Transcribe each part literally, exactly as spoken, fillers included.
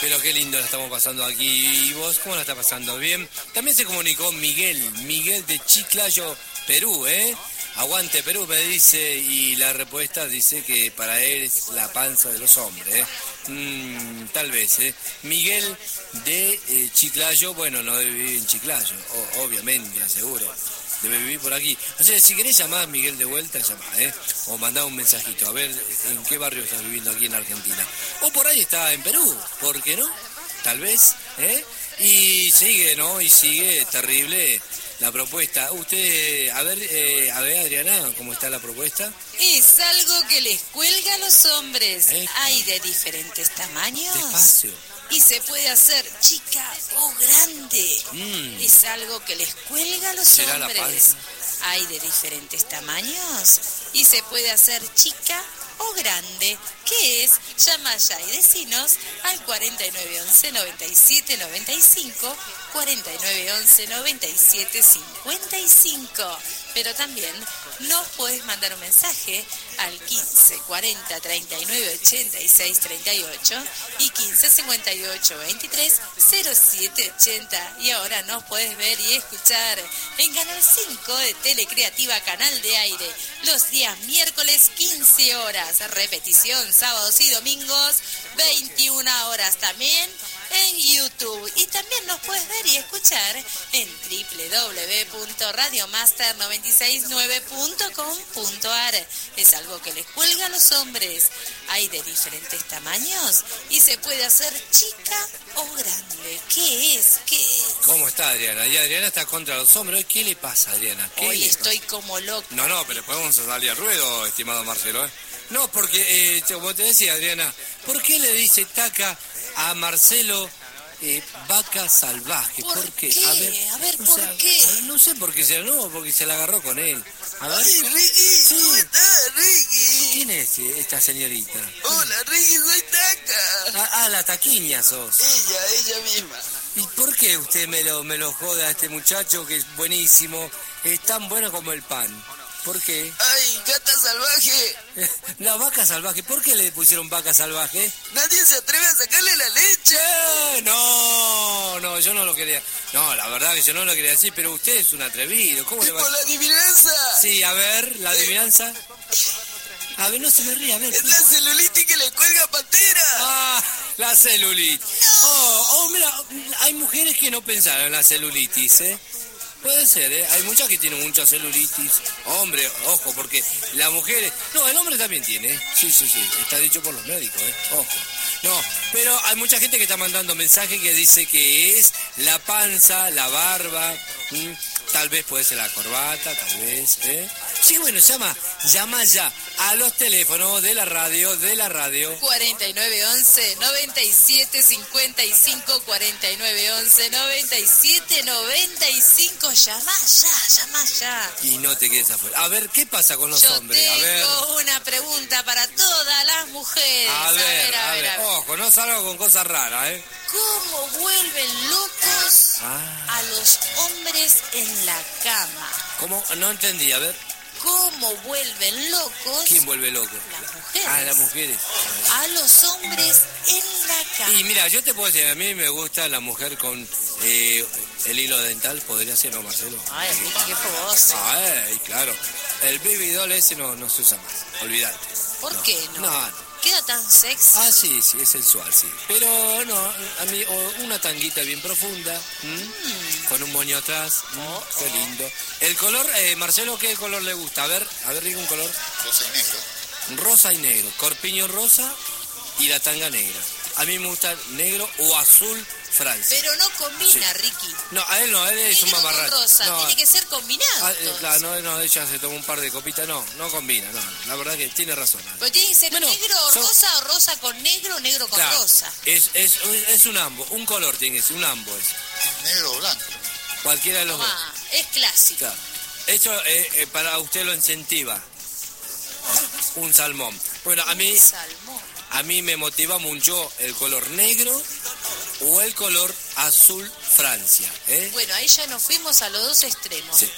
Pero qué lindo la estamos pasando aquí. ¿Y vos cómo la estás pasando? ¿Bien? También se comunicó Miguel, Miguel de Chiclayo, Perú, ¿eh? Aguante Perú, me dice, y la respuesta dice que para él es la panza de los hombres, ¿eh? Mm, tal vez, ¿eh? Miguel de eh, Chiclayo, bueno, no debe vivir en Chiclayo, o, obviamente, seguro. Debe vivir por aquí. O sea, si querés llamar a Miguel de vuelta, llamá, ¿eh? O mandá un mensajito, a ver en qué barrio estás viviendo aquí en Argentina. O por ahí está en Perú, ¿por qué no? Tal vez, ¿eh? Y sigue, ¿no? Y sigue terrible la propuesta. Usted, a ver, eh, a ver, Adriana, ¿cómo está la propuesta? Es algo que les cuelga a los hombres. ¿Eh? Hay de diferentes tamaños. Despacio. Y se puede hacer chica o grande. Mm. Es algo que les cuelga a los ¿Será la hombres. panza? Hay de diferentes tamaños. Y se puede hacer chica o grande. ¿Qué es? Llama ya y decinos al cuarenta y nueve once noventa y siete noventa y cinco, cuarenta y nueve once noventa y siete cincuenta y cinco. Pero también nos puedes mandar un mensaje al quince cuarenta treinta y nueve ochenta y seis treinta y ocho y quince cincuenta y ocho veintitrés cero siete ochenta. Y ahora nos puedes ver y escuchar en Canal cinco de Telecreativa Canal de Aire los días miércoles quince horas, repetición sábados y domingos veintiuna horas, también en YouTube. Y también nos puedes ver y escuchar en doble u doble u doble u punto radio master noventa y seis nueve punto com punto a r. Es algo que les cuelga a los hombres. Hay de diferentes tamaños y se puede hacer chica o grande. ¿Qué es? ¿Qué es? ¿Cómo está Adriana? Y Adriana está contra los hombres. ¿Qué le pasa, Adriana? ¿Qué Hoy le estoy pasa? como loca. No, no, pero podemos salir al ruedo, estimado Marcelo, ¿eh? No, porque, eh, como te decía, Adriana, ¿por qué le dice Taca a Marcelo eh, vaca salvaje? ¿Por, ¿Por qué? qué? A ver, A ver, o ¿por sea, qué? a ver, no sé por qué se no, porque se la agarró con él. A ver. Ay, Ricky, ¿cómo estás, Ricky? ¿Quién es eh, esta señorita? Hola, Ricky, soy Taca. Ah, ah, la taquiña sos. Ella, ella misma. ¿Y por qué usted me lo, me lo joda a este muchacho que es buenísimo? Es tan bueno como el pan. ¿Por qué? Ay, gata salvaje. La vaca salvaje. ¿Por qué le pusieron vaca salvaje? Nadie se atreve a sacarle la leche. Eh, no, no, yo no lo quería. No, la verdad que yo no lo quería decir, pero usted es un atrevido. ¿Cómo ¿Y le va? por la adivinanza? Sí, a ver, la adivinanza. A ver, no se me ríe, a ver. Es la celulitis que le cuelga a Pantera. Ah, la celulitis. Oh, oh, mira, hay mujeres que no pensaron en la celulitis, ¿eh? Puede ser, ¿eh? Hay muchas que tienen mucha celulitis. Hombre, ojo, porque las mujeres... No, el hombre también tiene, ¿eh? Sí, sí, sí, está dicho por los médicos, ¿eh? Ojo. No, pero hay mucha gente que está mandando mensajes que dice que es la panza, la barba, ¿m? Tal vez puede ser la corbata, tal vez, ¿eh? Sí, bueno, llama, llama ya a los teléfonos de la radio, de la radio. cuarenta y nueve once noventa y siete cincuenta y cinco, cuarenta y nueve once noventa y siete noventa y cinco. Llama ya, llama ya. Y no te quedes afuera. A ver, ¿qué pasa con los Yo hombres? A ver. tengo una pregunta para todas las mujeres. A ver, a ver, a ver, a ver. ojo, no salga con cosas raras, ¿eh? ¿Cómo vuelven locos Ah. a los hombres en la cama? ¿Cómo? No entendí, a ver. ¿Cómo vuelven locos ¿Quién vuelve loco? las mujeres Ah, las mujeres. a los hombres en la cama? Y mira, yo te puedo decir, a mí me gusta la mujer con eh, el hilo dental, podría ser, ¿no, Marcelo? Ay, Ricky, qué fogoso. Ay, claro. El baby doll ese no, no se usa más, olvídate. ¿Por No. qué no? No, no. Queda tan sexy. Ah, sí, sí, es sensual, sí. Pero no, a mí o una tanguita bien profunda, ¿m? Con un moño atrás, ¿m? Qué lindo. El color, eh, Marcelo, ¿qué color le gusta? A ver, a ver, digo un color. Rosa y negro. Rosa y negro, corpiño rosa y la tanga negra. A mí me gusta negro o azul Francia. Pero no combina, Sí. Ricky. No, a él no, a él es un Negro con mamarracho. rosa, No, tiene que ser combinado. ah, eh, claro, no, no, ella se tomó un par de copitas, no, no combina, no, la verdad que tiene razón. Pero tiene que ser Bueno, negro o son- rosa o rosa con negro o negro con Claro, rosa. Es, es, es un ambo, un color tiene que ser, un ambo es. Negro o blanco. Cualquiera de los dos. Tomá, es clásico. Claro. Eso eh, eh, para usted lo incentiva. Un salmón. Bueno, a mí, Salmón. a mí me motiva mucho el color negro o el color azul Francia. ¿eh? Bueno, ahí ya nos fuimos a los dos extremos. Sí.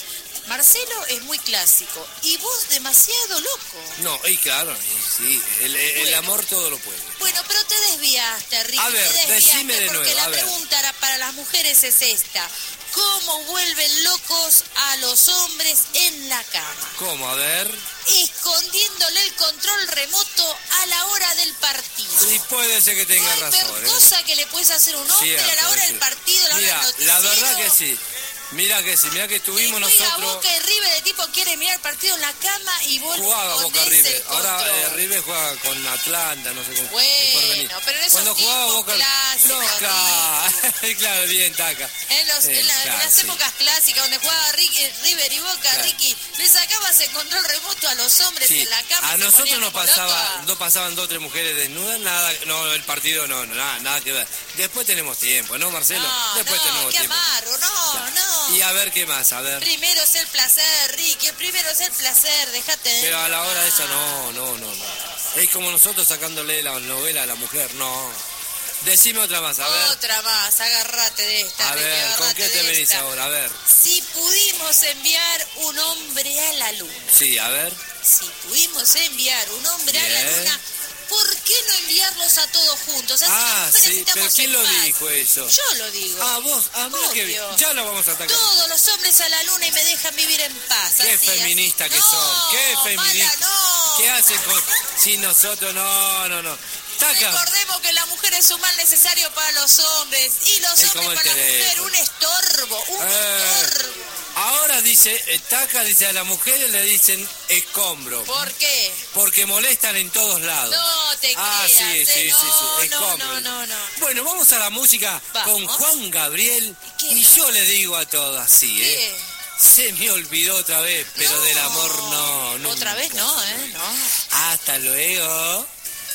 Marcelo es muy clásico y vos demasiado loco. No, y claro, y sí, el, el Bueno. amor todo lo puede. Bueno, pero te desviaste, Ricky. A ver, te desviaste decime de porque nuevo, la a ver. pregunta era para las mujeres es esta. ¿Cómo vuelven locos a los hombres en la cama? ¿Cómo? A ver. Escondiéndole el control remoto a la hora del partido. Y puede ser que tenga no hay razón, peor ¿eh? cosa que le puedes hacer a un hombre Cierto, a la hora es del cierto. partido, a la hora Mira, del noticiero. la verdad que sí. Mira que sí, mira que estuvimos Y juega nosotros. Boca y River, de tipo quiere mirar el partido en la cama y vos Jugaba Boca escondés River. el Ahora control. eh, River juega con Atlanta, no sé con Bueno, pero en esos Cuando jugaba tiempos Boca clásicos, No, claro, claro, bien, taca. En, los, Eh, en, la- en claro, las sí. épocas clásicas donde jugaba Ricky- River y Boca, Claro. Ricky, le sacabas el control remoto a los hombres Sí, en la cama. a y se nosotros ponían no como pasaba, locos. no pasaban dos o tres mujeres desnudas, nada, no, el partido no, no, nada, nada que ver. Después tenemos tiempo, ¿no, Marcelo? No, Después no, tenemos qué tiempo. amargo, no, no. Y a ver qué más, a ver. Primero es el placer, Ricky, primero es el placer, déjate de... Pero a la hora esa no, no, no, no. Es como nosotros sacándole la novela a la mujer, no. Decime otra más, a ver. Otra más, agárrate de esta, A Ricky, ver, ¿con agárrate qué te de venís esta. ahora? A ver. Si pudimos enviar un hombre a la luna, Sí, a ver. si pudimos enviar un hombre a la Bien. luna, ¿por qué no enviarlos a todos juntos? Así Ah, las mujeres sí, estamos pero ¿quién en lo paz. dijo eso? Yo lo digo. Ah, vos, ah, mira que bien. Obvio. Ya lo vamos a atacar. Todos los hombres a la luna y me dejan vivir en paz. Qué así, feminista así. que No, son, qué feminista. mala, no. ¿Qué hacen con si nosotros no, no, no? Taca. Recordemos que la mujer es un mal necesario para los hombres y los Es hombres como el para la mujer teléfono. un estorbo, un Eh. estorbo. Ahora dice, eh, Taca dice a las mujeres le dicen escombro, ¿Por qué? porque molestan en todos lados. No te Ah, creas, sí, eh, sí, no, sí, sí, no, escombro. no, no, no. Bueno, vamos a la música Vamos. con Juan Gabriel ¿Qué? y yo le digo a todos así, ¿eh? ¿Qué? Se me olvidó otra vez, pero No. del amor no, nunca. Otra vez no, ¿eh? No. Hasta luego.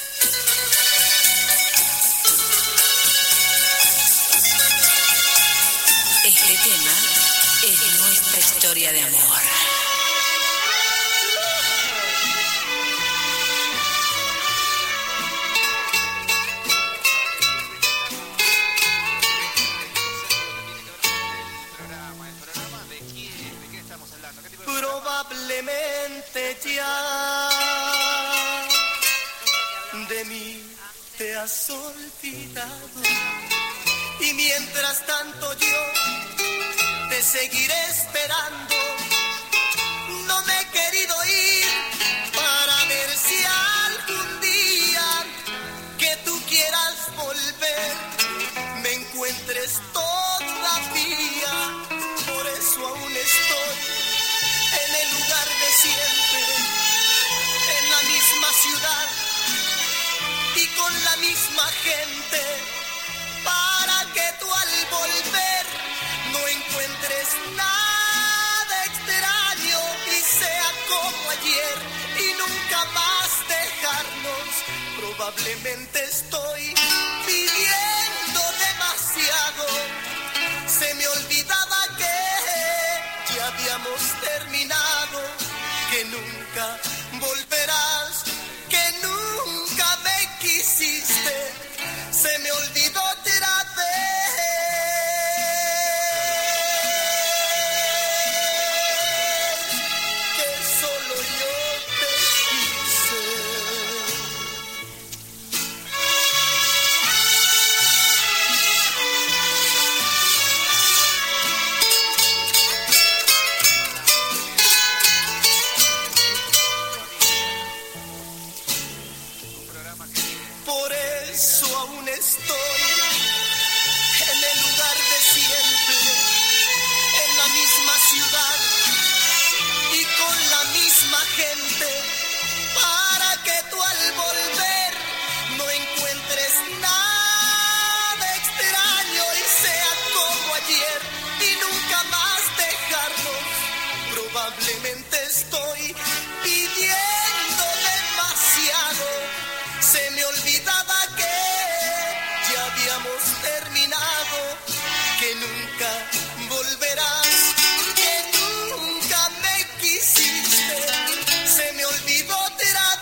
Este tema es nuestra historia de amor. Probablemente ya de mí te has olvidado y mientras tanto yo te seguiré esperando. No me he querido ir para ver si algún día que tú quieras volver me encuentres todavía. Por eso aún estoy en el lugar de siempre, en la misma ciudad y con la misma gente, para que tú al volver no encuentres nada extraño y sea como ayer y nunca más dejarnos. Probablemente estoy pidiendo demasiado, se me olvidaba que ya habíamos terminado, que nunca volverás, que nunca me quisiste, se me olvidó otra vez, que solo yo te quise. Por eso aún estoy en el lugar de siempre, en la misma ciudad y con la misma gente, para que tú al volver no encuentres nada extraño y sea como ayer y nunca más dejarnos. Probablemente estoy pidiendo demasiado, se me olvidaba que ya habíamos terminado, que nunca volverás, que nunca me quisiste, se me olvidó otra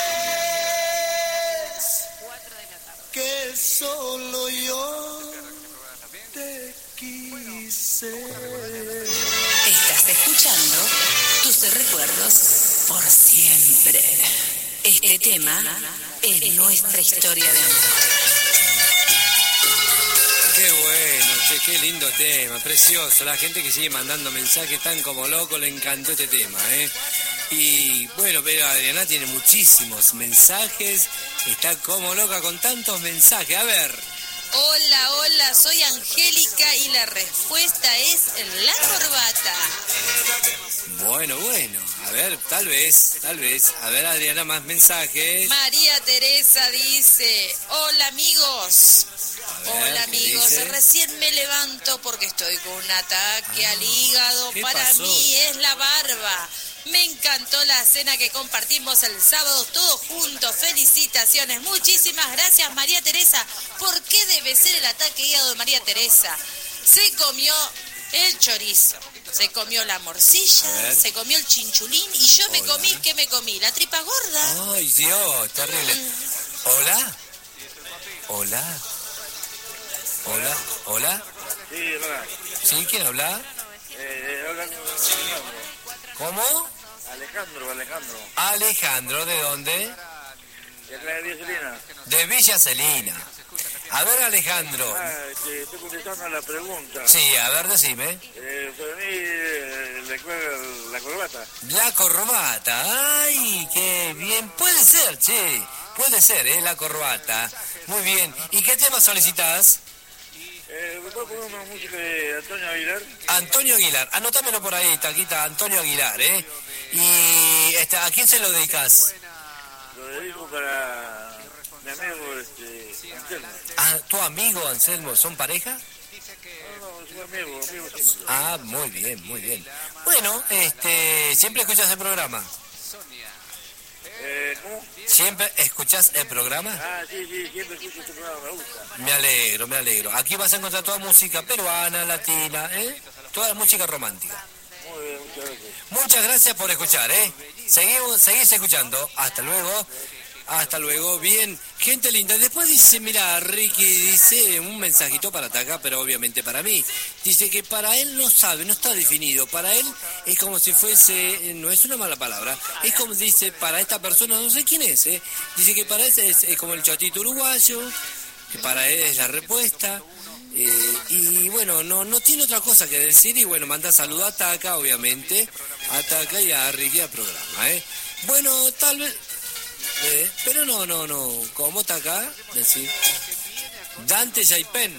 vez, que solo yo de recuerdos por siempre. Este tema es nuestra historia de amor. Qué bueno, che, qué lindo tema, precioso. La gente que sigue mandando mensajes tan como loco, le encantó este tema, ¿eh? Y bueno, pero Adriana tiene muchísimos mensajes, está como loca con tantos mensajes. A ver. Hola, hola, soy Angélica y la respuesta es la corbata. Bueno, bueno, a ver, tal vez, tal vez. A ver, Adriana, más mensajes. María Teresa dice, hola amigos. Ver, Hola amigos, dice? Recién me levanto porque estoy con un ataque ah, al hígado. Para pasó? mí es la barba. Me encantó la cena que compartimos el sábado todos juntos. Felicitaciones. Muchísimas gracias, María Teresa. ¿Por qué debe ser el ataque hígado de María Teresa? Se comió el chorizo, se comió la morcilla, se comió el chinchulín y yo me Hola. comí, ¿qué me comí? La tripa gorda. Ay, Dios, terrible. Mm. Hola. Hola. Hola. Hola. Sí, hola. ¿Sí? ¿Quién habla? Eh, habla con Alejandro. ¿Cómo? Alejandro, Alejandro. Alejandro, ¿de dónde? De acá de Villa Celina. De Villa Celina. A ver, Alejandro. Ah, este, estoy contestando a la pregunta. Sí, a ver, decime. Eh, para mí, eh, le cuelga la corbata. La corbata. Ay, qué bien. Puede ser, che. Puede ser, ¿eh? La corbata. Muy bien. ¿Y qué tema solicitas? Eh, ¿me puedo poner una música de Antonio Aguilar? Antonio Aguilar. Anotámelo por ahí, Taquita. Antonio Aguilar, ¿eh? Y este, ¿a quién se lo dedicas? Lo dedico para mi amigo, este, Anselmo. Ah, ¿tu amigo Anselmo? ¿Son pareja? No, no, soy amigo, amigo siempre. Ah, muy bien, muy bien. Bueno, este, ¿siempre escuchas el programa? Eh, ¿cómo? ¿Siempre escuchás el programa? Ah, sí, sí, siempre escucho este programa, me gusta. Me alegro, me alegro. Aquí vas a encontrar toda música peruana, latina, ¿eh? Toda música romántica. Muy bien, muchas gracias. Muchas gracias por escuchar, ¿eh? Seguimos, seguís escuchando. Hasta luego. Hasta luego. Bien, gente linda. Después dice, mira, Ricky dice un mensajito para acá, pero obviamente para mí. Dice que para él no sabe, no está definido. Para él es como si fuese, no es una mala palabra, es como dice, para esta persona, no sé quién es, ¿eh? Dice que para él es, es como el chotito uruguayo, que para él es la respuesta. Eh, y bueno, no no tiene otra cosa que decir. Y bueno, manda saludos a Taca, obviamente, a Taca y a Ricky al programa, ¿eh? Bueno, tal vez... Eh, pero no, no, no. ¿Cómo está acá? Decir. Dante Jaipen.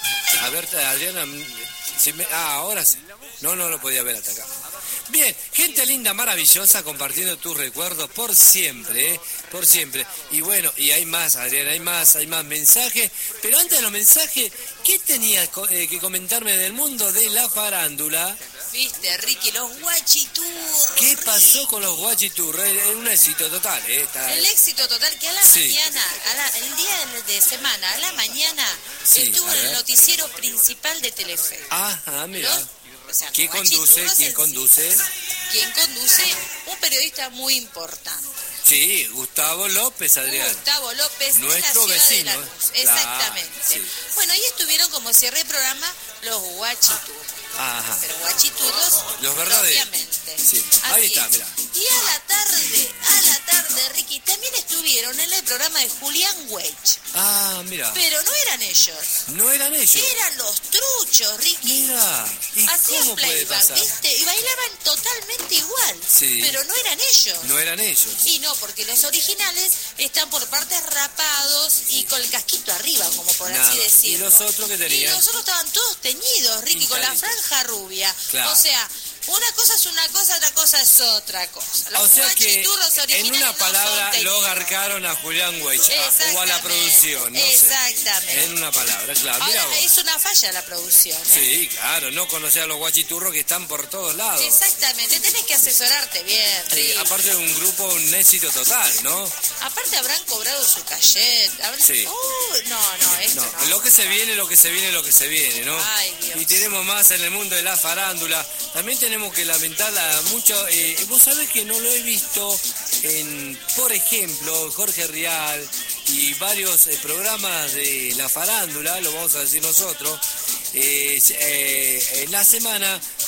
A ver, Adriana. Si me, ah, ahora sí. No, no lo podía ver hasta acá. Bien, gente linda, maravillosa, compartiendo tus recuerdos por siempre, ¿eh? Por siempre. Y bueno, y hay más, Adriana, hay más, hay más mensajes. Pero antes de los mensajes, ¿qué tenías eh, que comentarme del mundo de la farándula? Viste, Ricky, los guachiturros. ¿Qué pasó con los guachiturros? Es un éxito total, ¿eh? Está... El éxito total que a la sí. mañana, a la, el día de semana, a la mañana, sí, estuvo en el noticiero principal de Telefe. Ajá, mira. Los, o sea, ¿Quién conduce? ¿Quién conduce? Sí. ¿Quién conduce? Un periodista muy importante. Sí, Gustavo López, Adrián. Gustavo López, nuestro de la vecino. De Lanús. Exactamente. Ah, sí. Bueno, ahí estuvieron como cierre de programa los guachiturros. Ajá. Pero guachiturros, los verdaderos. Obviamente. Sí. Ahí Así está, es. mira. Y a la tarde, a la tarde, Ricky, también estuvieron en el programa de Julián Weich. Ah, mira. Pero no eran ellos. No eran ellos. Eran los truchos, Ricky. Mira. ¿Y hacían cómo puede playback, pasar? ¿viste? Y bailaban totalmente igual. Sí. Pero no eran ellos. No eran ellos. Y no, porque los originales están por partes rapados y con el casquito arriba, como por Nada. así decirlo. ¿Y los otros que tenían? Y los otros estaban todos teñidos, Ricky, con la franja rubia. Claro. O sea, una cosa es una cosa, otra cosa es otra cosa. Los o sea que en una palabra no lo garcaron a Julián Weich o a la producción, no Exactamente. Sé. En una palabra, claro. Ahora, Mira vos. es una falla la producción, ¿eh? Sí, claro, no conocer a los guachiturros que están por todos lados. Exactamente, tenés que asesorarte bien, sí, aparte de un grupo, un éxito total, ¿no? Aparte habrán cobrado su cachet. Habrán... Sí. Uh, no, no, esto no, no. Lo que se viene, lo que se viene, lo que se viene, ¿no? Ay, Dios. Y tenemos más en el mundo de la farándula. También tenemos que lamentar mucho, eh, vos sabés que no lo he visto en, por ejemplo, Jorge Rial y varios eh, programas de la farándula, lo vamos a decir nosotros, eh, eh, en la semana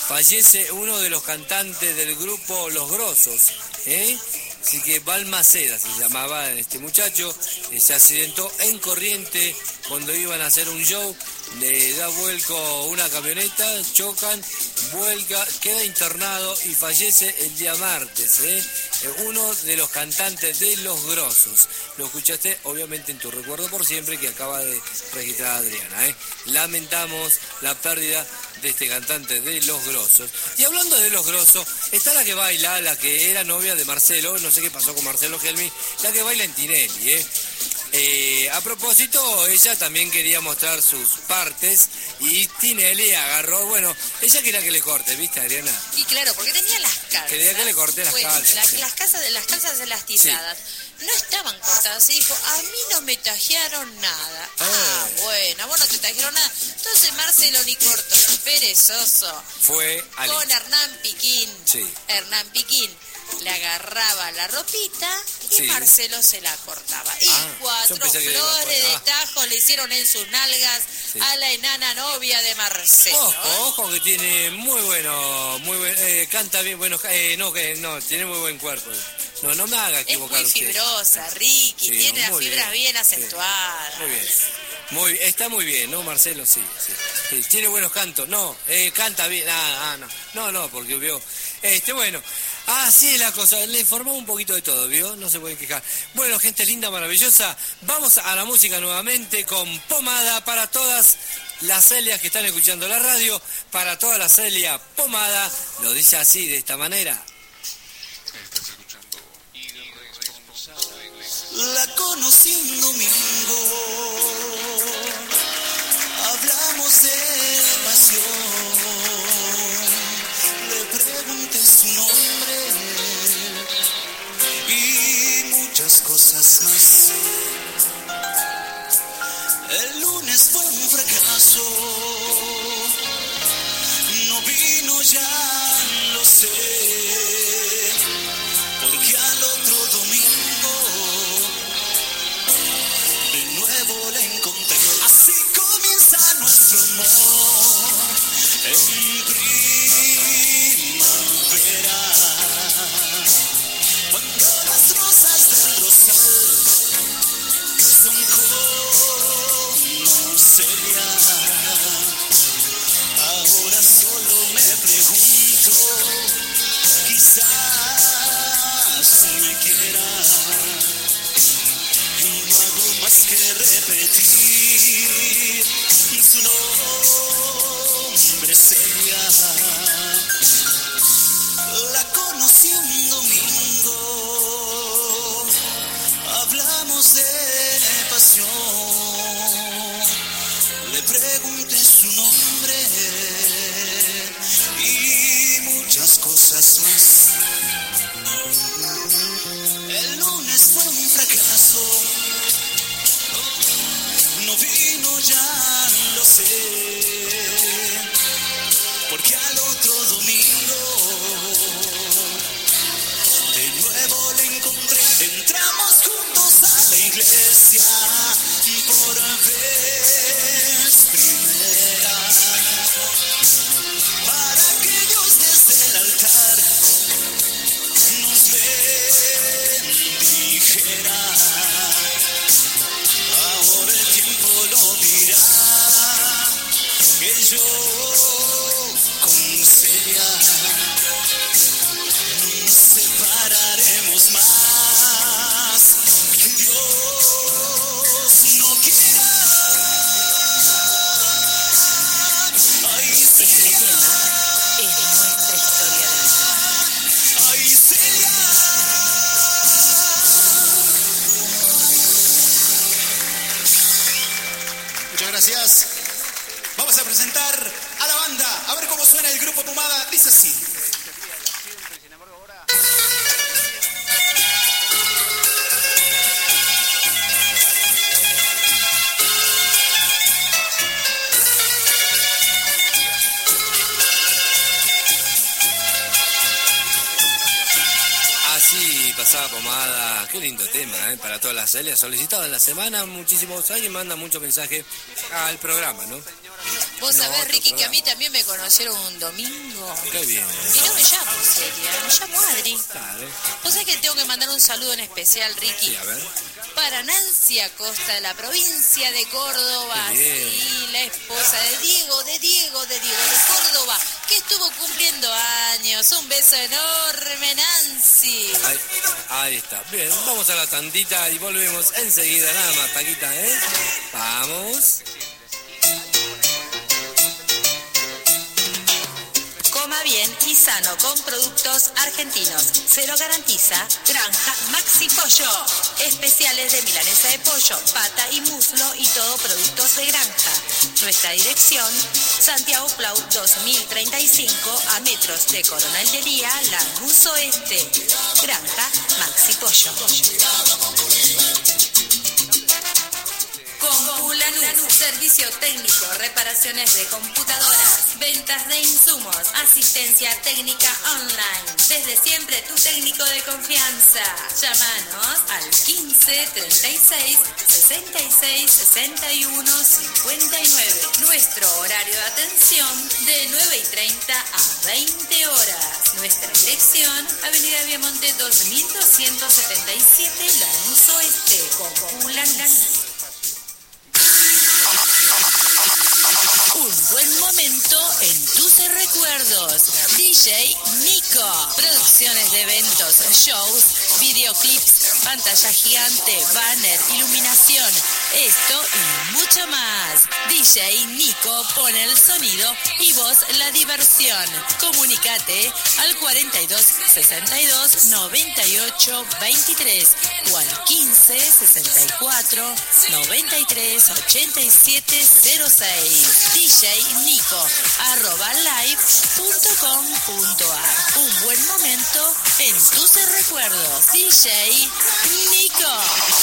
fallece uno de los cantantes del grupo Los Grosos, ¿eh? Así que Balmaceda se llamaba este muchacho, eh, se accidentó en Corriente cuando iban a hacer un show, le da vuelco una camioneta, chocan, vuelca, queda internado y fallece el día martes, ¿eh? Eh, uno de los cantantes de Los Grosos. Lo escuchaste obviamente en Tu Recuerdo por Siempre, que acaba de registrar Adriana, ¿eh? Lamentamos la pérdida de este cantante de Los Grosos. Y hablando de Los Grosos, está la que baila, la que era novia de Marcelo, no sé qué pasó con Marcelo Gelmi, la que baila en Tinelli, ¿eh? Eh, a propósito, ella también quería mostrar sus partes y Tinelli agarró, bueno, ella quería que le corte, ¿viste, Adriana? Y claro, porque tenía las calzas. Quería que le corte las bueno, calzas. La, Sí. Las calzas de las calzas elastizadas sí. no estaban cortadas. Y dijo, a mí no me tajearon nada. Ah, ah bueno, vos no te tajearon nada. Entonces Marcelo ni cortó, perezoso. Fue al... Con Hernán Piquín. Sí. Hernán Piquín le agarraba la ropita y sí. Marcelo se la cortaba. Y ah, cuatro flores de ah. tajo le hicieron en sus nalgas sí. a la enana novia de Marcelo. Ojo, ojo que tiene muy bueno, muy buen, eh, canta bien, bueno, eh, no, que no, tiene muy buen cuerpo. No, no me haga equivocar. Es muy fibrosa, usted. Ricky, sí, tiene las fibras bien, bien acentuadas. Sí. Muy bien. Muy, está muy bien, ¿no, Marcelo? Sí, sí. sí tiene buenos cantos. No, eh, canta bien. Ah, ah, no. No, no, porque vio. Este, bueno. Así es la cosa. Le informamos un poquito de todo, ¿vio? No se pueden quejar. Bueno, gente linda, maravillosa. Vamos a la música nuevamente con Pomada para todas las Celias que están escuchando la radio. Para toda la Celia, Pomada. Lo dice así, de esta manera. La conocí un domingo, hablamos de pasión, le pregunté su nombre y muchas cosas más. El lunes fue un fracaso, no vino, ya lo sé, porque al otro domingo la encontré. Así comienza nuestro amor en primavera, cuando las rosas del rosal son como Celia. Ahora solo me pregunto, quizás me quiera. No hago más que repetir su nombre, Celia. La conocí un domingo, hablamos de pasión, le pregunté su nombre y muchas cosas más. El lunes fue un fracaso, no vino, ya lo sé, porque al otro domingo de nuevo le encontré. Entramos juntos a la iglesia por vez primera, para que Dios desde el altar nos bendijera. Ahora el tiempo lo dirá, que yo con Celia no nos separaremos más, que Dios no quiera. Ay, Celia, es nuestra historia de vida. Ay, Celia. Muchas gracias. Vamos a presentar a la banda. A ver cómo suena el grupo Pomada. Dice así. Así pasaba Pomada, qué lindo tema, ¿eh? Para todas las Celias, solicitado en la semana, muchísimos, alguien manda mucho mensaje al programa, ¿no? Vos No, sabés, otro Ricky, que a programa. mí también me conocieron un domingo. Qué bien. Y no me llamo Celia, me llamo Adri. Claro. Vos sabés que tengo que mandar un saludo en especial, Ricky, Sí, a ver. para Nancy Acosta de la provincia de Córdoba. Qué bien. Sí, la esposa de Diego, de Diego, de Diego, de Córdoba, que estuvo cumpliendo años. Un beso enorme, Nancy. Ahí, ahí está. Bien, vamos a la tandita y volvemos enseguida. Nada más, Taquita, ¿eh? Vamos. Coma bien y sano con productos argentinos. Se lo garantiza Granja Maxi Pollo. Especiales de milanesa de pollo, pata y muslo y todo productos de granja. Nuestra dirección, Santiago Plau dos mil treinta y cinco, a metros de Coronel de Lía, Lanús Oeste. Granja Maxi Pollo. Compulanús, servicio técnico, reparaciones de computadoras, ventas de insumos, asistencia técnica online. Desde siempre tu técnico de confianza. Llámanos al quince treinta y seis sesenta y seis sesenta y uno cincuenta y nueve. Nuestro horario de atención de nueve y treinta a veinte horas. Nuestra dirección, Avenida Viamonte dos mil doscientos setenta y siete, Lanús Oeste. Compulanús. Un buen momento en tus recuerdos. D J Nico. Producciones de eventos, shows, videoclips, pantalla gigante, banner, iluminación. Esto y mucho más. D J Nico pone el sonido y vos la diversión. Comunicate al cuarenta y dos sesenta y dos noventa y ocho veintitrés o al quince sesenta y cuatro noventa y tres ochenta y siete cero seis. D J Nico arroba live punto com punto ar. Un buen momento en tus recuerdos. D J Nico.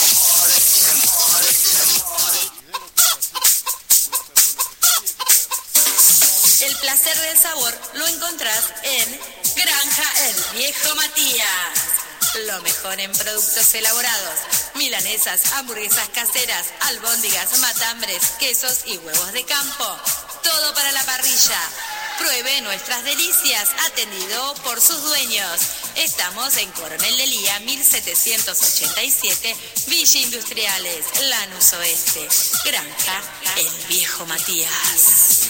El placer del sabor lo encontrás en Granja El Viejo Matías. Lo mejor en productos elaborados. Milanesas, hamburguesas caseras, albóndigas, matambres, quesos y huevos de campo. Todo para la parrilla. Pruebe nuestras delicias, atendido por sus dueños. Estamos en Coronel de Lía, mil setecientos ochenta y siete, Villa Industriales, Lanús Oeste. Granja El Viejo Matías.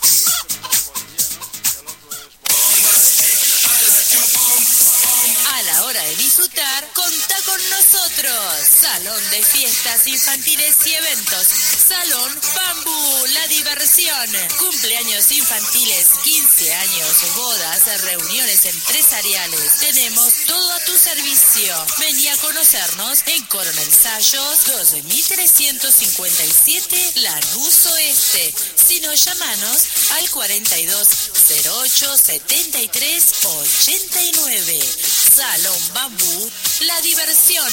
A la hora de disfrutar, contá con nosotros. Salón de fiestas infantiles y eventos. Salón Bambú, la diversión. Cumpleaños infantiles, quince años, bodas, reuniones empresariales. Tenemos todo a tu servicio. Vení a conocernos en Coronel Sayos, dos mil trescientos cincuenta y siete, Lanús Oeste. Si no, llamanos al cuarenta y dos cero ocho setenta y tres ochenta y nueve. Salón Bambú, la diversión.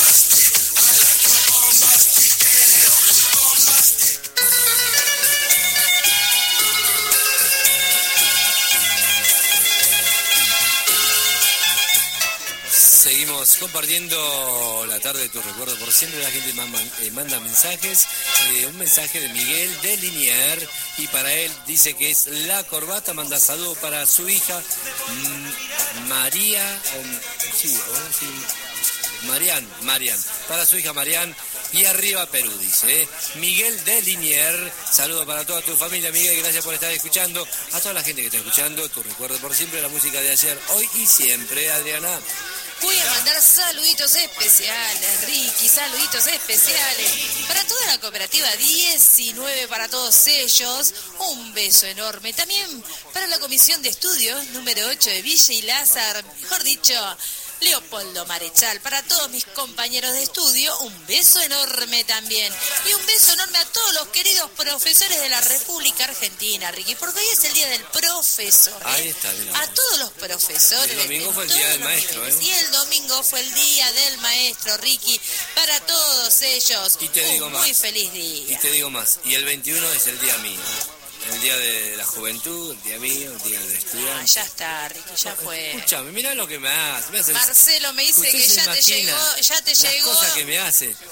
Seguimos compartiendo la tarde de tus recuerdos. Por siempre la gente manda, eh, manda mensajes. Eh, un mensaje de Miguel de Linier. Y para él dice que es la corbata. Manda saludo para su hija mm, María. Um, sí, oh, sí. Marian, Marian. Para su hija Marian. Y arriba Perú, dice. ¿eh? Miguel de Linier. Saludo para toda tu familia, Miguel. Gracias por estar escuchando. A toda la gente que está escuchando. Tu recuerdo por siempre. La música de ayer, hoy y siempre, Adriana. Voy a mandar saluditos especiales, Ricky, saluditos especiales para toda la cooperativa diecinueve, para todos ellos. Un beso enorme. También para la comisión de estudios número ocho de Villa y Lázaro, mejor dicho, Leopoldo Marechal. Para todos mis compañeros de estudio, un beso enorme también. Y un beso enorme a todos los queridos profesores de la República Argentina, Ricky, porque hoy es el día del profesor. ¿eh? Ahí está, mira. A todos los profesores. El domingo en fue el día todos del los maestro, niveles. ¿eh? Y el domingo fue el día del maestro, Ricky. Para todos ellos, Y te un digo muy más. feliz Y día. te digo más, y el veintiuno es el día mío, el día de la juventud, el día mío, el día del Ah, estudiante. ya está, Ricky, ya fue. Escúchame, mirá lo que me hace. Me hace Marcelo me dice Usted que se ya te imagina llegó, ya te las llegó. cosas que me hace.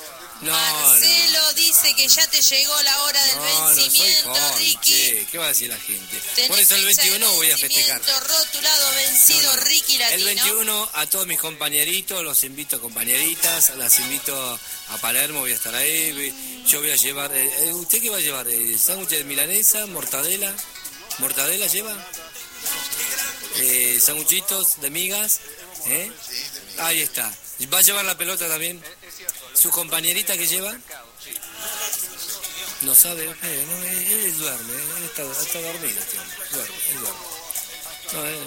No, Marcelo dice que ya te llegó la hora del No, no, soy vencimiento, joven, Ricky. che, ¿qué va a decir la gente? Tenés Por eso el fecha de veintiuno voy a festejar. vencimiento, rotulado, vencido, No, no. Ricky Latino. El veintiuno a todos mis compañeritos, los invito compañeritas, las invito a Palermo, voy a estar ahí. Yo voy a llevar, eh, ¿usted qué va a llevar? Eh, ¿Sándwiches de milanesa, mortadela? ¿Mortadela lleva? Eh, ¿Sanguchitos de migas? ¿Eh? Ahí está. ¿Va a llevar la pelota también? ¿Su compañerita que lleva? No sabe, eh, no, él, él duerme, él está, está dormido este hombre, duerme, él duerme. No, él,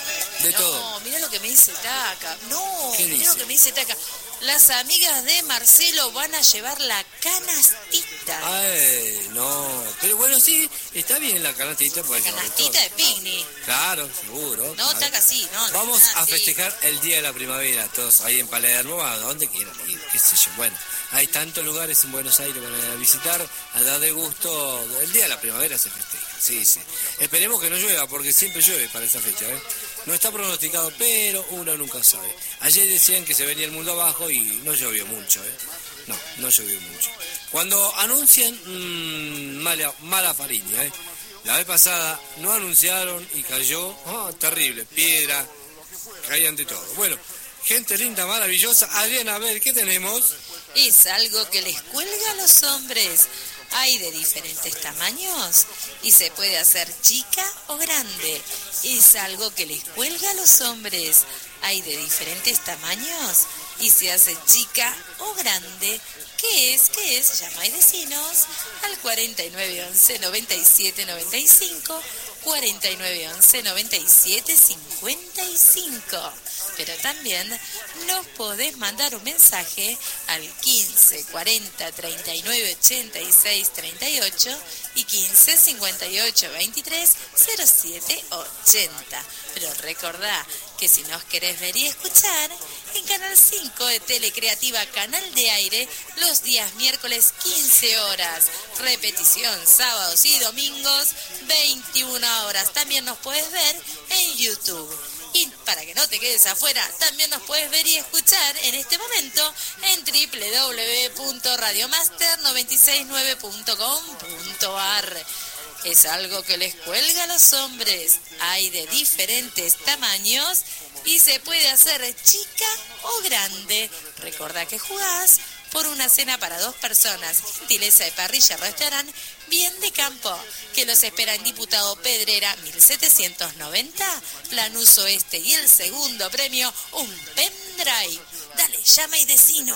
de no, todo. mira lo que me dice Taca. No, ¿Qué mira dice? lo que me dice Taca. Las amigas de Marcelo van a llevar la canastita. Ay, no, pero bueno, sí, está bien la canastita. Pues, Canastita de picnic. Claro, seguro. No, claro. Taca, sí, no. no, Vamos nada a así. festejar el Día de la Primavera, todos ahí en Palermo, a donde quieran ir, qué sé yo. Bueno, hay tantos lugares en Buenos Aires para visitar, a dar de gusto. El Día de la Primavera se festeja, sí, sí. Esperemos que no llueva, porque siempre llueve para esa fecha, ¿eh? No está pronosticado, pero uno nunca sabe. Ayer decían que se venía el mundo abajo y no llovió mucho, ¿eh? No, no llovió mucho. Cuando anuncian, mmm, mala, mala fariña, ¿eh? La vez pasada no anunciaron y cayó, oh, terrible, piedra, caían de todo. Bueno, gente linda, maravillosa. Adriana, a ver, ¿qué tenemos? Es algo que les cuelga a los hombres. Hay de diferentes tamaños y se puede hacer chica o grande. Es algo que les cuelga a los hombres. Hay de diferentes tamaños y se hace chica o grande. ¿Qué es? ¿Qué es? Llama y decinos al cuarenta y nueve once noventa y siete noventa y cinco, cuarenta y nueve once noventa y siete cincuenta y cinco. Pero también nos podés mandar un mensaje al quince cuarenta treinta y nueve ochenta y seis treinta y ocho y quince cincuenta y ocho veintitrés cero siete ochenta. Pero recordá que si nos querés ver y escuchar, en Canal cinco de Telecreativa Canal de Aire, los días miércoles quince horas, repetición sábados y domingos veintiuna horas. También nos puedes ver en YouTube. Y para que no te quedes afuera, también nos puedes ver y escuchar en este momento en doble u doble u doble u punto radiomaster noventa y seis nueve punto com punto a r. Es algo que les cuelga a los hombres. Hay de diferentes tamaños y se puede hacer chica o grande. Recordá que jugás por una cena para dos personas. Gentileza de Parrilla Restaurant Bien de Campo, que los espera en Diputado Pedrera mil setecientos noventa, Lanús Oeste, y el segundo premio, un pendrive. Dale, llama y decinos.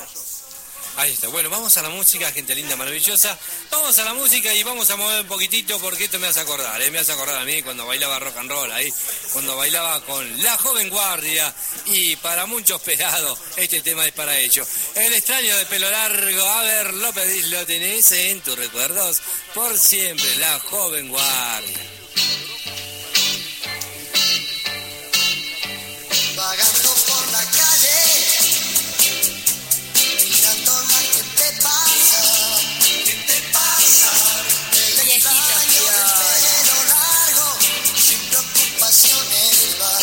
Ahí está. Bueno, vamos a la música, gente linda, maravillosa. Vamos a la música y vamos a mover un poquitito porque esto me hace acordar, ¿eh? Me hace acordar a mí cuando bailaba rock and roll ahí, cuando bailaba con La Joven Guardia, y para muchos pelados este tema es para ellos. El extraño de pelo largo, a ver, lo pedís, lo tenés en tus recuerdos por siempre, La Joven Guardia. Vagando por la calle, mirando la que te pasa, ¿qué te pasa? El extraño del pelo largo, sin preocupaciones va.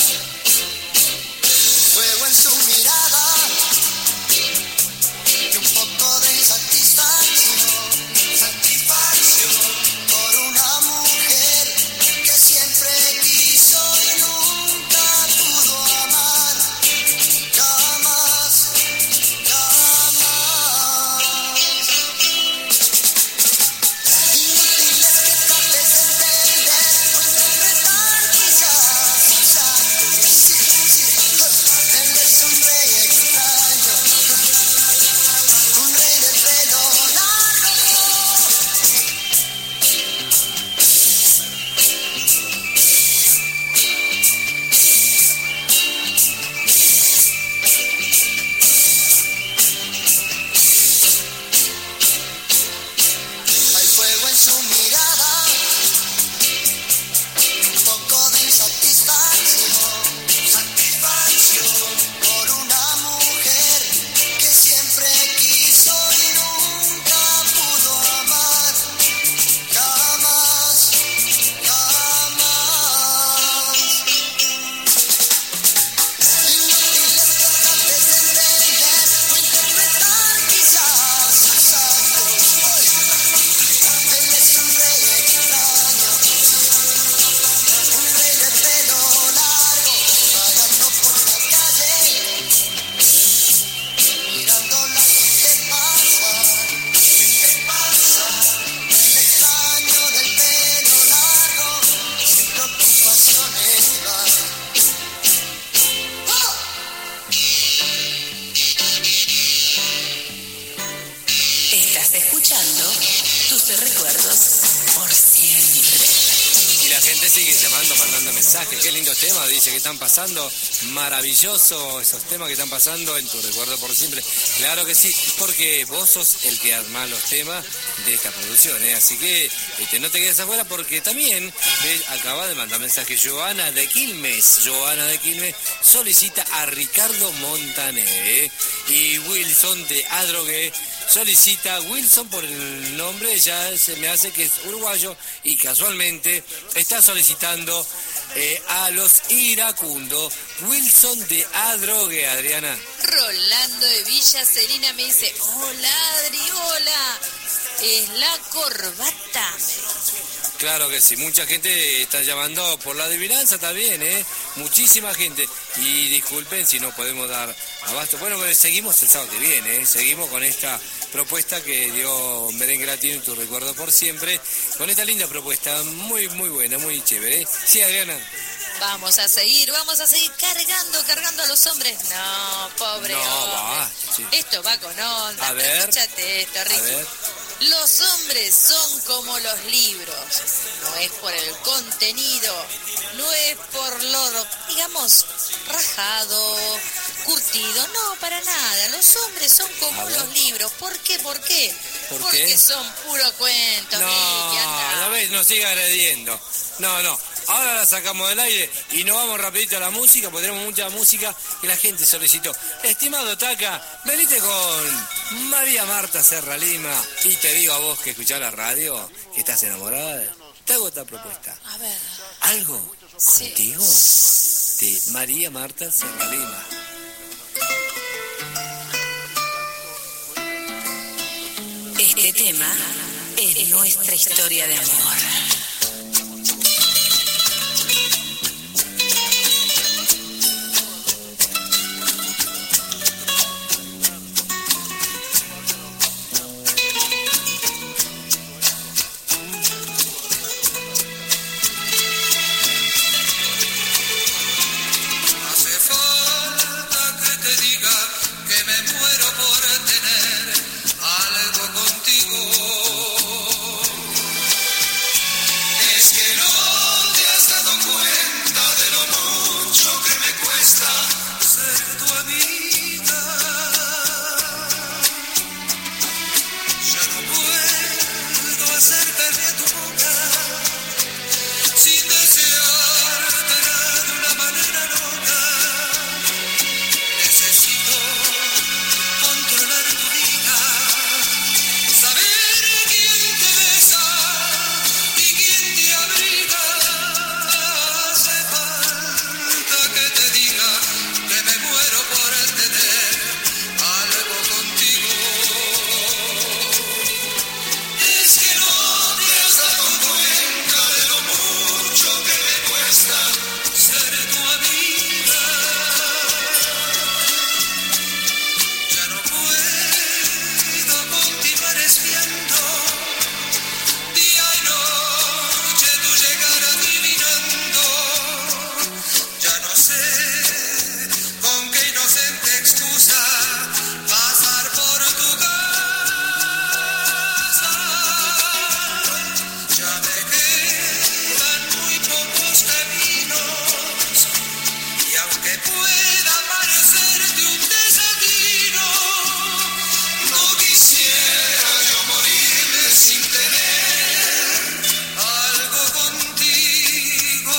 El fuego en su mirada, y un poco de insatisfacción, satisfacción por una mujer tus recuerdos por siempre. Y la gente sigue llamando, mandando mensajes. Qué lindos temas, dice que están pasando. Maravilloso esos temas que están pasando en tu recuerdo por siempre. Claro que sí, porque vos sos el que arma los temas de esta producción, ¿eh? Así que este, no te quedes afuera porque también ves, acaba de mandar mensaje Joana de Quilmes. Joana de Quilmes solicita a Ricardo Montaner, ¿eh? Y Wilson de Adrogué solicita, Wilson por el nombre ya se me hace que es uruguayo y casualmente está solicitando eh, a los iracundos. Wilson de Adrogué, Adriana. Rolando de Villa Celina me dice, hola Adri, hola, es la corbata. Claro que sí, mucha gente está llamando por la adivinanza también, ¿eh? Muchísima gente. Y disculpen si no podemos dar abasto. Bueno, pero seguimos el sábado que viene, ¿eh? Seguimos con esta propuesta que dio Merengue Latino y tu recuerdo por siempre. Con esta linda propuesta, muy, muy buena, muy chévere. ¿Sí, Adriana? Vamos a seguir, vamos a seguir cargando, cargando a los hombres. No, pobre No, hombre. va, sí. Esto va con onda. A ver, Escúchate esto, A Ricky. ver. Los hombres son como los libros. No es por el contenido, no es por lo, digamos, rajado, curtido. No, para nada. Los hombres son como A ver. los libros. ¿Por qué? ¿Por qué? ¿Por Porque qué? son puro cuento, Ricky, No, anda. no ves, nos sigue agrediendo. No, no. Ahora la sacamos del aire y nos vamos rapidito a la música, porque tenemos mucha música que la gente solicitó. Estimado Taca, venite con María Marta Serra Lima y te digo a vos que escuchás la radio, que estás enamorada, te hago esta propuesta. A ver. ¿Algo Sí. contigo? De María Marta Serra Lima. Este tema es nuestra historia de amor. Hace falta que te diga que me muero por tener algo contigo. Es que no te has dado cuenta de lo mucho que me cuesta ser tu amiga. Ya no puedo acercarme a tu boca sin desearte de una manera loca. Necesito controlar tu vida, saber quién te besa y quién te abriga. Hace falta que te diga que me muero por tener algo contigo. Es que no te has dado cuenta de lo mucho que me cuesta ser tu amiga. Ya no puedo continuar espiando día y noche tu llegar adivinando. Ya no sé con qué inocente excusa pasar por tu casa. Ya me quedan muy pocos caminos y aunque pueda parecerte un desatino, no quisiera yo morirme sin tener algo contigo.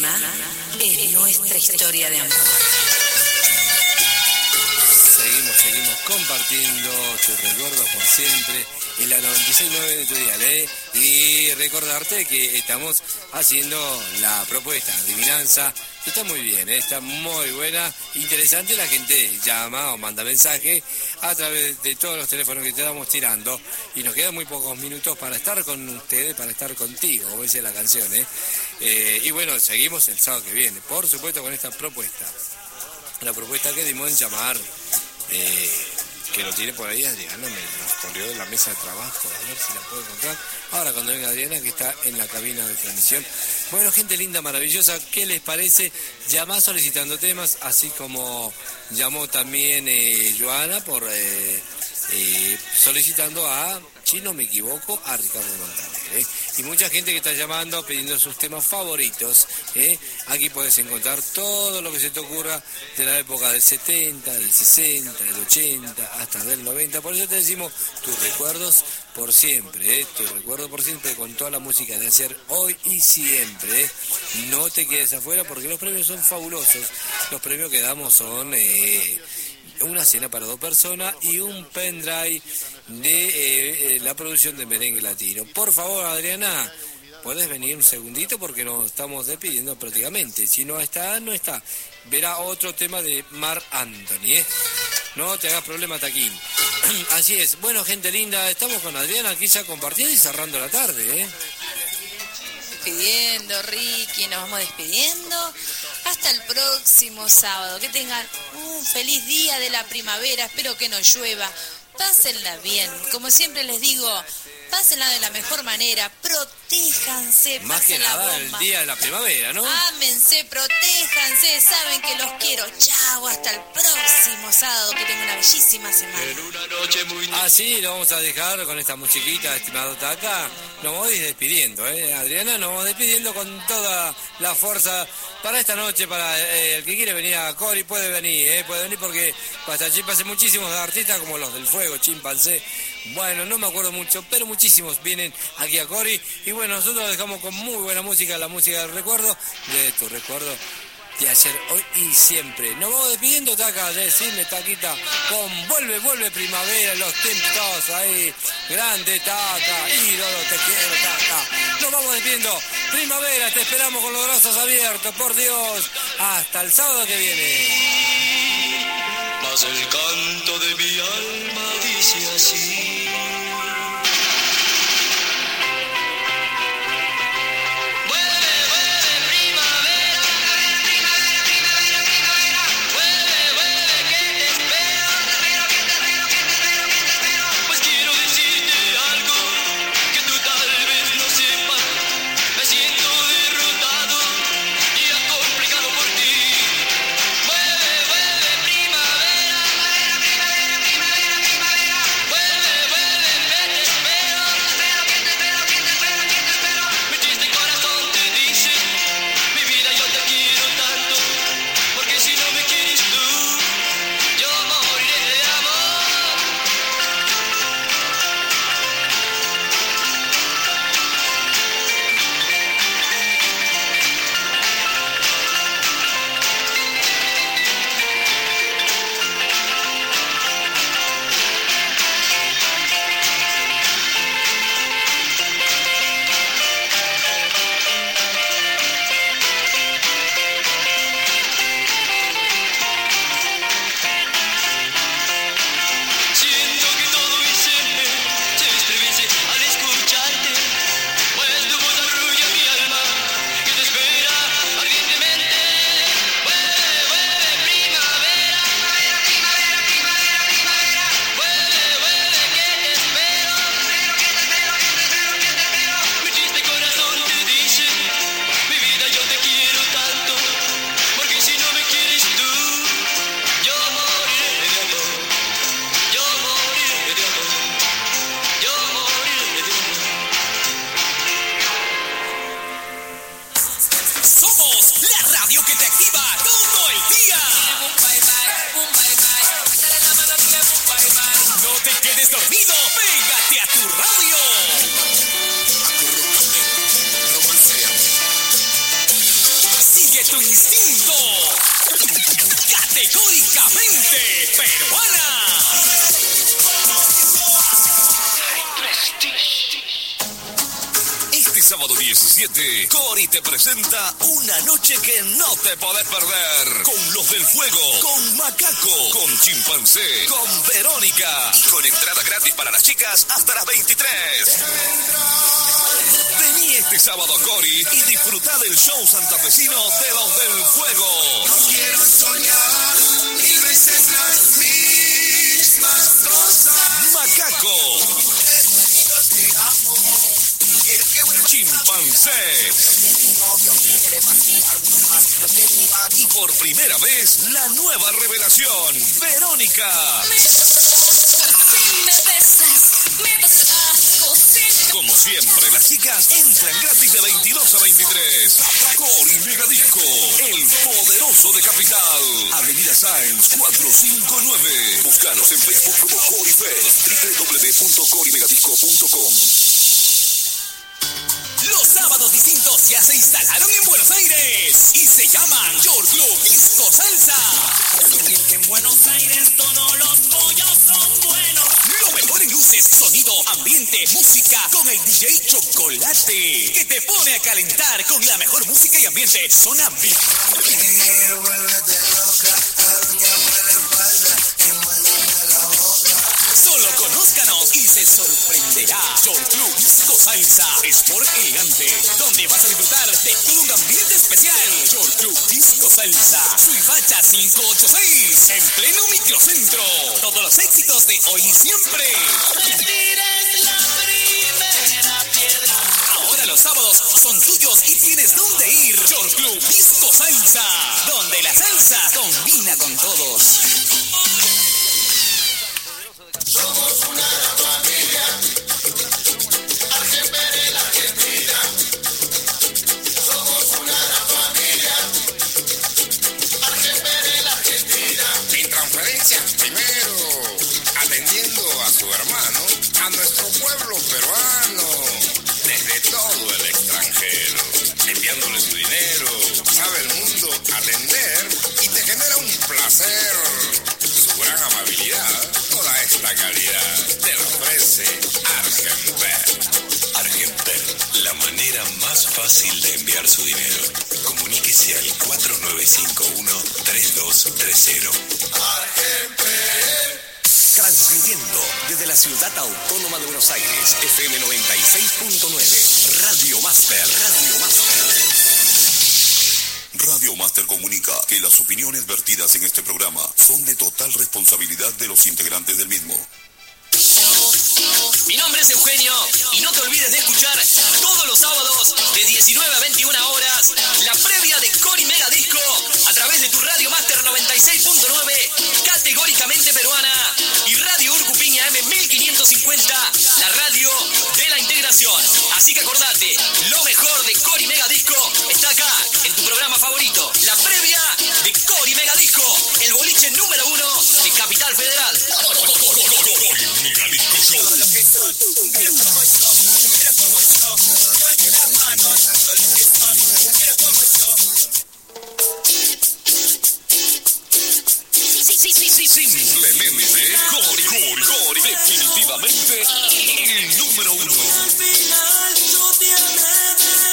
tema es nuestra historia de amor. Seguimos, seguimos compartiendo tus recuerdos por siempre en la noventa y seis punto nueve de tu dial, ¿eh? Y recordarte que estamos haciendo la propuesta adivinanza. Está muy bien, ¿eh? Está muy buena, interesante. La gente llama o manda mensaje a través de todos los teléfonos que te estamos tirando. Y nos quedan muy pocos minutos para estar con ustedes, para estar contigo, como dice la canción, ¿eh? Eh, y bueno, seguimos el sábado que viene, por supuesto, con esta propuesta. La propuesta que dimos en llamar, eh, que lo tiene por ahí Adriana, me nos corrió de la mesa de trabajo, a ver si la puedo encontrar. Ahora cuando venga Adriana, que está en la cabina de transmisión. Bueno, gente linda, maravillosa, ¿qué les parece? Llama solicitando temas, así como llamó también eh, Joana por eh, eh, solicitando a, si no me equivoco, a Ricardo Montaner, ¿eh? Y mucha gente que está llamando pidiendo sus temas favoritos, ¿eh? Aquí puedes encontrar todo lo que se te ocurra de la época del setenta, del sesenta, del ochenta, hasta del noventa. Por eso te decimos tus recuerdos por siempre, ¿eh? Tus recuerdos por siempre con toda la música de ayer, hoy y siempre, ¿eh? No te quedes afuera porque los premios son fabulosos. Los premios que damos son eh, una cena para dos personas y un pendrive de eh, eh, la producción de merengue latino. Por favor, Adriana, ¿puedes venir un segundito? Porque nos estamos despidiendo prácticamente. Si no está, no está. Verá otro tema de Marc Anthony, ¿eh? No te hagas problema, Taquín. Así es. Bueno, gente linda, estamos con Adriana aquí ya compartiendo y cerrando la tarde, ¿eh? Despidiendo, Ricky, nos vamos despidiendo. Hasta el próximo sábado. Que tengan un feliz día de la primavera. Espero que no llueva. Pásenla bien. Como siempre les digo, pásenla de la mejor manera. Protéjanse. Más que nada el día de la primavera, ¿no? Ámense, protéjanse. Saben que los quiero. Chao, hasta el próximo sábado. Que tengan una bellísima semana. Así lo vamos a dejar con esta musiquita, estimado Taca. Nos vamos despidiendo, ¿eh? Adriana, nos vamos despidiendo con toda la fuerza para esta noche. Para eh, el que quiere venir a Cori puede venir, ¿eh? Puede venir porque hasta Chimpancé muchísimos artistas como los del Fuego, Chimpancé. Bueno, no me acuerdo mucho, pero muchísimos vienen aquí a Cori. Y bueno, nosotros lo dejamos con muy buena música, la música del recuerdo, de tu recuerdo de ayer, hoy y siempre. Nos vamos despidiendo, Taca, decime, Taquita, con Vuelve, Vuelve Primavera, los tiempos ahí, grande, Taca, ídolo, te quiero, Taca. Nos vamos despidiendo, primavera, te esperamos con los brazos abiertos, por Dios, hasta el sábado que viene. Mas el canto de mi alma dice así. Vuelve, diecisiete, Cori te presenta una noche que no te podés perder. Con Los del Fuego, con Macaco, con Chimpancé, con Verónica y con entrada gratis para las chicas hasta las veintitrés. Vení este sábado a Cori y disfrutá del show santafesino de Los del Fuego. No quiero soñar mil veces las mismas cosas. Macaco, Chimpancé y por primera vez la nueva revelación, Verónica. Si me besas, me vas a coser. Como siempre, las chicas entran gratis de veintidós a veintitrés. Cori Megadisco, el poderoso de Capital. Avenida Sáenz cuatrocientos cincuenta y nueve. Búscanos en Facebook como Corifest, doble u doble u doble u punto cori megadisco punto com. Los sábados distintos ya se instalaron en Buenos Aires y se llaman Your Club Disco Salsa. Porque en Buenos Aires todos los pollos son buenos. Lo mejor en luces, sonido, ambiente, música con el D J Chocolate, que te pone a calentar con la mejor música y ambiente. Zona V I P. Solo conózcanos y se sorprenderá. Your Club Disco Salsa, Sport Elegante, donde vas a disfrutar de todo un ambiente especial. Your Club Disco Salsa, Suipacha quinientos ochenta y seis, en pleno microcentro. Todos los éxitos de hoy y siempre. Ahora los sábados son tuyos y tienes dónde ir. Your Club Disco Salsa, donde la salsa combina con todos. Somos una gran familia, Argentina, la Argentina. Somos una gran familia, Argentina, la Argentina. Sin transferencia, primero, atendiendo a su hermano, a nuestro pueblo peruano, desde todo el extranjero, enviándole su dinero, sabe el mundo atender y te genera un placer. Su gran amabilidad, toda esta calidad, te la ofrece Argenper. Argenper, la manera más fácil de enviar su dinero. Comuníquese al cuatro nueve cinco uno, tres dos tres cero. Argenper. Transmitiendo desde la ciudad autónoma de Buenos Aires, F M noventa y seis punto nueve, Radio Master, Radio Master. Radio Master comunica que las opiniones vertidas en este programa son de total responsabilidad de los integrantes del mismo. Mi nombre es Eugenio y no te olvides de escuchar todos los sábados de diecinueve a veintiuna horas la previa de Cori Mega Disco a través de tu Radio Master noventa y seis punto nueve, categóricamente peruana, y Radio Urcupiña M mil quinientos cincuenta, la radio de la integración. Así que acordate, lo mejor de Cori Mega Disco está acá en tu programa favorito, la previa de Cori Mega Disco, el boliche número uno de Capital Federal. Simplemente Cori, Cori, Cori, definitivamente el número uno. Al final tú tienes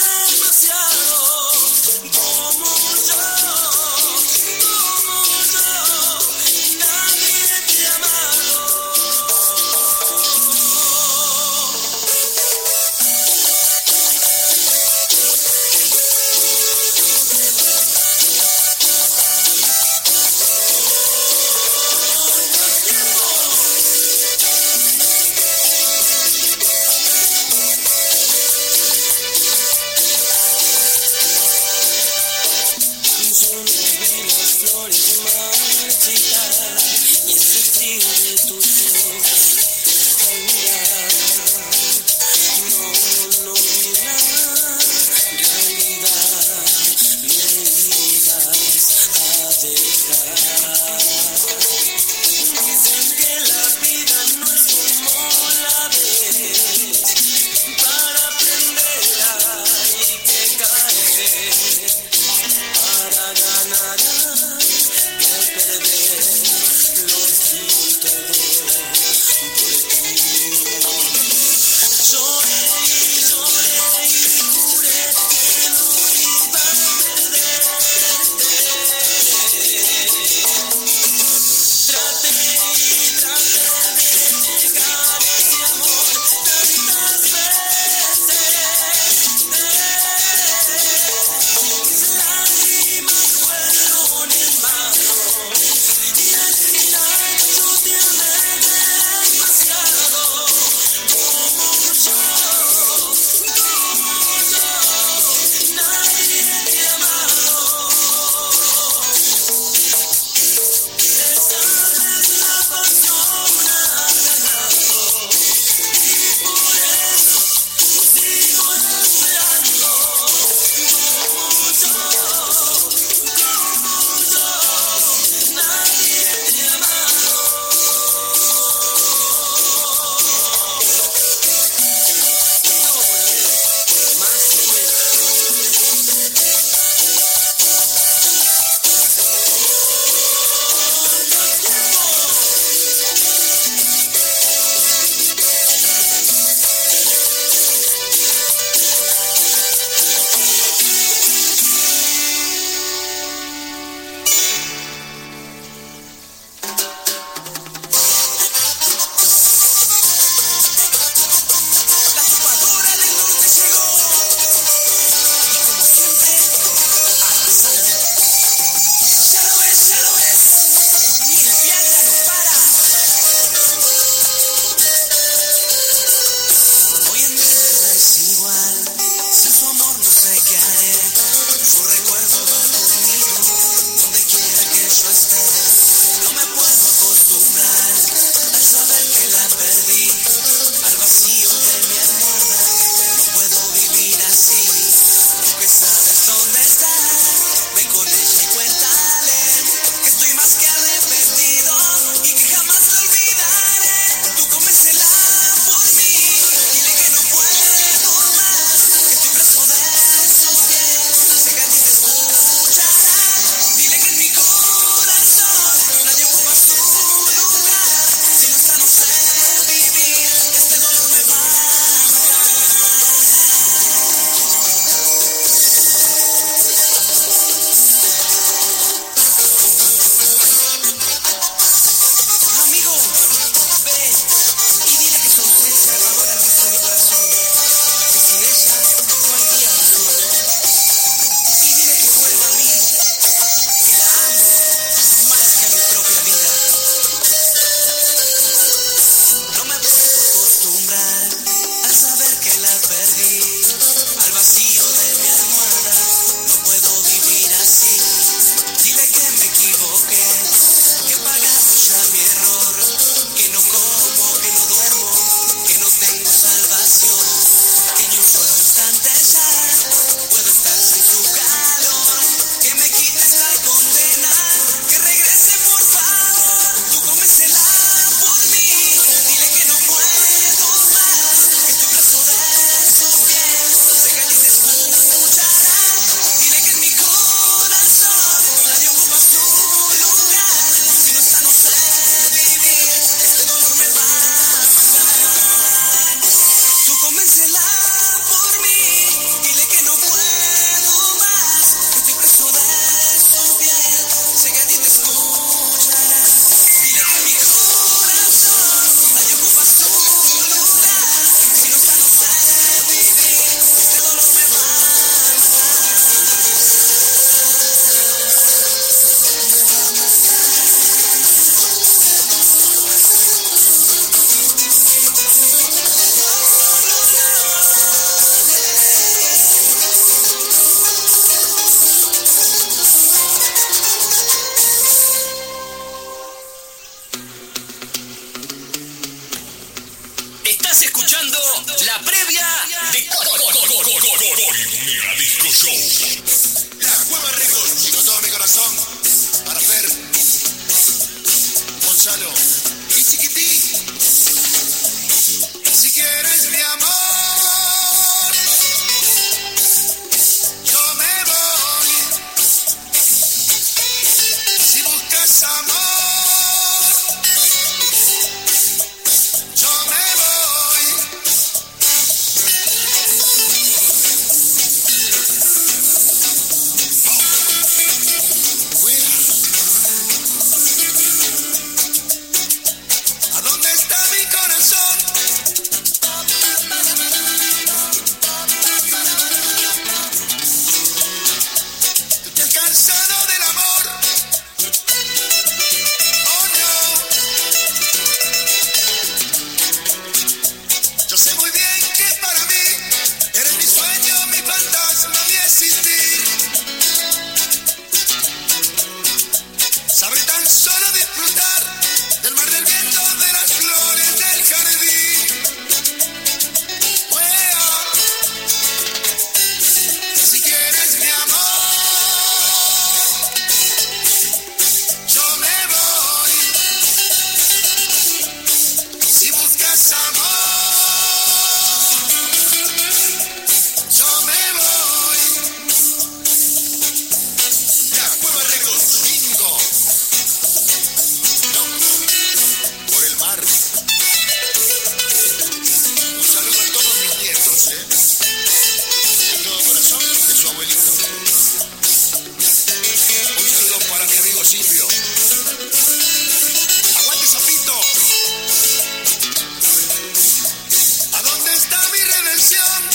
la previa de Cori Mega Disco Show. La Cueva Records, y con todo mi corazón, para Fer, Gonzalo y Chiquití. Si quieres mi amor, yo me voy. Si buscas amor, yo me voy. ¿A dónde está mi corazón? ¿Tú te has cansado del amor? Oh no. Yo sé muy bien que para mí eres mi sueño, mi fantasma, mi existir. Sabré tan solo disfrutar del mar, del viento, de las flores, del jardín. Wea. Si quieres mi amor, yo me voy. Si buscas amor, yo me voy. La Cueva Records, bingo. Por el mar. Un saludo a todos mis nietos, ¿eh? De todo corazón, de su abuelito. Un saludo para mi amigo Silvio. ¡Aguante, sapito! ¿A dónde está mi redención?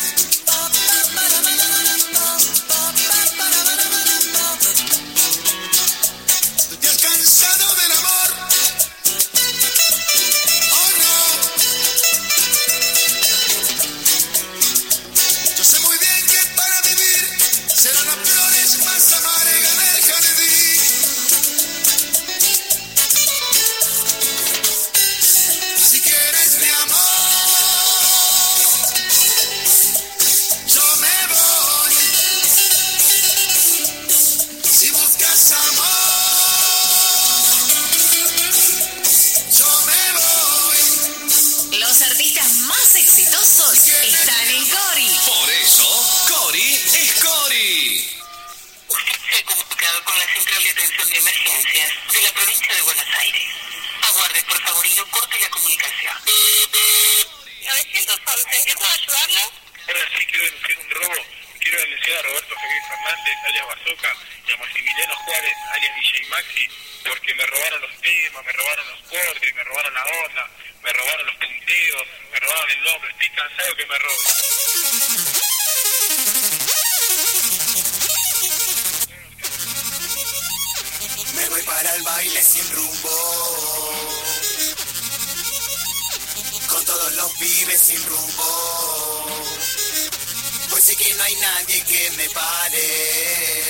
¿Tú te has cansado del amor? Oh no. Yo sé muy bien que para vivir serán las flores más amargas del jardín. Si quieres mi amor, yo me voy. Si buscas amor, yo me voy. Los artistas más exitosos están en Cori. Por eso, Cori es Cori. Usted se ha comunicado con la Central de Atención de Emergencias de la provincia de Buenos Aires. Aguarde, por favor, y no corte la comunicación. novecientos once, ¿qué puedo ayudarlo? Ahora sí quiero denunciar un robo. Quiero denunciar a Roberto Javier Fernández, alias Bazooka, y a Maximiliano Juárez, alias D J Maxi, porque me robaron los temas, me robaron los cortes, me robaron la onda, me robaron los punteos, me robaron el nombre. Estoy cansado que me roben. Me voy para el baile sin rumbo, con todos los pibes sin rumbo, pues sí que no hay nadie que me pare,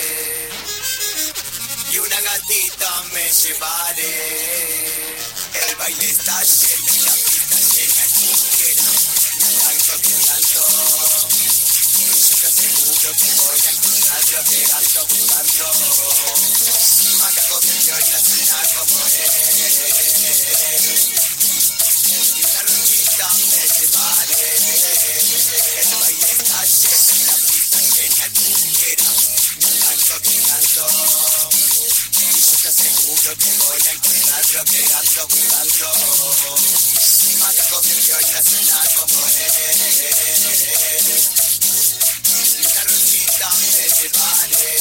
y una gatita me llevaré. El baile está lleno y la pista llena de mujeres, me arranco cantando, y yo te aseguro que voy a encontrar lo que ando buscando. Macaco que hoy la cena como es, y una rochita me llevaré. El baile está lleno y la pista llena de mujeres, me arranco cantando, y yo te aseguro que voy a encontrar lo que ando buscando. Macaco que hoy la cena como es, y una rochita me llevaré.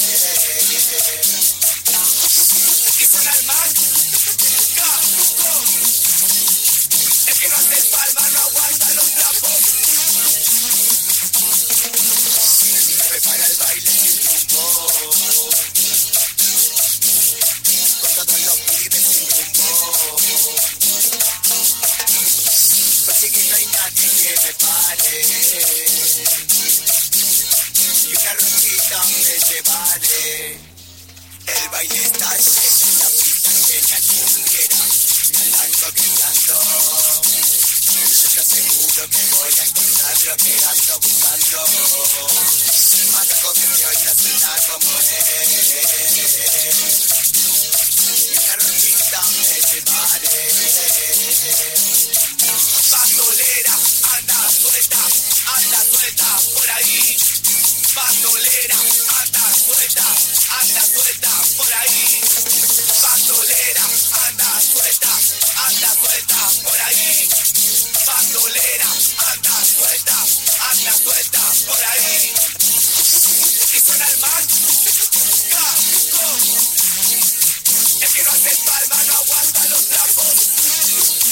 Y suena el mar, caduco. El que no hace palma no aguanta los trapos. Me voy para el baile sin rumbo, con todos los pibes sin rumbo, pues sí que no hay nadie que me pare, y una rochita me llevaré. El baile está lleno, la pista llena de mujeres, me arranco gritando, Yo te aseguro que voy a encontrar lo que ando buscando. Mata con mi piola, suena como es. Y una rojita me llevaré. Bandolera, anda suelta, anda suelta por ahí. Bandolera, anda suelta, anda suelta por ahí. Bandolera, anda suelta, anda suelta por ahí. Bandolera, anda suelta, anda suelta por ahí. Y suena el man, el que no hace palma no aguanta los trapos.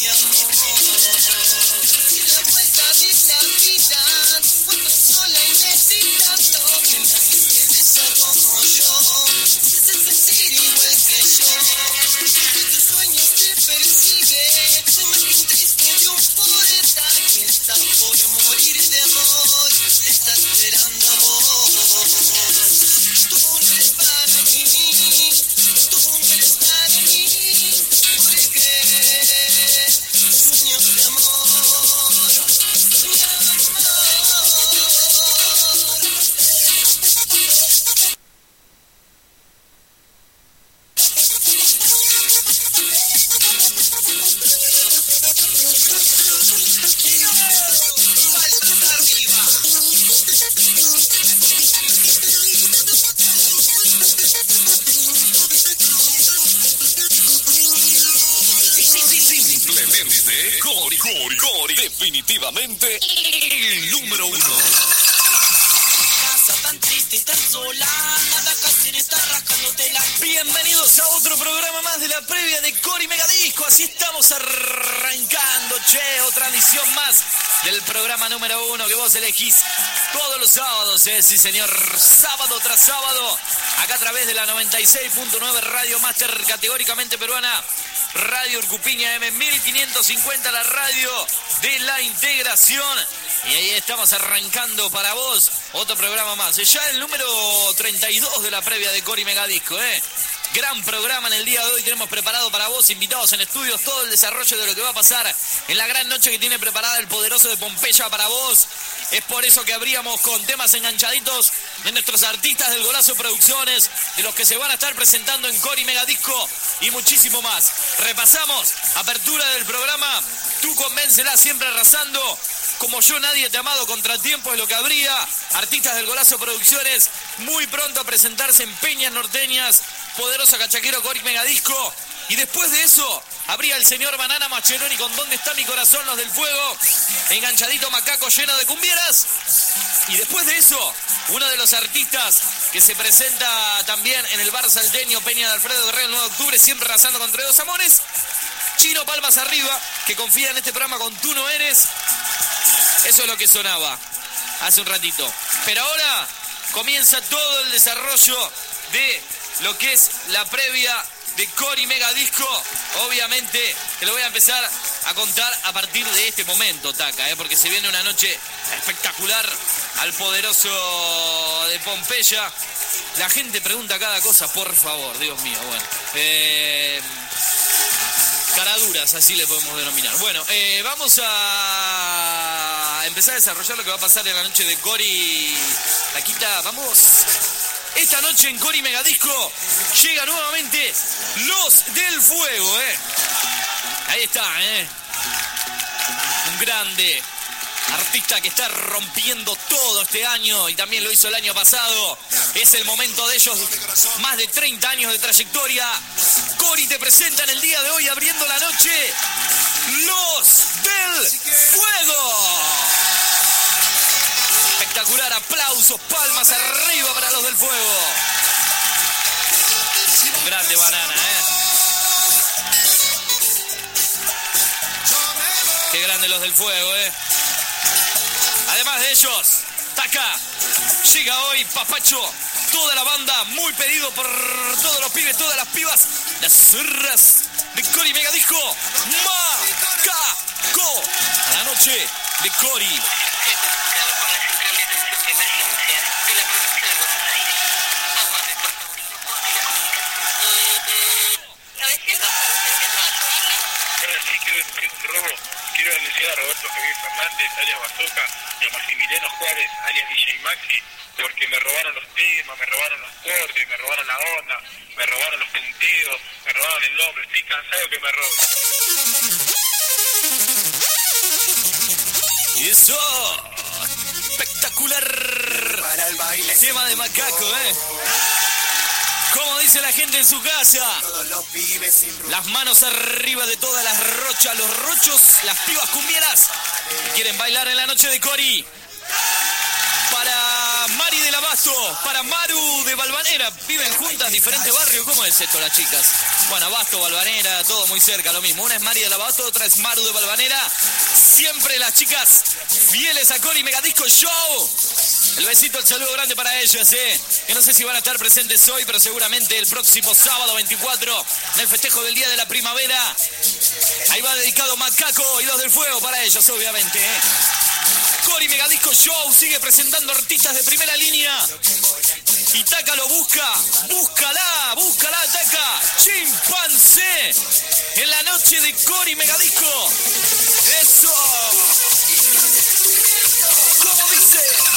mi amor. Y la vuelta de la vida, cuando sola y necesitando que nadie te besa como yo, te hace sentir igual que yo. Que tus sueños te persiguen, tu imagen triste de un poeta que está por morir de amor, te está esperando a vos. Tú no eres para mí, tú no eres para mí, porque sueño de amor, mi amor. Palmas arriba. Simplemente Cori, Cori, Cori. Definitivamente el número uno. Casa tan triste y tan sola, nada que hacer, está rascándote la. Bienvenidos a otro programa más de la previa de Cori Megadisco. Así estamos arrancando, che, otra edición más del programa número uno que vos elegís todos los sábados, eh, sí señor, sábado tras sábado, acá a través de la noventa y seis punto nueve Radio Master, categóricamente peruana, Radio Urcupiña M mil quinientos cincuenta, la radio de la integración. Y ahí estamos arrancando para vos otro programa más. Ya el número treinta y dos de la previa de Cori Megadisco, ¿eh? Gran programa en el día de hoy. Tenemos preparado para vos, invitados en estudios, todo el desarrollo de lo que va a pasar en la gran noche que tiene preparada el poderoso de Pompeya para vos. Es por eso que abríamos con temas enganchaditos de nuestros artistas del Golazo Producciones, de los que se van a estar presentando en Cori Megadisco y muchísimo más. Repasamos, apertura del programa, Tú Convéncela, siempre arrasando. Como yo, nadie te ha amado, Contratiempo es lo que habría. Artistas del Golazo Producciones, muy pronto a presentarse en Peñas Norteñas, poderosa cachaquero Cori Megadisco. Y después de eso, habría el señor Banana Mascheroni con ¿Dónde está mi corazón? Los del Fuego, enganchadito Macaco lleno de cumbieras. Y después de eso, uno de los artistas que se presenta también en el bar salteño Peña de Alfredo Guerrero el nueve de octubre, siempre arrasando con Entre Dos Amores, Chino Palmas Arriba, que confía en este programa con Tú No Eres. Eso es lo que sonaba hace un ratito. Pero ahora comienza todo el desarrollo de lo que es la previa de Cori Megadisco. Obviamente te lo voy a empezar a contar a partir de este momento, Taca, ¿eh? Porque se viene una noche espectacular al poderoso de Pompeya. La gente pregunta cada cosa, por favor, Dios mío. Bueno, eh... caraduras, así le podemos denominar. Bueno, eh, vamos a empezar a desarrollar lo que va a pasar en la noche de Cori. Taquita, vamos. Esta noche en Cori Megadisco llega nuevamente Los del Fuego, ¿eh? Ahí está, ¿eh? Un grande artista que está rompiendo todo este año y también lo hizo el año pasado. Es el momento de ellos, más de treinta años de trayectoria. Cori te presenta en el día de hoy, abriendo la noche, Los del Fuego. Espectacular, aplausos, palmas arriba para Los del Fuego. Un grande Banana, ¿eh? Qué grande Los del Fuego, ¿eh? Además de ellos, Taca, llega hoy Papacho, toda la banda, muy pedido por todos los pibes, todas las pibas, las zurras de Cori Megadisco, Macaco, a la noche de Cori. Quiero denunciar a Roberto Javier Fernández, alias Bazooka, y a Maximiliano Juárez, alias D J Maxi, porque me robaron los temas, me robaron los cortes, me robaron la onda, me robaron los punteos, me robaron el nombre. Estoy cansado que me roben. Y eso, espectacular. Para el baile. Tema de Macaco, ¿eh? Como dice la gente en su casa, las manos arriba de todas las rochas, los rochos, las pibas cumbieras que quieren bailar en la noche de Cori. Para Mari de la Abasto, para Maru de Balvanera. Viven juntas en diferentes barrios. ¿Cómo es esto, las chicas? Bueno, Abasto, Balvanera, todo muy cerca, lo mismo. Una es Mari del Abasto, otra es Maru de Balvanera. Siempre las chicas fieles a Cori Megadisco Show. El besito, el saludo grande para ellas, eh. Que no sé si van a estar presentes hoy, pero seguramente el próximo sábado veinticuatro, en el festejo del Día de la Primavera. Ahí va dedicado Macaco y Los del Fuego para ellos, obviamente, eh. Cori Megadisco Show sigue presentando artistas de primera línea. Y Taka lo busca, búscala, búscala, Taka. Chimpancé en la noche de Cori Megadisco. Eso. ¿Cómo dice?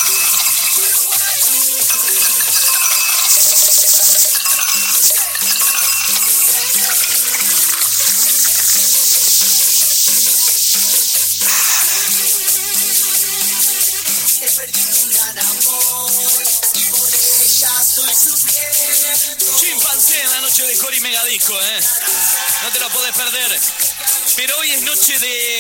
He perdido un gran amor y por ella estoy sufriendo. Chimpancé en la noche de Cori Megadisco, eh. No te lo podés perder. Pero hoy es noche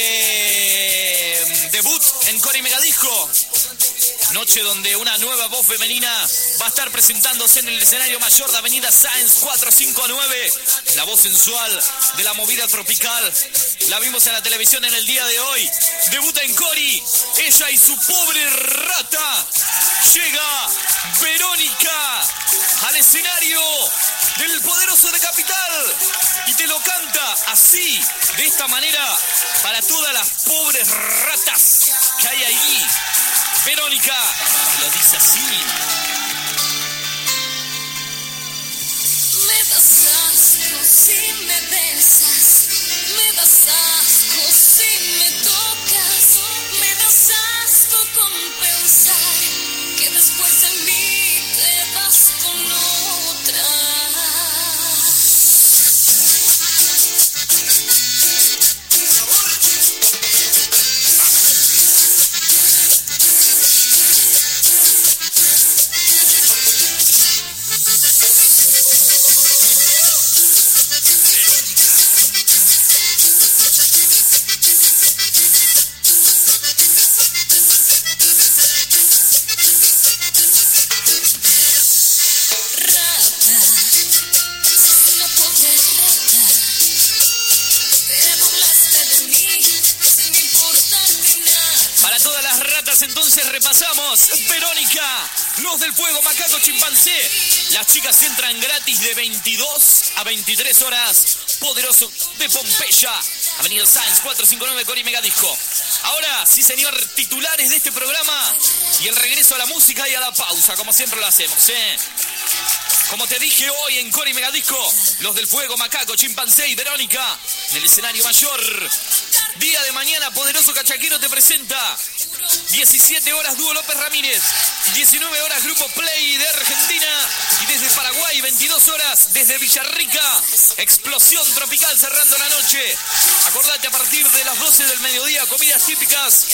de debut en Cori Megadisco. Noche donde una nueva voz femenina va a estar presentándose en el escenario mayor de Avenida Sáenz cuatrocientos cincuenta y nueve. La voz sensual de la movida tropical. La vimos en la televisión en el día de hoy. Debuta en Cori. Ella y su pobre rata. Llega Verónica al escenario del Poderoso de Capital. Y te lo canta así, de esta manera, para todas las pobres ratas que hay ahí. Verónica lo dice así. Me das asco si me besas, me das asco si me tocas, me das asco con pensar que después de mí te vas con otra. Entonces repasamos. Verónica, Los del Fuego, Macaco, Chimpancé. Las chicas entran gratis de veintidós a veintitrés horas. Poderoso de Pompeya, Avenida Sáenz cuatrocientos cincuenta y nueve, Cori Megadisco. Ahora, sí señor, titulares de este programa y el regreso a la música y a la pausa, como siempre lo hacemos, ¿eh? Como te dije hoy en Cori Megadisco, Los del Fuego, Macaco, Chimpancé y Verónica en el escenario mayor. Día de mañana, Poderoso Cachaquero te presenta diecisiete horas Dúo López Ramírez, diecinueve horas Grupo Play de Argentina y desde Paraguay veintidós horas desde Villarrica, Explosión Tropical cerrando la noche. Acordate, a partir de las doce del mediodía, comidas típicas,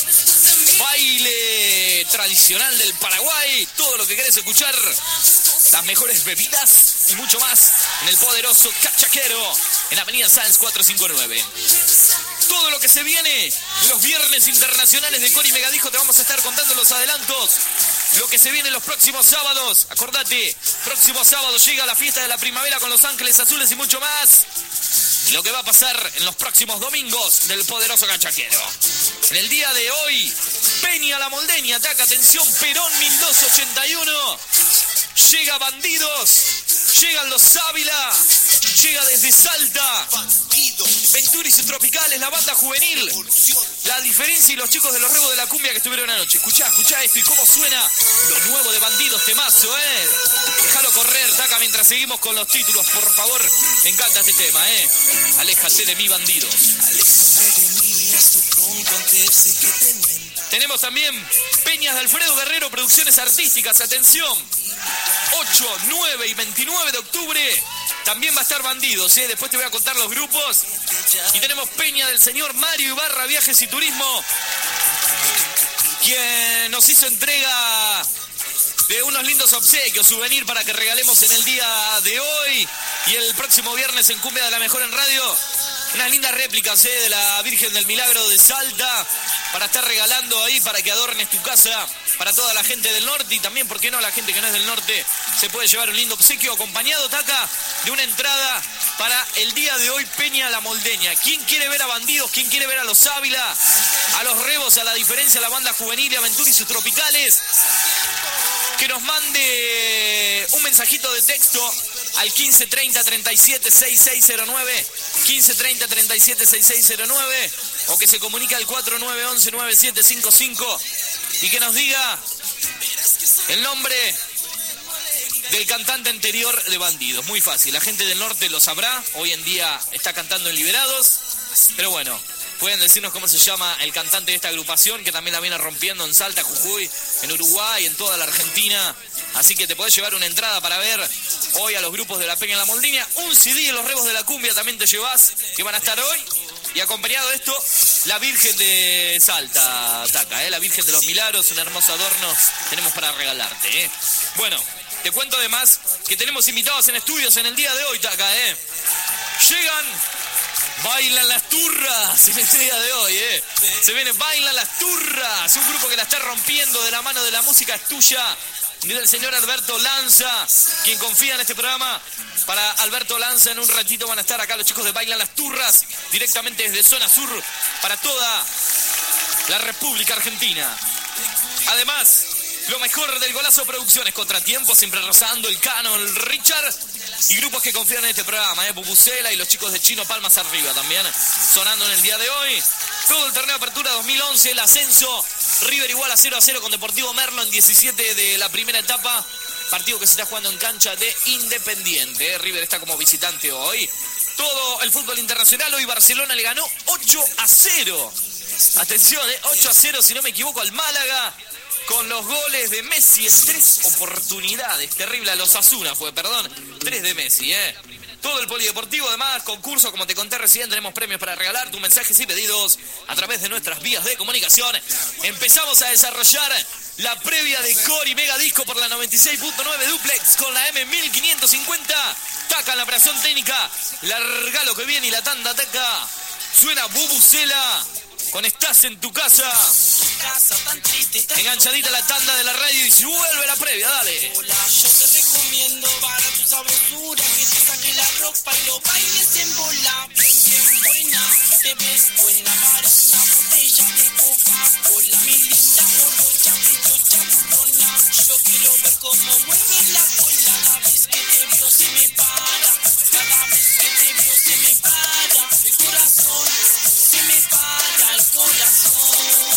baile tradicional del Paraguay, todo lo que querés escuchar, las mejores bebidas y mucho más en el Poderoso Cachaquero en Avenida Sáenz cuatrocientos cincuenta y nueve. Todo lo que se viene, los viernes internacionales de Cori Megadisco, te vamos a estar contando los adelantos. Lo que se viene los próximos sábados. Acordate, próximo sábado llega la fiesta de la primavera con Los Ángeles Azules y mucho más. Y lo que va a pasar en los próximos domingos del Poderoso Cachaquero. En el día de hoy, Peña La Moldeña ataca, atención, Perón mil doscientos ochenta y uno. Llega Bandidos, llegan los Ávila, llega desde Salta, Venturis y Tropicales, la banda juvenil, La Diferencia y los chicos de los Rebos de la Cumbia que estuvieron anoche. Escuchá, escuchá esto y cómo suena lo nuevo de Bandidos, temazo, eh. Déjalo correr, Taka, mientras seguimos con los títulos, por favor. Me encanta este tema, eh. Aléjate de mí, Bandidos. Aléjate de mí, esto pronto antes de que te mienta. Tenemos también Peñas de Alfredo Guerrero, producciones artísticas, atención. ocho, nueve y veintinueve de octubre también va a estar Bandidos, ¿eh? Después te voy a contar los grupos. Y tenemos Peña del señor Mario Ibarra, Viajes y Turismo, quien nos hizo entrega de unos lindos obsequios, souvenir para que regalemos en el día de hoy y el próximo viernes en Cumbia de la Mejor en Radio. Unas lindas réplicas, ¿eh? De la Virgen del Milagro de Salta, para estar regalando ahí, para que adornes tu casa, para toda la gente del norte, y también, ¿por qué no?, la gente que no es del norte se puede llevar un lindo obsequio acompañado, Taca, de una entrada para el día de hoy, Peña La Moldeña. ¿Quién quiere ver a Bandidos? ¿Quién quiere ver a los Ávila? A los Rebos, a La Diferencia, a la banda juvenil y Aventura y sus tropicales. Que nos mande un mensajito de texto al quince treinta treinta y siete sesenta y seis cero nueve, quince treinta treinta y siete sesenta y seis cero nueve, o que se comunique al cuatro nueve once nueve siete cinco cinco y que nos diga el nombre del cantante anterior de Bandidos. Muy fácil, la gente del norte lo sabrá, hoy en día está cantando en Liberados, pero bueno, pueden decirnos cómo se llama el cantante de esta agrupación, que también la viene rompiendo en Salta, Jujuy, en Uruguay, en toda la Argentina. Así que te podés llevar una entrada para ver hoy a los grupos de La Peña en La Moldeña. Un C D de los Rebos de la Cumbia también te llevas, que van a estar hoy. Y acompañado de esto, la Virgen de Salta, Taca, ¿eh? La Virgen de los Milagros, un hermoso adorno tenemos para regalarte, ¿eh? Bueno, te cuento además que tenemos invitados en estudios en el día de hoy, Taca, ¿eh? Llegan... Bailan las Turras en el día de hoy, ¿eh? Se viene Bailan las Turras, un grupo que la está rompiendo de la mano de La Música Es Tuya, del señor Alberto Lanza, quien confía en este programa. Para Alberto Lanza, en un ratito van a estar acá los chicos de Bailan las Turras, directamente desde Zona Sur, para toda la República Argentina. Además, lo mejor del Golazo Producciones, Contratiempo, siempre rozando el Cano, el Richard, y grupos que confían en este programa, ¿eh? Bubucela y los chicos de Chino Palmas Arriba también sonando en el día de hoy. Todo el torneo de apertura dos mil once, el ascenso, River igual a cero a cero con Deportivo Merlo en diecisiete de la primera etapa, partido que se está jugando en cancha de Independiente, ¿eh? River está como visitante hoy. Todo el fútbol internacional, hoy Barcelona le ganó ocho a cero. Atención, ¿eh? ocho a cero, si no me equivoco, al Málaga, con los goles de Messi en tres oportunidades. Terrible, a los Osasuna fue, perdón. Tres de Messi, ¿eh? Todo el polideportivo, además, concurso, como te conté recién, tenemos premios para regalar, tus mensajes y pedidos a través de nuestras vías de comunicación. Empezamos a desarrollar la previa de Cori Mega Disco por la noventa y seis punto nueve Duplex con la M mil quinientos cincuenta. Taca en la operación técnica. Larga lo que viene y la tanda, Taca. Suena Bubucela con Estás en tu casa. Enganchadita la tanda de la radio y se vuelve la previa, dale. Hola, yo te recomiendo para tu sabrosura que te saques la ropa y lo bailes en bola. Bien, bien buena, te ves buena, parece una botella de Coca-Cola. Mi linda morocha, pichocha, burrona. Yo quiero ver cómo mueves la cola. Cada vez que te veo se me para. Cada vez que te veo se me para. El corazón, se me para el corazón.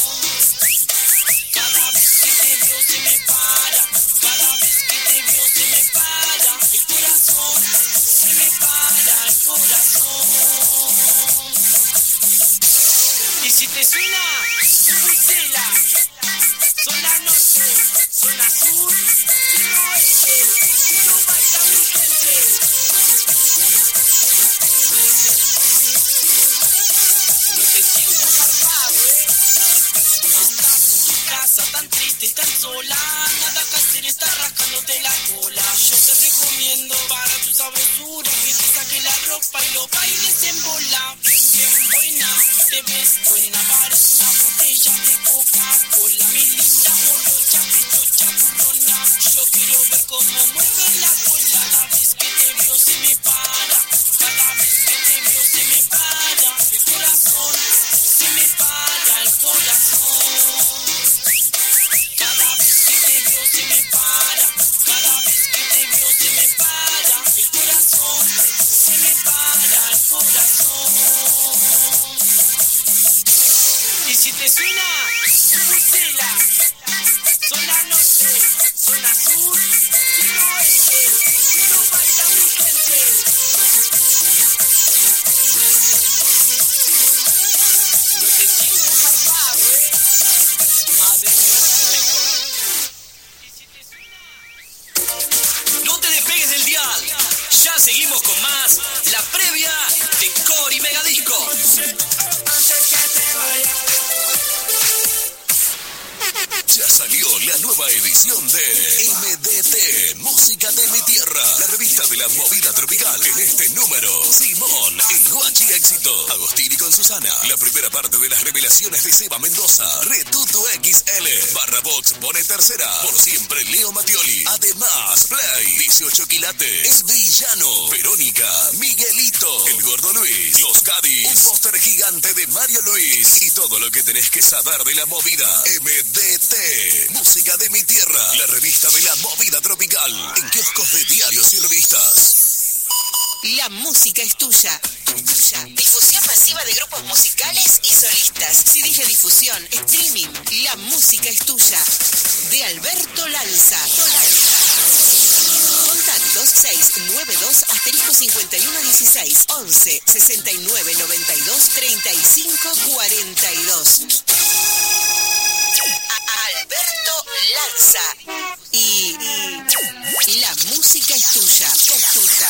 Cada vez que te veo se me para, cada vez que te veo se me para el corazón, se me para el corazón. Y si te suena, Bubucela, zona norte, zona sur, quiero oeste, quiero bailar mi gente. No te sientas zarpado, eh. Tan triste, tan sola, nada que hacer, está rascándote la cola. Yo te recomiendo para tu sabrosura que te saques la ropa y lo bailes en bola. Bien, bien buena, te ves buena, parece una botella de Coca-Cola. Mi linda morocha, pichocha, burrona. Yo quiero ver cómo mueves la cola. Cada vez que te veo se me para, cada vez que te veo se me para el corazón, se me para el corazón. Cada vez que te veo se me para, cada vez que te veo se me para el corazón, se me para el corazón. Y si te suena, Bubucela, zona norte, zona sur, quiero oeste, quiero bailar mi gente. No te sientas zarpado, eh. No te despegues del dial. Ya seguimos con más. La previa de Cori Mega Disco. Ya salió la nueva edición de M D T, Música de mi Tierra, la revista de la movida tropical. En este número, Simón, el Guachi Éxito, Agostini con Susana, la primera parte de las revelaciones de Seba Mendoza, Retuto X L, Barra Box pone tercera, por siempre Leo Mattioli. Además, Play, dieciocho quilates, El Villano, Verónica, Miguelito, El Gordo Luis, Los Cádiz, un póster gigante de Mario Luis y todo lo que tenés que saber de la movida. M D T, Música de mi Tierra, la revista de la movida tropical, en kioscos de diarios y revistas. La música es tuya. tuya. Difusión masiva de grupos musicales y solistas. C Ds de difusión, streaming. La música es tuya. De Alberto Lanza. Contactos seis nueve dos asterisco cincuenta y uno dieciséis once sesenta y nueve noventa y dos treinta y cinco cuarenta y dos. Alberto Lanza. Y, y la música es tuya. Es tuya.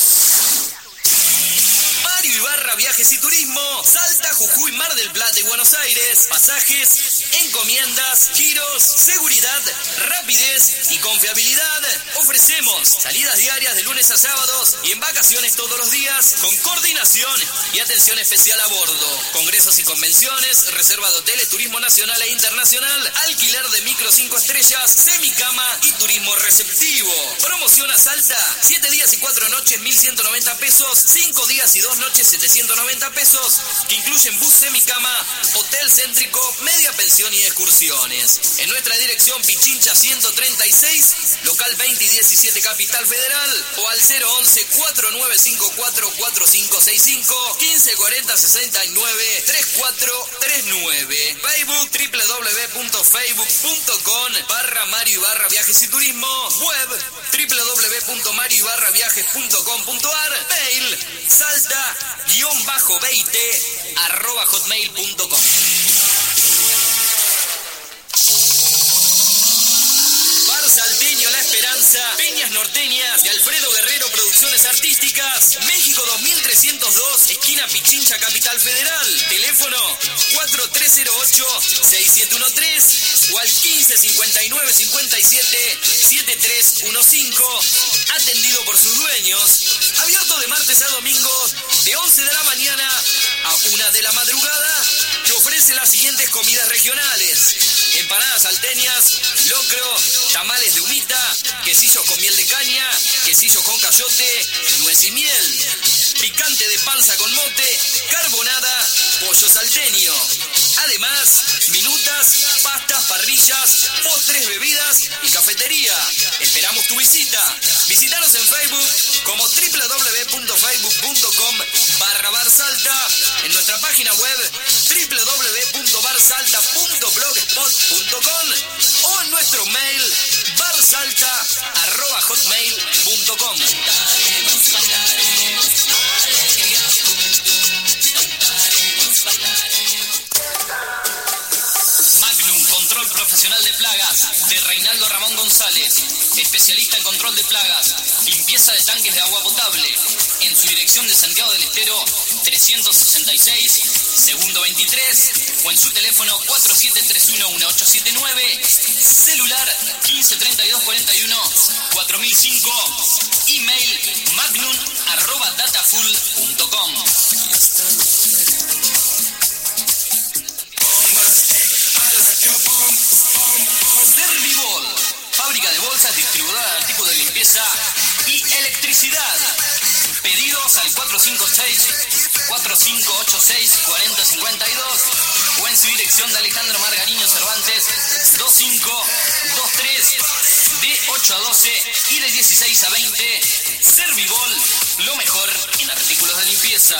Mario Ibarra Viajes y Turismo, Salta, Jujuy, Mar del Plata y Buenos Aires. Pasajes, encomiendas, giros, seguridad, rapidez y confiabilidad. Ofrecemos salidas diarias de lunes a sábados y en vacaciones todos los días con coordinación y atención especial a bordo. Congresos y convenciones, reserva de hoteles, turismo nacional e internacional, alquiler de micro cinco estrellas, semicama y turismo receptivo. Promoción a Salta, siete días y cuatro noches, mil ciento noventa pesos, cinco días y dos noches, setecientos noventa pesos, que incluyen bus semicama, hotel céntrico, media pensión y excursiones. En nuestra dirección Pichincha ciento treinta y seis, local veinte y diecisiete Capital Federal, o al cero once cuatro nueve cinco cuatro cuatro cinco seis cinco, quince cuarenta sesenta y nueve treinta y cuatro treinta y nueve. Facebook www.facebook.com barra Mario Ibarra Viajes y Turismo, web www.mario ibarra viajes punto com punto ar, mail salta guión bajo veinte arroba hotmail punto com. Bar Salteño La Esperanza, Peñas Norteñas de Alfredo Guerrero Producciones Artísticas, México dos mil trescientos dos, esquina Pichincha, Capital Federal. Teléfono cuatro tres cero ocho seis siete uno tres o al quince cincuenta y nueve cincuenta y siete setenta y tres quince. Atendido por sus dueños. Abierto de martes a domingo de once de la mañana a una de la madrugada. Te ofrece las siguientes comidas regionales: empanadas salteñas, locro, tamales de humita, quesillos con miel de caña, quesillos con cayote, nuez y miel, picante de panza con mote, carbonada, pollo salteño. Además, minutas, pastas, parrillas, postres, bebidas y cafetería. Esperamos tu visita. Visítanos en Facebook como www.facebook.com barra barsalta, en nuestra página web www punto barsalta punto blogspot punto com o en nuestro mail barsalta arroba hotmail punto com. Magnum Control Profesional de Plagas de Reinaldo Ramón González, especialista en control de plagas, limpieza de tanques de agua potable, en su dirección de Santiago del Estero trescientos sesenta y seis, segundo veintitrés, o en su teléfono cuatro siete tres uno uno ocho siete nueve, celular quince treinta y dos cuarenta y uno cuatro mil cinco, email magnum arroba dataful punto com. Servibol, fábrica de bolsas, distribuidora de artículos de limpieza y electricidad. Pedidos al cuatro cinco seis, cuatro cinco ocho seis, cuatro cero cinco dos o en su dirección de Alejandro Margariño Cervantes dos cinco dos tres, de ocho a doce y de dieciséis a veinte. Servibol, lo mejor en artículos de limpieza.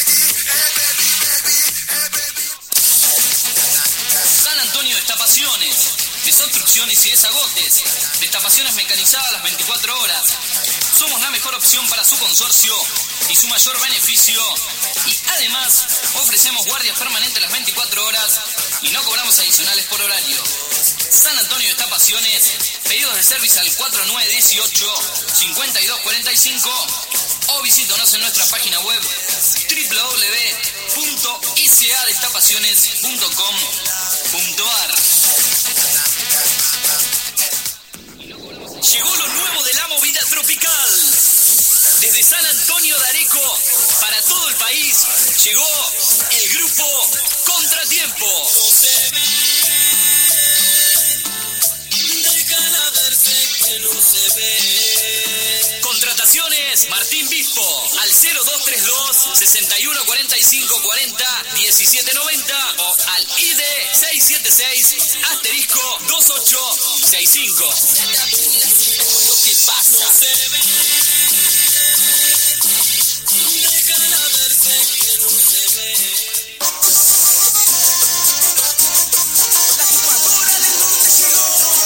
San Antonio Destapaciones, desobstrucciones y desagotes, destapaciones mecanizadas las veinticuatro horas. Somos la mejor opción para su consorcio y su mayor beneficio. Y además ofrecemos guardias permanentes las veinticuatro horas y no cobramos adicionales por horario. San Antonio Destapaciones, pedidos de servicio al cuatro nueve uno ocho, cinco dos cuatro cinco o visítanos en nuestra página web w w w punto s a destapaciones punto com punto ar. Llegó lo nuevo de la movida tropical. Desde San Antonio de Areco, para todo el país, llegó el grupo Contratiempo. No se ve, déjala verse que no se ve. Contrataciones Martín Bispo al cero dos tres dos, sesenta y uno cuarenta y cinco cuarenta, diecisiete noventa o al I D seis siete seis asterisco dos ocho seis cinco. Lo que pasa. No se ve, déjala verse que no se ve. La topadora del norte llegó.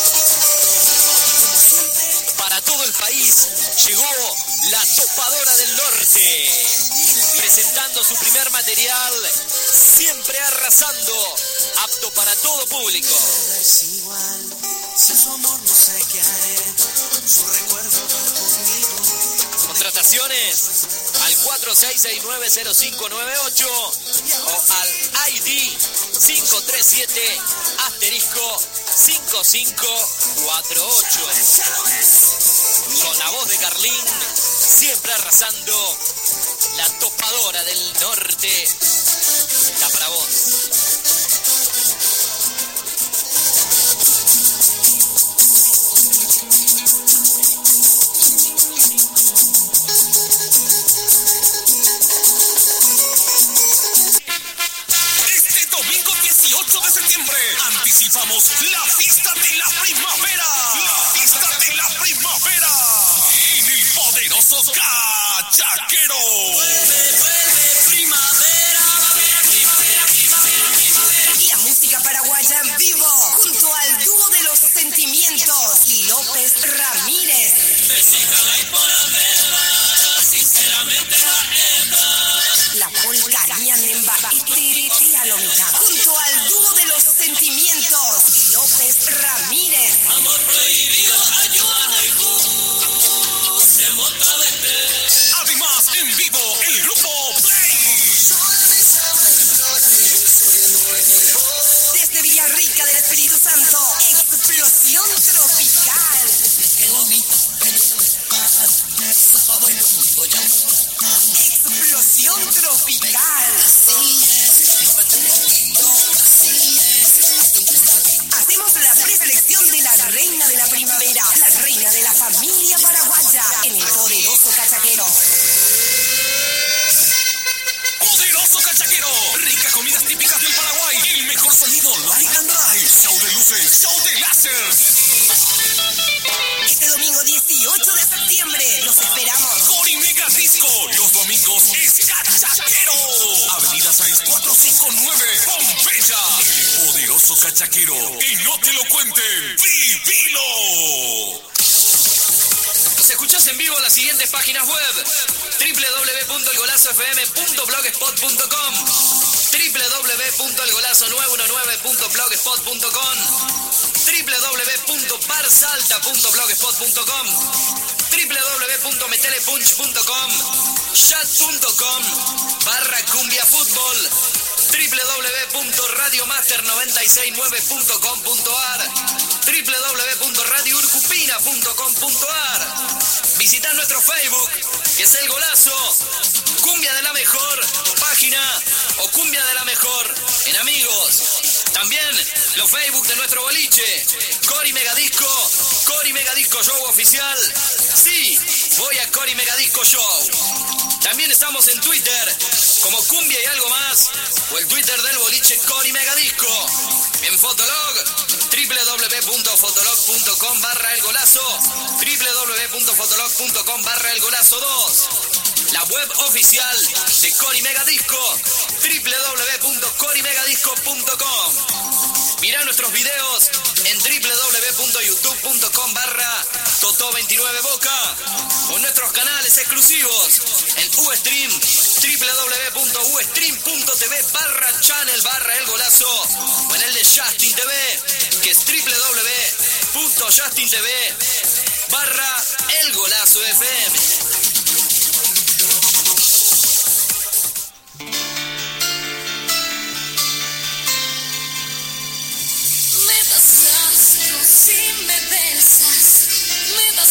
Para todo el país llegó la Topadora del Norte, presentando su primer material, siempre arrasando, apto para todo público. Es igual, si su amor no sé qué haré, su recuerdo va conmigo. Contrataciones al cuatro seis seis nueve cero cinco nueve ocho o al I D cinco tres siete asterisco cinco cinco cuatro ocho. Con la voz de Carlín, siempre arrasando, la Topadora del Norte está para vos. Este domingo dieciocho de septiembre anticipamos la fiesta de la primavera. La fiesta de la primavera en el poderoso Cachaquero. Vuelve, vuelve, primavera, primavera, primavera, primavera. La música paraguaya en vivo, junto al dúo de los sentimientos y López Ramírez. Desícala y por haberla, sinceramente jaeta. La polca Ñanemba y Terete a lo mitad, junto al dúo de los sentimientos y López Ramírez. Amor prohibido, ayuda al bus, se monta vete. Además, en vivo, el grupo Play. Desde Villarrica del Espíritu Santo, Explosión Tropical. Qué bonito, Explosión Tropical. Hacemos la preselección de la reina de la primavera, la reina de la familia paraguaya, en el poderoso Cachaquero. Poderoso Cachaquero. Ricas comidas típicas del Paraguay. El mejor sonido, Light and Drive. Show de luces, show de láser. Este domingo dieciocho de septiembre los esperamos. Cori Mega Disco. Los domingos es Cachaquero. Avenida Sáenz cuatrocientos cincuenta y nueve, Pompeya. El poderoso Cachaquero. Y no te lo cuenten. ¡Vivilo! Nos escuchás en vivo en las siguientes páginas web: w w w punto el golazo f m punto blogspot punto com, w w w punto el golazo nueve uno nueve punto blogspot punto com, w w w punto barsalta punto blogspot punto com, w w w punto metelepunch punto com, chat punto com barra cumbia fútbol, w w w punto radiomaster noventa y seis nueve punto com punto a r, w w w punto radio urcupina punto com punto a r. Visitá nuestro Facebook, que es El Golazo, Cumbia de la Mejor, página o Cumbia de la Mejor en Amigos. También los Facebook de nuestro boliche, Cori Megadisco, Cori Megadisco Show Oficial. Sí, voy a Cori Megadisco Show. También estamos en Twitter como Cumbia y algo más, o el Twitter del boliche Cori Megadisco. En Fotolog, w w w punto fotolog punto com barra el golazo, w w w punto fotolog punto com barra el golazo dos. La web oficial de Cori Megadisco, w w w punto cori megadisco punto com. Mirá nuestros videos en w w w punto youtube punto com barra Toto veintinueve Boca, o nuestros canales exclusivos en Ustream, w w w punto ustream punto t v barra channel barra el golazo, o en el de Justin T V, que es w w w punto justin t v barra el golazo F M. Me das asco si me besas, me das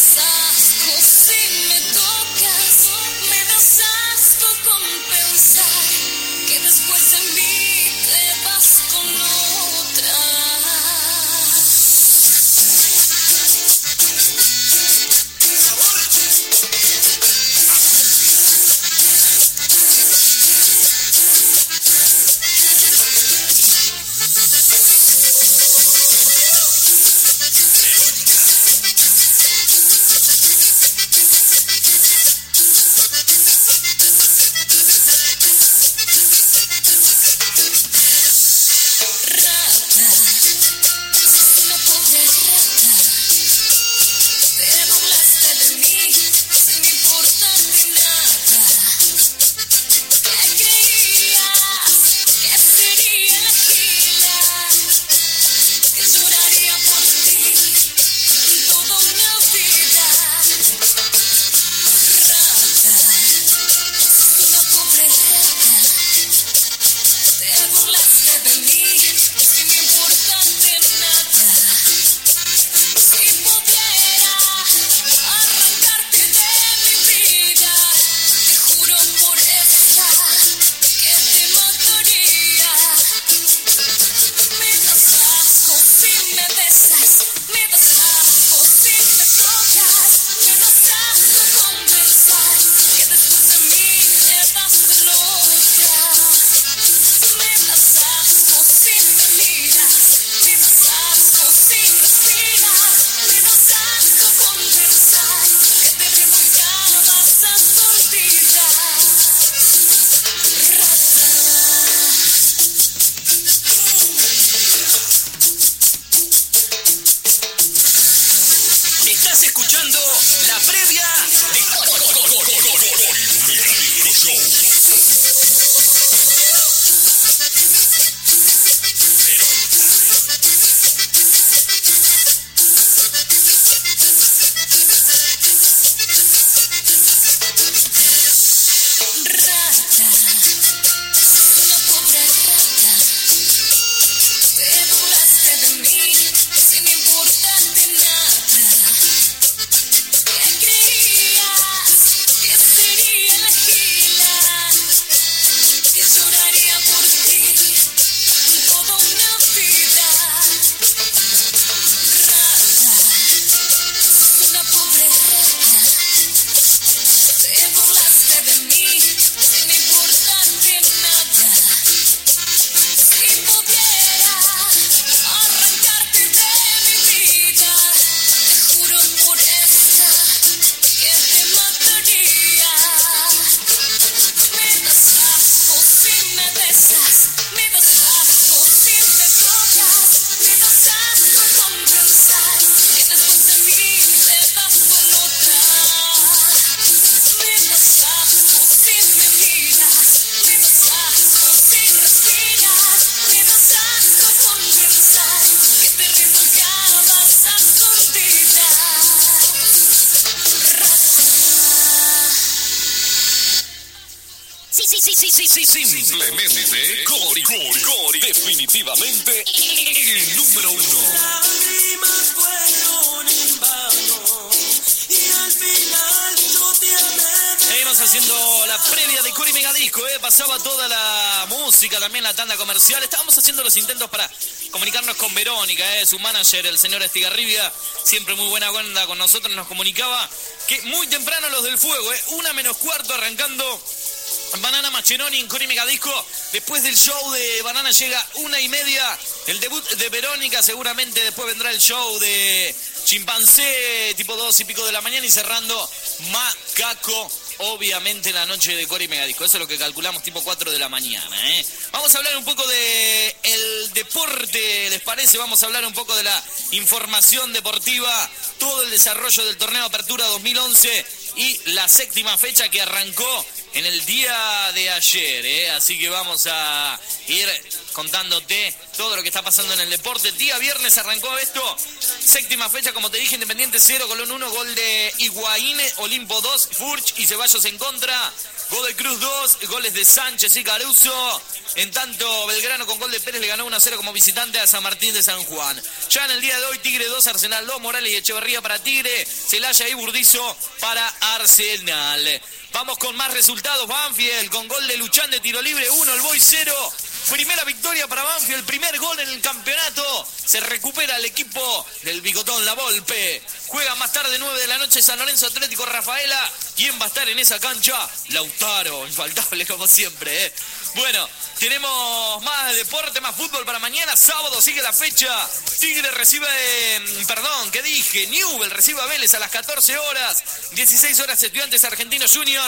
sí, sí, sí, sí, sí. Simplemente Cori, Cori, Cori. Definitivamente el número uno. Lágrimas fueron en vano y al final yo te amé. Seguimos haciendo la previa de Cori Megadisco, ¿eh? Pasaba toda la música, también la tanda comercial. Estábamos haciendo los intentos para comunicarnos con Verónica, ¿eh? Su manager, el señor Estigarribia, siempre muy buena onda con nosotros, nos comunicaba que muy temprano los del fuego, ¿eh? Una menos cuarto arrancando Banana Mascheroni en Cori Megadisco. Después del show de Banana llega una y media el debut de Verónica. Seguramente después vendrá el show de Chimpancé tipo dos y pico de la mañana y cerrando Macaco, obviamente en la noche de Cori Megadisco. Eso es lo que calculamos tipo cuatro de la mañana, ¿eh? Vamos a hablar un poco de el deporte, ¿les parece? Vamos a hablar un poco de la información deportiva, todo el desarrollo del torneo Apertura dos mil once y la séptima fecha que arrancó en el día de ayer, ¿eh? Así que vamos a ir contándote todo lo que está pasando en el deporte. Día viernes arrancó esto, séptima fecha, como te dije, Independiente cero, Colón uno, gol de Higuaín, Olimpo dos, Furch y Ceballos en contra, Godoy Cruz dos, goles de Sánchez y Caruso. En tanto, Belgrano con gol de Pérez le ganó uno a cero como visitante a San Martín de San Juan. Ya en el día de hoy, Tigre dos, Arsenal dos, Morales y Echeverría para Tigre, Celaya y Burdizo para Arsenal. Vamos con más resultados. Banfield con gol de Luchán de tiro libre uno, el Boy cero. Primera victoria para Banfield, primer gol en el campeonato. Se recupera el equipo del Bigotón La Volpe. Juega más tarde, nueve de la noche, San Lorenzo Atlético Rafaela. ¿Quién va a estar en esa cancha? Lautaro, infaltable como siempre, ¿eh? Bueno, tenemos más deporte, más fútbol para mañana. Sábado sigue la fecha. Tigre recibe, perdón, ¿qué dije? Newell recibe a Vélez a las catorce horas. dieciséis horas Estudiantes Argentinos Junior.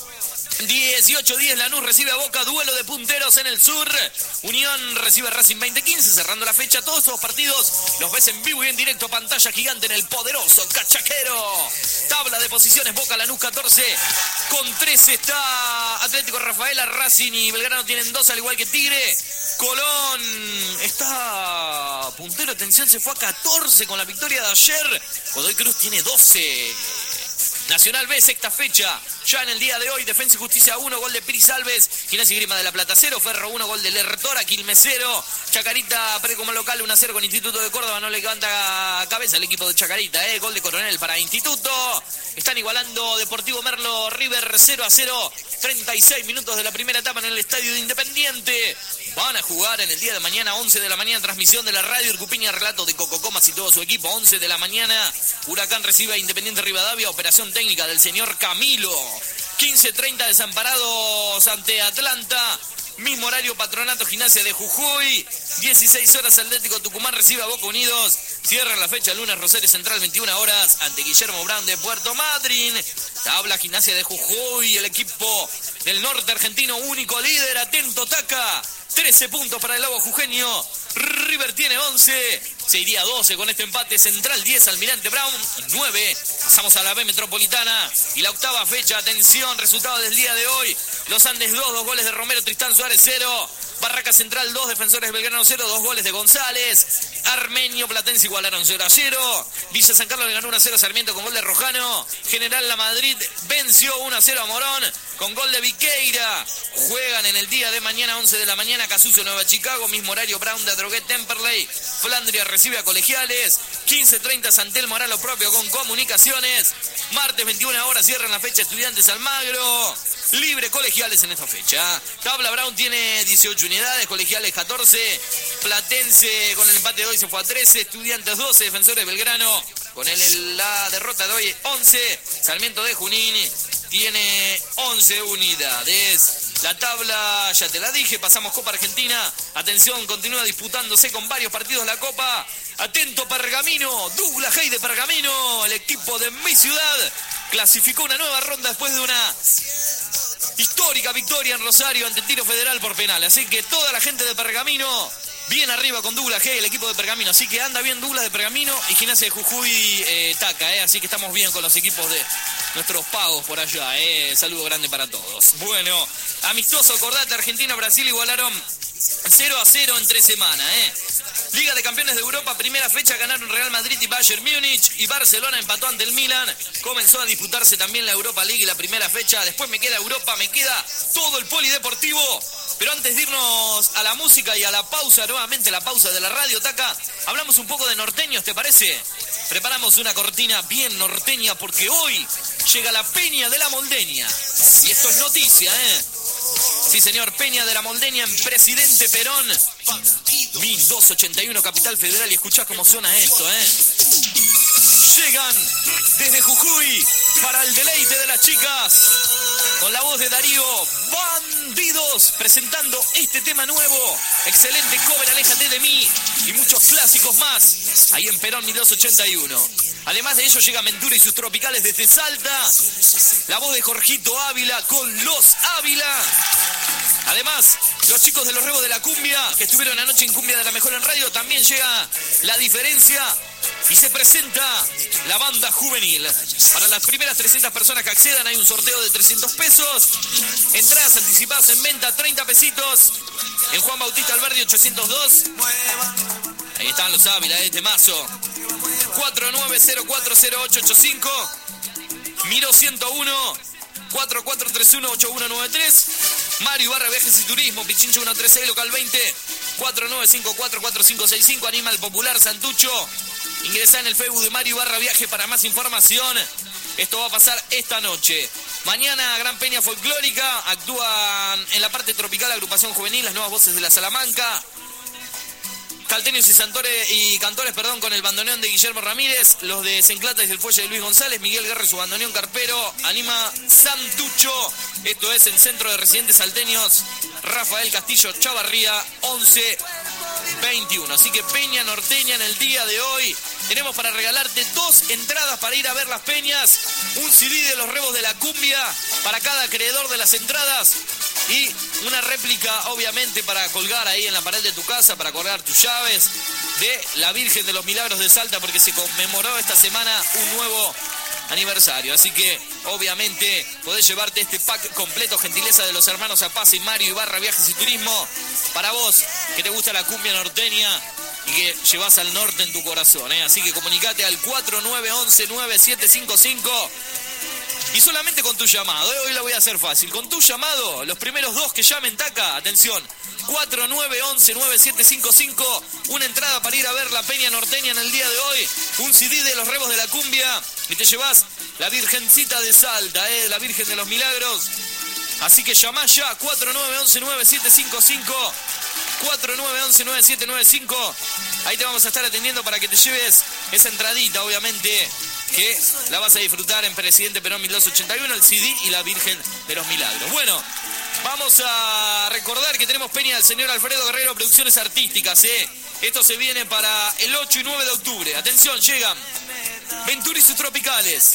dieciocho diez Lanús recibe a Boca, duelo de punteros en el sur. Unión recibe a Racing veinte quince, cerrando la fecha. Todos estos partidos los ves en vivo y en directo, pantalla gigante en el poderoso Cachaquero. Tabla de posiciones, Boca, Lanús catorce, con trece está Atlético Rafaela, Racing y Belgrano tienen dos, al igual que Tigre. Colón está puntero, atención, se fue a catorce con la victoria de ayer. Godoy Cruz tiene doce. Nacional B, sexta fecha, ya en el día de hoy, Defensa y Justicia uno, gol de Piris Alves, Gimnasia y Grima de la Plata cero, Ferro uno, gol de Lertora, Quilmes cero, Chacarita pre como local uno a cero con Instituto de Córdoba, no le levanta cabeza el equipo de Chacarita, eh, gol de Coronel para Instituto. Están igualando Deportivo Merlo, River cero a cero, treinta y seis minutos de la primera etapa en el Estadio de Independiente. Van a jugar en el día de mañana, once de la mañana, transmisión de la radio Urcupiña, relato de Coco Comas y todo su equipo, once de la mañana, Huracán recibe a Independiente Rivadavia, operación técnica del señor Camilo. quince treinta Desamparados ante Atlanta. Mismo horario Patronato Gimnasia de Jujuy. dieciséis horas Atlético Tucumán recibe a Boca Unidos. Cierran la fecha lunes Rosario Central veintiuna horas ante Guillermo Brown de Puerto Madryn. Tabla Gimnasia de Jujuy, el equipo del norte argentino, único líder. Atento Taca, trece puntos para el Lobo jujeño. River tiene once, se iría doce con este empate. Central diez, Almirante Brown nueve. Pasamos a la B Metropolitana y la octava fecha, atención, resultado del día de hoy. Los Andes dos, dos goles de Romero, Tristán Suárez cero. Barraca Central dos, Defensores Belgrano cero, dos goles de González. Armenio Platense igualaron cero a cero. Villa San Carlos le ganó uno a cero a Sarmiento con gol de Rojano. General La Madrid venció uno a cero a Morón con gol de Viqueira. Juegan en el día de mañana, once de la mañana, Casuso Nueva Chicago, mismo horario Brown de Adroguet Temperley. Flandria recibe a Colegiales. quince treinta Santel Moral lo propio con Comunicaciones. Martes veintiuna horas cierran la fecha Estudiantes Almagro. Libre Colegiales en esta fecha. Tabla Brown tiene dieciocho unidades, Colegiales catorce. Platense con el empate de hoy se fue a trece. Estudiantes doce, Defensores Belgrano con el, la derrota de hoy once. Sarmiento de Junín tiene once unidades. La tabla ya te la dije, pasamos Copa Argentina. Atención, continúa disputándose con varios partidos la Copa. Atento Pergamino, Douglas Hay de Pergamino, el equipo de mi ciudad, clasificó una nueva ronda después de una histórica victoria en Rosario ante Tiro Federal por penal. Así que toda la gente de Pergamino bien arriba con Douglas G, el equipo de Pergamino. Así que anda bien Douglas de Pergamino y Gimnasia de Jujuy eh, Taca. Eh. Así que estamos bien con los equipos de nuestros pagos por allá. Eh. Saludo grande para todos. Bueno, amistoso, acordate, Argentina-Brasil igualaron cero a cero en tres semanas, ¿eh? Liga de Campeones de Europa, primera fecha, ganaron Real Madrid y Bayern Múnich, y Barcelona empató ante el Milan. Comenzó a disputarse también la Europa League y la primera fecha. Después me queda Europa, me queda todo el polideportivo. Pero antes de irnos a la música y a la pausa, nuevamente la pausa de la radio, Taca, hablamos un poco de norteños, ¿te parece? Preparamos una cortina bien norteña porque hoy llega la Peña de la Moldeña. Y esto es noticia, ¿eh? Sí, señor, Peña de la Moldeña en Presidente Perón, mil doscientos ochenta y uno, Capital Federal. Y escuchá cómo suena esto, ¿eh? Llegan desde Jujuy para el deleite de las chicas, con la voz de Darío, Bandidos, presentando este tema nuevo. Excelente cover, Aléjate de mí, y muchos clásicos más, ahí en Perón mil doscientos ochenta y uno. Además de ello llega Ventura y sus tropicales desde Salta, la voz de Jorgito Ávila con Los Ávila. Además, los chicos de los Rebos de la Cumbia, que estuvieron anoche en Cumbia de la Mejor en Radio, también llega La Diferencia y se presenta la banda juvenil. Para las primeras trescientas personas que accedan hay un sorteo de trescientos pesos. Entradas anticipadas en venta, treinta pesitos. En Juan Bautista Alberdi ochocientos dos. Ahí están Los Ávila, este mazo. cuatro nueve cero cuatro cero ocho ocho cinco. Miro ciento uno. cuatro cuatro tres uno ocho uno nueve tres. Mario Barra Viajes y Turismo, Pichincho ciento treinta y seis, local veinte, cuatro nueve cinco cuatro cuatro cinco seis cinco. Animal Popular Santucho. Ingresá en el Facebook de Mario Barra Viaje para más información. Esto va a pasar esta noche. Mañana Gran Peña Folclórica. Actúan en la parte tropical agrupación juvenil Las Nuevas Voces de la Salamanca. Calteños y Santores y Cantores, perdón, con el bandoneón de Guillermo Ramírez, los de Senclata y el Fuelle de Luis González, Miguel Guerra y su bandoneón carpero, anima Santucho. Esto es en Centro de Residentes Salteños, Rafael Castillo Chavarría, once veintiuno. Así que Peña Norteña en el día de hoy. Tenemos para regalarte dos entradas para ir a ver las peñas, un C D de los Rebos de la Cumbia para cada acreedor de las entradas y una réplica, obviamente, para colgar ahí en la pared de tu casa, para colgar tus llaves, de la Virgen de los Milagros de Salta, porque se conmemoró esta semana un nuevo aniversario. Así que, obviamente, podés llevarte este pack completo, gentileza de los hermanos Apaz y Mario Ibarra Viajes y Turismo, para vos, que te gusta la cumbia norteña y que llevas al norte en tu corazón, ¿eh? Así que comunicate al cuatro nueve once nueve siete cinco cinco. Y solamente con tu llamado, ¿eh? Hoy la voy a hacer fácil. Con tu llamado, los primeros dos que llamen, Taca, atención, cuatro nueve once nueve siete cinco cinco, una entrada para ir a ver la Peña Norteña en el día de hoy, un C D de los Rebos de la Cumbia, y te llevas la Virgencita de Salta, ¿eh? La Virgen de los Milagros. Así que llamá ya, cuatro nueve once nueve siete cinco cinco, cuatro nueve once nueve siete nueve cinco. Ahí te vamos a estar atendiendo para que te lleves esa entradita, obviamente, que la vas a disfrutar en Presidente Perón mil doscientos ochenta y uno, el C D y la Virgen de los Milagros. Bueno, vamos a recordar que tenemos Peña del señor Alfredo Guerrero, Producciones Artísticas, ¿eh? Esto se viene para el ocho y nueve de octubre. Atención, llegan Ventura y sus tropicales.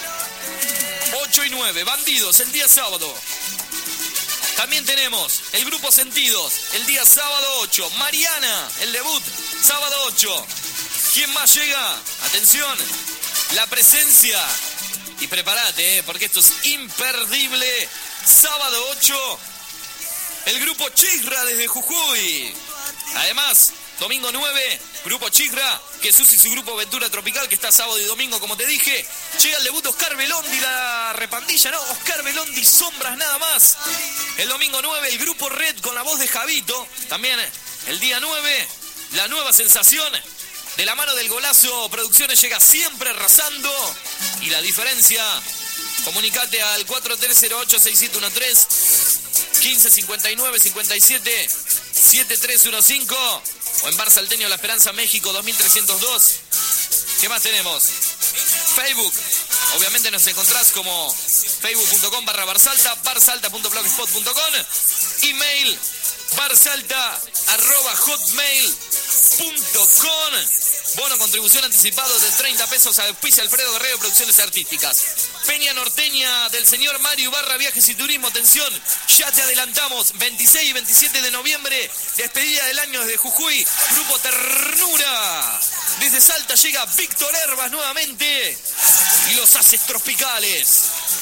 ocho y nueve, Bandidos, el día sábado. También tenemos el grupo Sentidos, el día sábado ocho. Mariana, el debut, sábado ocho. ¿Quién más llega? Atención, La Presencia. Y prepárate, ¿eh? Porque esto es imperdible. Sábado ocho, el grupo Chisra desde Jujuy. Además, domingo nueve, grupo Chisra, Jesús y su grupo Ventura Tropical, que está sábado y domingo, como te dije. Llega el debut Oscar Belondi, la repandilla, ¿no? Oscar Belondi, Sombras nada más. El domingo nueve, el grupo Red con la voz de Javito. También el día nueve, la nueva sensación. De la mano del Golazo Producciones llega siempre arrasando. Y La Diferencia. Comunicate al cuatro tres cero ocho seis siete uno tres, quince cincuenta y nueve cincuenta y siete, siete tres uno cinco. O en Bar Salteño La Esperanza, México, dos mil trescientos dos. ¿Qué más tenemos? Facebook. Obviamente nos encontrás como facebook punto com barra barsalta, barsalta punto blogspot punto com. Email barsalta arroba hotmail punto com. Bono contribución anticipado de treinta pesos a Auspicia Alfredo Guerrero, Producciones Artísticas. Peña Norteña del señor Mario Barra Viajes y Turismo. Atención, ya te adelantamos, veintiséis y veintisiete de noviembre, despedida del año desde Jujuy, Grupo Ternura. Desde Salta llega Víctor Herbas nuevamente y los Haces Tropicales.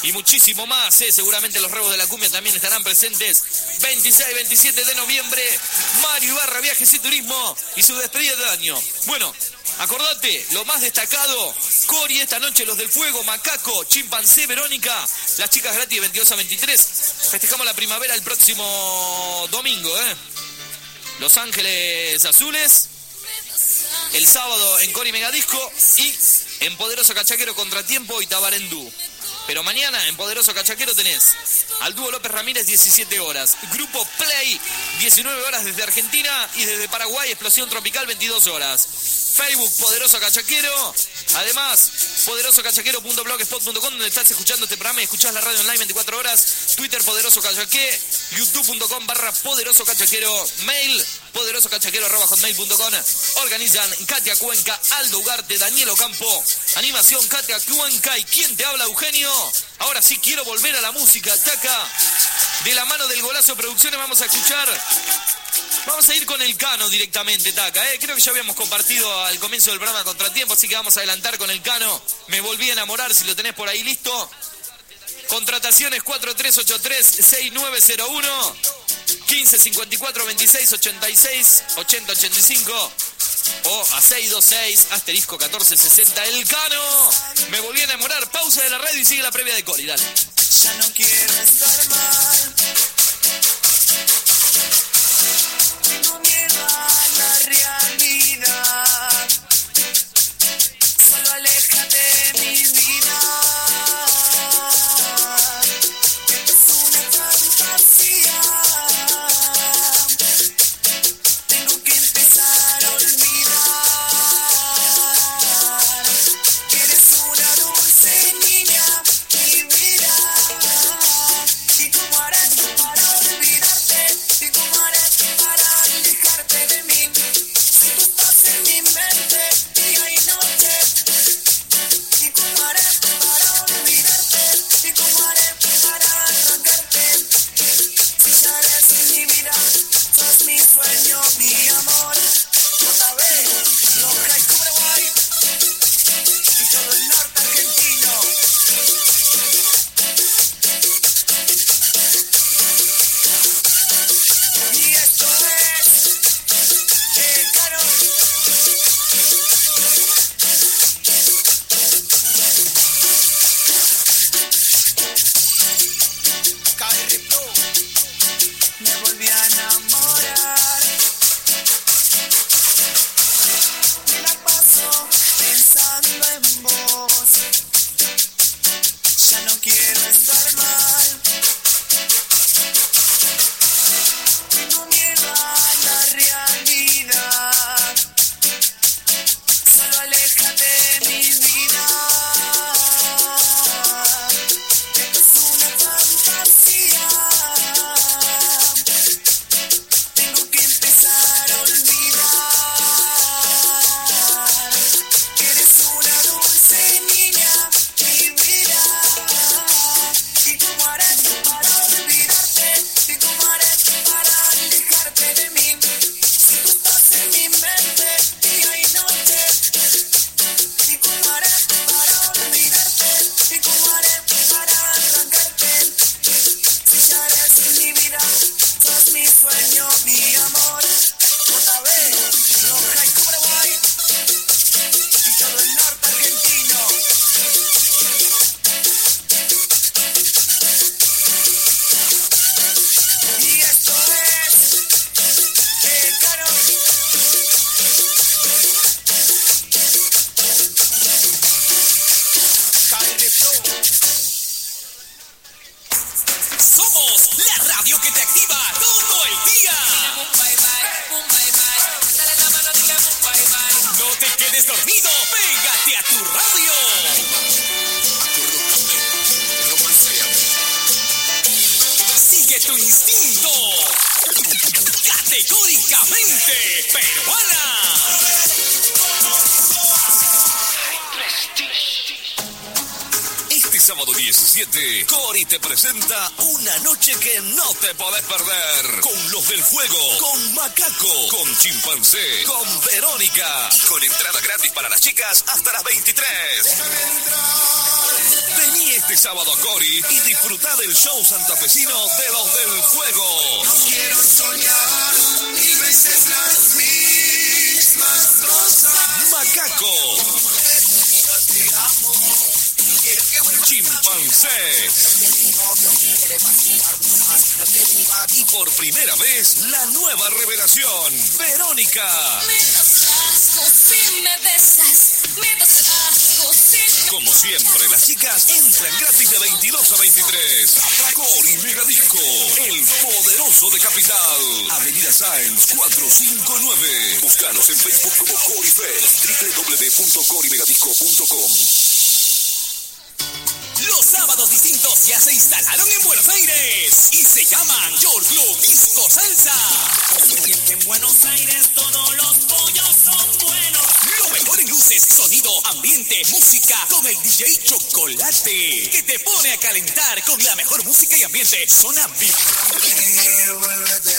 y muchísimo más, ¿eh? Seguramente los Rebos de la Cumbia también estarán presentes. veintiséis y veintisiete de noviembre, Mario Ibarra, Viajes y Turismo y su despedida de año. Bueno, acordate, lo más destacado, Cori esta noche, Los del Fuego, Macaco, Chimpancé, Verónica, las chicas gratis de veintidós a veintitrés. Festejamos la primavera el próximo domingo, ¿eh? Los Ángeles Azules, el sábado en Cori Megadisco y en Poderoso Cachaquero Contratiempo y Tabarendú. Pero mañana en Poderoso Cachaquero tenés al dúo López Ramírez diecisiete horas, Grupo Play diecinueve horas desde Argentina y desde Paraguay Explosión Tropical veintidós horas. Facebook Poderoso Cachaquero, además poderoso cachaquero punto blogspot punto com donde estás escuchando este programa y escuchás la radio online veinticuatro horas, Twitter Poderoso Cachaque, youtube punto com barra Poderoso Cachaquero, mail poderoso cachaquero arroba hotmail punto com. Organizan Katia Cuenca, Aldo Ugarte, Daniel Ocampo, animación Katia Cuenca y quien te habla, Eugenio. Ahora sí quiero volver a la música, Taca. De la mano del Golazo Producciones vamos a escuchar, vamos a ir con el Cano directamente, Taca, ¿eh? Creo que ya habíamos compartido al comienzo del programa Contratiempo, así que vamos a adelantar con el Cano. Me volví a enamorar, si lo tenés por ahí listo. Contrataciones cuatro tres ocho tres seis nueve cero uno, quince cincuenta y cuatro veintiséis ochenta y seis ochenta ochenta y cinco o a seis dos seis asterisco catorce sesenta. El Cano, me volví a enamorar. Pausa de la radio y sigue la previa de Cori, dale. Ya no quiero estar mal. Tengo miedo a la realidad. Solo aléjate de mi vida. Esto es una fantasía. Tengo que empezar a olvidar que eres una dulce niña, mi vida. ¿Y cómo haré para olvidarte? ¿Y cómo haré para alejarte de mí? Si tú estás en mi mente día y noche. ¿Y cómo haré para olvidarte? ¿Y cómo haré para arrancarte? Si ya eres mi vida, sos mi sueño, mi amor. J B, Loja y Cubraguay y todo el norte argentino. Y esto es el Cano. Kyrie Pro, me volví a enamorar. Me la paso pensando en vos. Ya no quiero estar mal. Tengo miedo a la realidad. Solo aléjate de mi vida. Esto es una fantasía. Tengo que empezar a olvidar que eres una dulce niña, mi vida. ¿Y cómo haré para olvidarte? ¿Y cómo haré para alejarte de mí? Si tú estás en mi mente día y noche. ¿Y cómo haré para olvidarte? ¿Y cómo haré para arrancarte? Si ya eres mi vida, sos mi sueño, mi amor. J B, Loja y Cubraguay y todo el norte argentino. Y esto es el Cano. Kyrie Pro. Somos la radio que te activa todo el día. No te quedes dormido, pégate a tu radio. Sigue tu instinto. Categóricamente peruana. Este sábado diecisiete, Cori te presenta una noche que no te podés perder. Con Los del Fuego, con Macaco, con Chimpancé, con Verónica. Y con entrada gratis para las chicas hasta las veintitrés. Vení este sábado a Cori y disfruta del show santafesino de Los del Fuego. No quiero soñar mil veces las mismas cosas. Macaco. Chimpancé. Y por primera vez, la nueva revelación, Verónica. Me das asco si me besas, me das asco si... Como siempre, las chicas entran gratis de veintidós a veintitrés. Cori Megadisco, el poderoso de Capital. Avenida Sáenz cuatrocientos cincuenta y nueve. Búscanos en Facebook como Corifest, doble u doble u doble u punto cori megadisco punto com. Los sábados distintos ya se instalaron en Buenos Aires y se llaman York Club Disco Salsa. En Buenos Aires todos los pollos son buenos. Lo mejor en luces, sonido, ambiente, música con el D J Chocolate que te pone a calentar con la mejor música y ambiente. Zona V I P.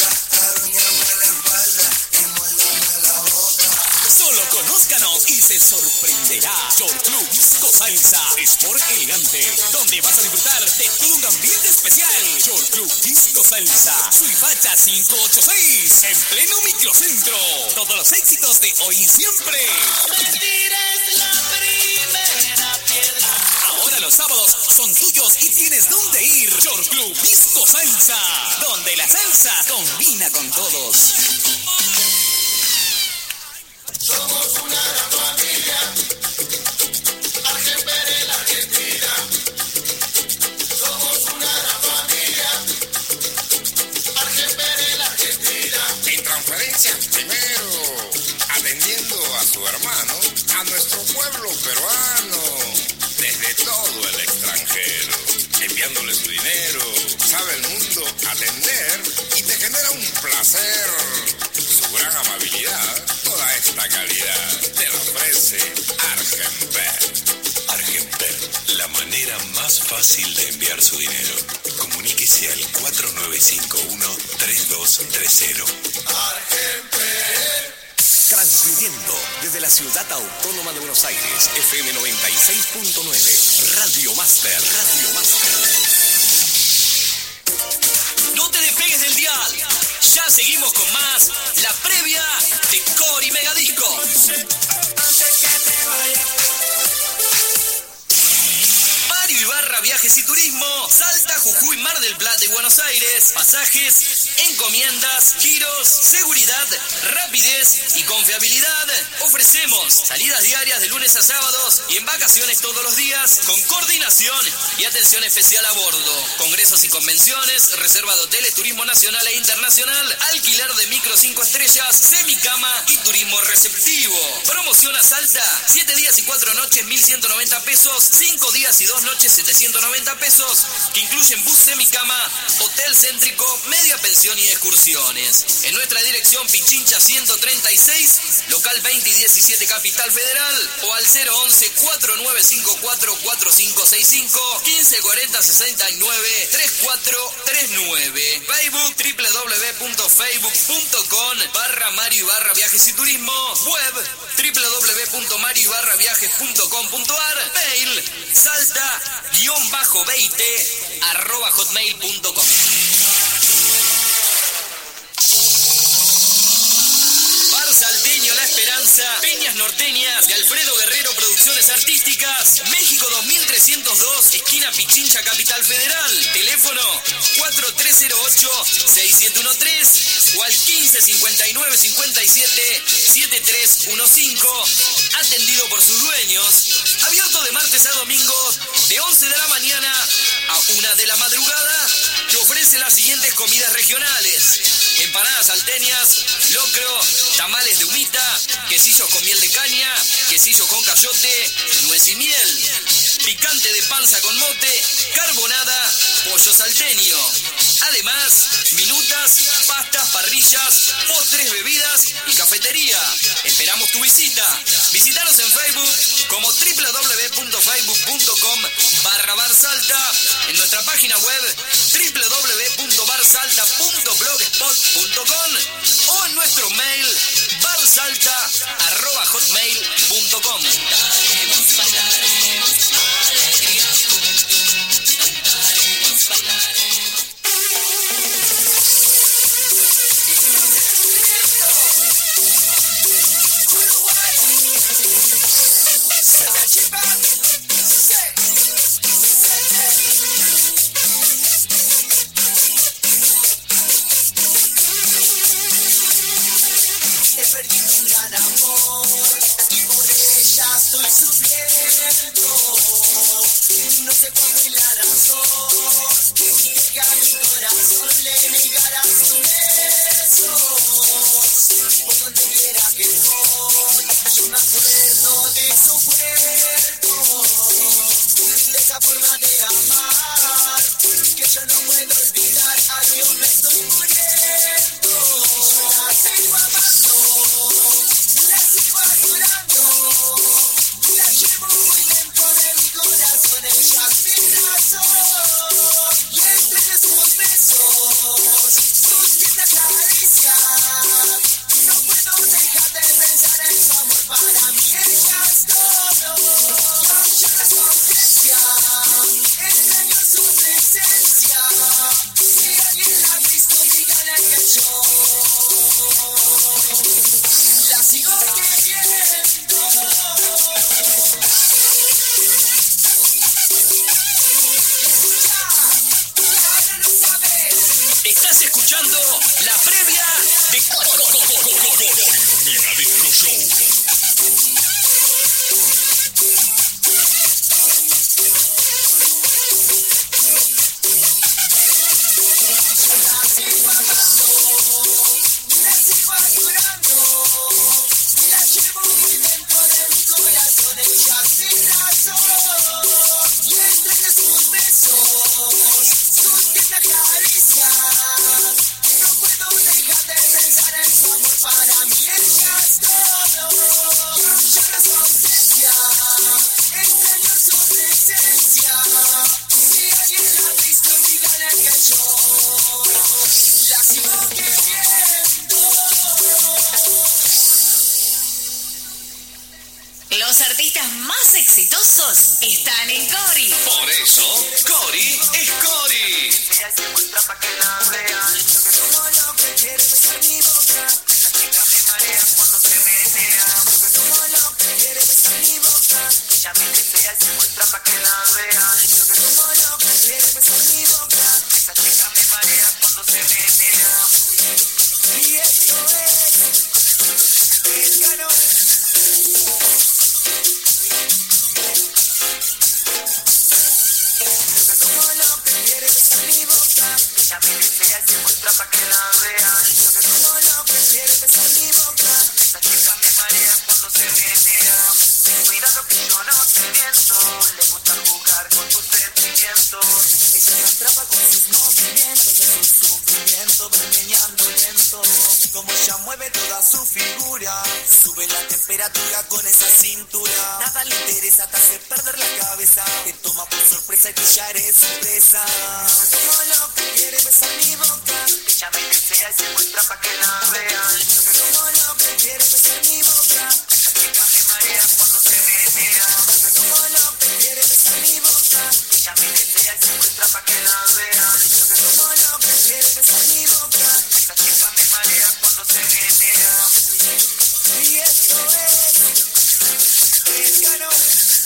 Solo conózcanos y se sorprenderá. York Club Disco Salsa, Sport Elegante, donde vas a disfrutar de todo un ambiente especial. York Club Disco Salsa, Suipacha quinientos ochenta y seis, en pleno microcentro. Todos los éxitos de hoy y siempre. Ahora los sábados son tuyos y tienes dónde ir. York Club Disco Salsa, donde la salsa combina con todos. Somos una gran familia, Argentina, la Argentina. Somos una gran familia, Argentina, la Argentina. En transferencia, primero, atendiendo a su hermano, a nuestro pueblo peruano, desde todo el extranjero, enviándole su dinero, sabe el mundo atender y te genera un placer, su gran amabilidad. Toda esta calidad te la ofrece Argenper. Argenper, la manera más fácil de enviar su dinero. Comuníquese al cuatro nueve cinco uno, tres dos tres cero. Argenper. Transmitiendo desde la ciudad autónoma de Buenos Aires, F M noventa y seis punto nueve, Radio Master, Radio Master. No te despegues del dial. Ya seguimos con más, la previa de Cori Megadisco. Mario Ibarra Viajes y Turismo, Salta, Jujuy, Mar del Plata y Buenos Aires. Pasajes, encomiendas, giros, seguridad, rapidez y confiabilidad. Ofrecemos salidas diarias de lunes a sábados y en vacaciones todos los días con coordinación y atención especial a bordo. Congresos y convenciones, reserva de hoteles, turismo nacional e internacional, alquiler de micro cinco estrellas, semicama y turismo receptivo. Promoción a Salta, siete días y cuatro noches, mil ciento noventa pesos, cinco días y dos noches, setecientos noventa pesos, que incluyen bus semicama, hotel céntrico, media pensión y excursiones. En nuestra dirección Pichincha ciento treinta y seis, local veinte y diecisiete Capital Federal, o al cero once, cuatro nueve cinco cuatro, cuatro cinco seis cinco, quince cuarenta sesenta y nueve, treinta y cuatro treinta y nueve. Facebook doble u doble u doble u punto facebook punto com barra Mario Ibarra Viajes y Turismo. Web doble u doble u doble u punto mario ibarra viajes punto com punto ar. Mail salta guión bajo veinte arroba hotmail punto com. Salteño La Esperanza, Peñas Norteñas de Alfredo Guerrero Producciones Artísticas, México dos mil trescientos dos, esquina Pichincha, Capital Federal. Teléfono cuatro tres cero ocho, seis siete uno tres o al quince cincuenta y nueve cincuenta y siete, setenta y tres quince. Atendido por sus dueños. Abierto de martes a domingo de once de la mañana a una de la madrugada. Te ofrece las siguientes comidas regionales: empanadas salteñas, locro, tamales de humita, quesillos con miel de caña, quesillos con cayote, nuez y miel, picante de panza con mote, carbonada, pollo salteño. Además, minutas, pastas, parrillas, postres, bebidas y cafetería. Esperamos tu visita. Visítanos en Facebook como doble u doble u doble u punto facebook punto com barra barsalta, en nuestra página web w w w punto barsalta punto blogspot punto com o en nuestro mail barsalta arroba hotmail punto com. Cantaremos, bailaremos, alegría juntos. Cantaremos, bailaremos. No sé cuándo y la razón que a mi corazón le negará sus besos. Por donde quiera que voy, yo me acuerdo de su cuerpo, de esa forma de amar que yo no puedo olvidar. Adiós, me estoy muriendo. Yo la sigo amando, la sigo adorando, la llevo muy dentro de mi corazón. Ella es mi razón, y entre sus besos, sus tiernas caricias, no puedo dejar de pensar en su amor. Para mí ella es todo, yo lloro su ausencia, extraño su presencia. Si alguien la ha visto, díganle que yo la sigo queriendo. Estás escuchando la previa de Mega Disco Show. La sigo amando, la sigo adorando, la llevo muy dentro de mi corazón. Ella es mi razón, y entre sus besos, sus tiernas caricias, no puedo dejar de pensar en su amor. Para mí ella es todo, yo lloro su ausencia, extraño su presencia. Si alguien la ha visto, díganle que yo la sigo queriendo. Los artistas más exitosos están en Cori. Por eso, Cori es Cori. Ella se muestra pa' que la vean. Yo que como lo que quiere besar mi boca. La chica me marea cuando se menea. Yo que como lo que quiere besar mi boca. Ella me desea y se muestra pa' que la vean. Yo que como lo que quiere besar mi boca. Esa chica me marea cuando se menea. Y esto es el ganón. Yo que como lo que quiere besar mi boca. Ella me desea y se muestra pa' que la vean. Yo que como lo que quiere besar mi boca. Esa chica me marea cuando se menea. Ten cuidado que yo no te miento. Le gusta jugar con tus sentimientos. Ella me atrapa con sus movimientos, de su sufrimiento, meneando lento. Como ella mueve toda su figura, sube la temperatura con esa cintura. Nada le interesa, te hace perder la cabeza. Te toma por sorpresa y tú ya eres su presa. Como lo que quiere besar mi boca. Ella me desea y se muestra pa' que la vean. Yo que como lo que quiere besar mi boca. Esa chica me marea cuando se menea. Yo que como lo que quiere besar mi boca. Ella me desea y se muestra pa' que la vean. Yo que como lo que quiere besar mi boca. Esa chica me marea cuando se menea. Y esto es el ganón.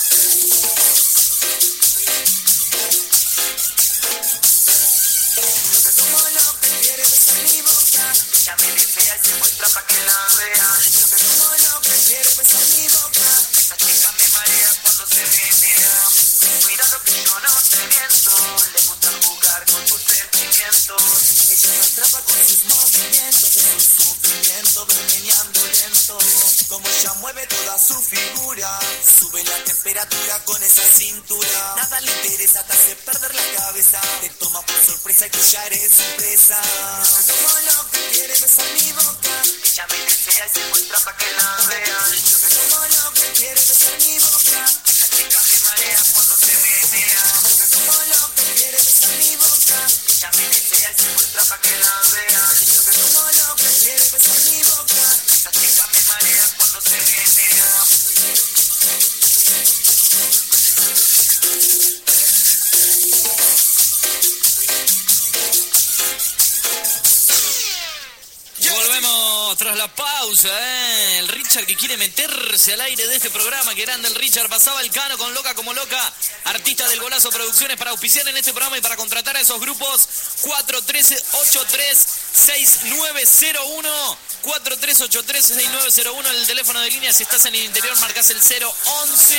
Yo que como lo que quiere besar mi boca. Ella me desea y se muestra pa' que la vean. Yo que como lo que quiere besar mi boca. Esa chica me marea cuando se menea. Ten cuidado que yo no te miento. Le gusta jugar con tus sentimientos. Ella me atrapa con sus movimientos, de su sufrimiento, meneando lento. Como ella mueve toda su figura, sube la temperatura con esa cintura. Nada le interesa, te hace perder la cabeza. Te toma por sorpresa y tú ya eres su presa. Como lo que quiere besar mi boca. Ella me desea y se muestra pa' que la vean. Yo que como lo que quiere besar mi boca. La chica me marea cuando se menea. Volvemos tras la pausa, ¿eh? El Richard que quiere meterse al aire de este programa. Que grande el Richard. Pasaba el Cano con Loca como Loca. Artista del Golazo Producciones para auspiciar en este programa y para contratar a esos grupos. Cuatro uno tres ocho tres seis nueve cero uno. cuatro tres ocho tres seis nueve cero uno. El teléfono de línea, si estás en el interior, marcas el cero once.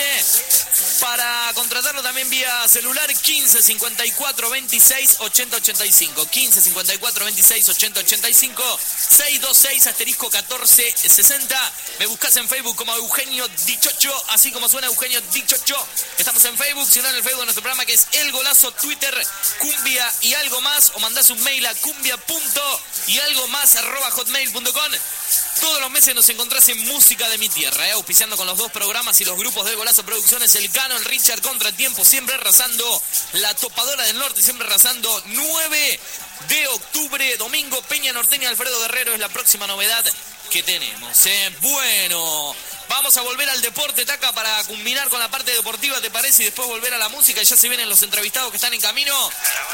Para contratarlo también vía celular, quince cincuenta y cuatro veintiséis ochenta ochenta y cinco. quince cincuenta y cuatro veintiséis ochenta ochenta y cinco. seis dos seis asterisco catorce sesenta. Me buscas en Facebook como Eugenio Dichocho, así como suena Eugenio Dichocho. Estamos en Facebook, si no en el Facebook de nuestro programa, que es El Golazo, Twitter, Cumbia y algo más, o mandás un mail a cumbia punto y algo más arroba hotmail punto com. Todos los meses nos encontrás en Música de mi Tierra, ¿eh? Auspiciando con los dos programas y los grupos de Golazo Producciones, el Cano, el Richard, Contratiempo, siempre arrasando, la Topadora del Norte, siempre arrasando. nueve de octubre, domingo, Peña Norteña, Alfredo Guerrero es la próxima novedad que tenemos, ¿eh? Bueno, vamos a volver al deporte, Taca, para culminar con la parte deportiva, ¿te parece? Y después volver a la música, y ya se vienen los entrevistados que están en camino.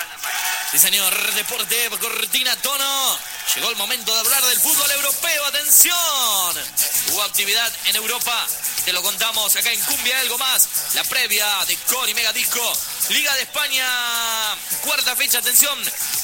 Sí, señor, deporte, cortina, tono. Llegó el momento de hablar del fútbol europeo. ¡Atención! Hubo actividad en Europa. Te lo contamos acá en Cumbia Algo Más. La previa de Cori Mega Disco. Liga de España, cuarta fecha. Atención.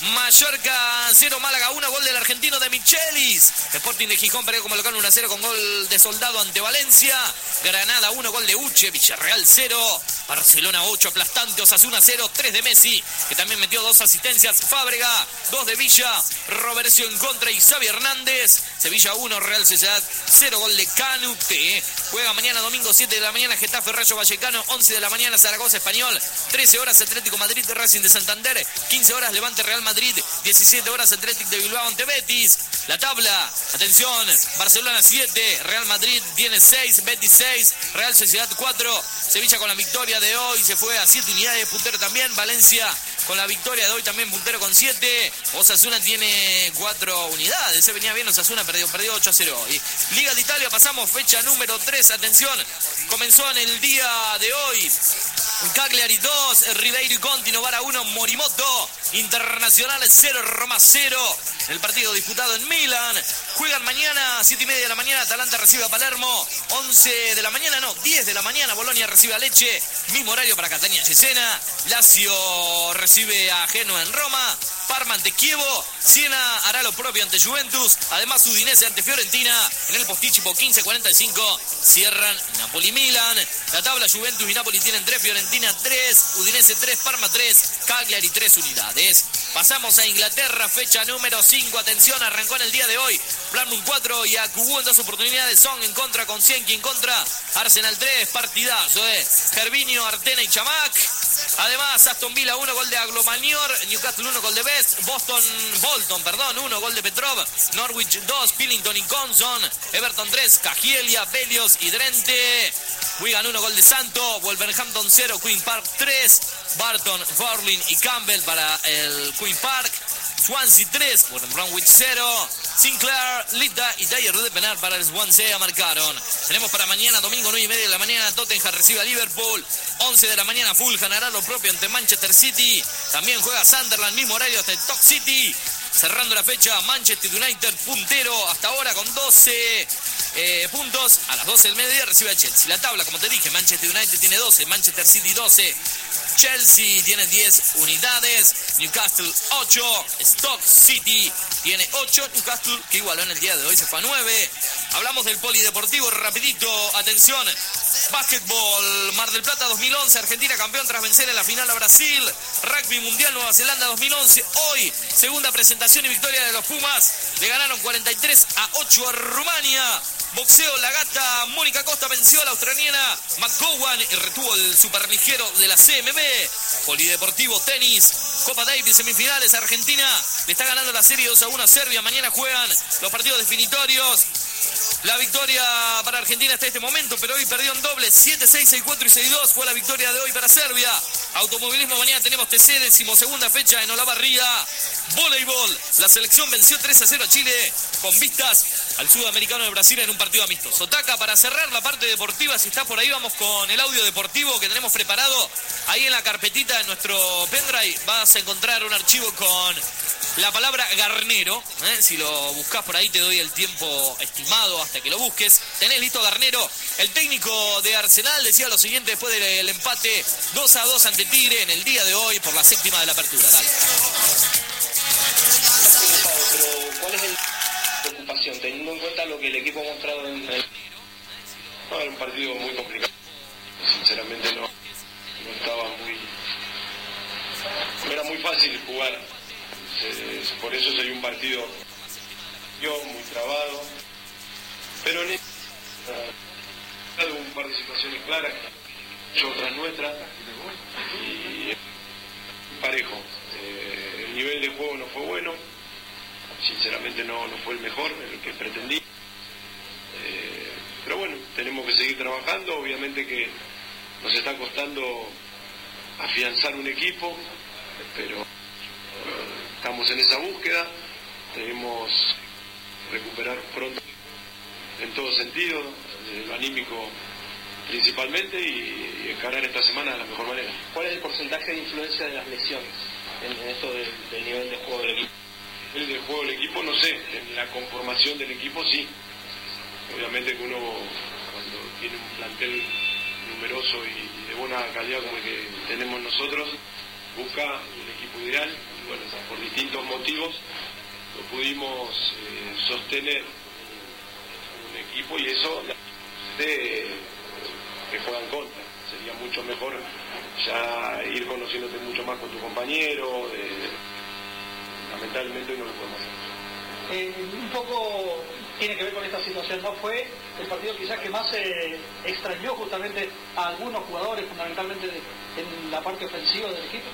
Mallorca cero, Málaga uno. Gol del argentino de Michelis. Sporting de Gijón perdió como local uno a cero con gol de Soldado ante Valencia. Granada uno, gol de Uche. Villarreal cero. Barcelona ocho, aplastante. Osasuna cero. tres de Messi, que también metió dos asistencias. Fábrega dos de Villa. Robercio en contra y Xavi Hernández. Sevilla uno, Real Sociedad cero, gol de Canute. Juega mañana domingo siete de la mañana Getafe Rayo Vallecano, once de la mañana Zaragoza Español, trece horas Atlético Madrid Racing de Santander, quince horas Levante Real Madrid, diecisiete horas Atlético de Bilbao ante Betis. La tabla, atención, Barcelona siete, Real Madrid tiene seis, Betis seis, Real Sociedad cuatro, Sevilla con la victoria de hoy se fue a siete unidades, puntero también, Valencia con la victoria de hoy también puntero con siete, Osasuna tiene cuatro unidades, se venía bien Osasuna, perdió, perdió ocho a cero hoy. Liga de Italia, pasamos fecha número tres, atención, comenzó en el día de hoy. Cagliari dos, Ribeiro Conti, Novara uno, Morimoto, Internacional cero, Roma cero. El partido disputado en Milán. Juegan mañana, siete y media de la mañana, Atalanta recibe a Palermo. once de la mañana, no, diez de la mañana, Bolonia recibe a Lecce. Mismo horario para Catania Cesena. Lazio recibe a Genoa en Roma. Parma ante Chievo. Siena hará lo propio ante Juventus. Además, Udinese ante Fiorentina. En el Posticipo quince cuarenta y cinco cierran Napoli-Milan. La tabla, Juventus y Napoli tienen tres, Fiorentina tres, Udinese tres, Parma tres, Cagliari tres unidades. Pasamos a Inglaterra, fecha número cinco. Atención, arrancó en el día de hoy. Blackburn cuatro y Akugú en dos oportunidades. Son en contra con Cienki en contra. Arsenal tres, partidazo, eh. Gervinho, Artena y Chamac. Además, Aston Villa uno, gol de Aglomanior. Newcastle uno, gol de Best. Boston, Bolton, perdón, uno, gol de Petrov. Norwich dos, Pillington y Conson. Everton tres, Cagielia, Belios y Drente. Wigan uno, gol de Santo. Wolverhampton cero, Queen Park tres. Barton, Farlin y Campbell para el Queen Park. Swansea tres, Bromwich cero. Sinclair, Lita y Dyer de penal para el Swansea marcaron. Tenemos para mañana, domingo nueve y media de la mañana, Tottenham recibe a Liverpool. once de la mañana, Fulham hará lo propio ante Manchester City. También juega Sunderland, mismo horario hasta el Stoke City. Cerrando la fecha, Manchester United puntero hasta ahora con doce eh, puntos. A las doce del mediodía recibe a Chelsea. La tabla, como te dije, Manchester United tiene doce, Manchester City doce. Chelsea tiene diez unidades, Newcastle ocho, Stoke City tiene ocho, Newcastle que igualó en el día de hoy, se fue a nueve. Hablamos del polideportivo rapidito, atención, básquetbol, Mar del Plata dos mil once, Argentina campeón tras vencer en la final a Brasil. Rugby mundial, Nueva Zelanda dos mil once, hoy segunda presentación y victoria de los Pumas, le ganaron cuarenta y tres a ocho a Rumania. Boxeo, la gata Mónica Costa venció a la australiana McGowan y retuvo el superligero de la C M B. Polideportivo, tenis, Copa Davis, semifinales, Argentina le está ganando la serie dos a uno a Serbia. Mañana juegan los partidos definitorios. La victoria para Argentina hasta este momento, pero hoy perdió en doble, siete seis, seis cuatro y seis dos. Fue la victoria de hoy para Serbia. Automovilismo, mañana tenemos T C, decimosegunda fecha en Olavarría. Voleibol, la selección venció tres a cero a Chile con vistas al sudamericano de Brasil en un partido amistoso. Taca, para cerrar la parte deportiva, si está por ahí, vamos con el audio deportivo que tenemos preparado. Ahí en la carpetita de nuestro pendrive vas a encontrar un archivo con la palabra Garnero, ¿eh? Si lo buscas por ahí te doy el tiempo estimado hasta que lo busques. Tenés listo Garnero. El técnico de Arsenal decía lo siguiente después del empate dos a dos ante Tigre en el día de hoy por la séptima de la apertura. Dale. Pero ¿cuál es el preocupación teniendo en cuenta lo que el equipo ha mostrado en el... No, era un partido muy complicado. Sinceramente no, no estaba muy... No era muy fácil jugar. Por eso sería un partido yo muy trabado, pero en uh, un par de situaciones claras, otras nuestras, y parejo. Eh, el nivel de juego no fue bueno, sinceramente no, no fue el mejor, el que pretendí. Eh, pero bueno, tenemos que seguir trabajando, obviamente que nos está costando afianzar un equipo, pero estamos en esa búsqueda, debemos recuperar pronto en todo sentido, lo anímico principalmente, y, y encarar esta semana de la mejor manera. ¿Cuál es el porcentaje de influencia de las lesiones en, en esto del, del nivel de juego del equipo? El del juego del equipo no sé, en la conformación del equipo sí. Obviamente que uno cuando tiene un plantel numeroso y de buena calidad como el que tenemos nosotros, busca el equipo ideal. Bueno, por distintos motivos lo pudimos eh, sostener un equipo, y eso de, que juega en contra. Sería mucho mejor ya ir conociéndote mucho más con tu compañero. De, lamentablemente no lo podemos hacer. Eh, un poco tiene que ver con esta situación, ¿no? Fue el partido quizás que más eh, extrañó justamente a algunos jugadores, fundamentalmente de, en la parte ofensiva del equipo.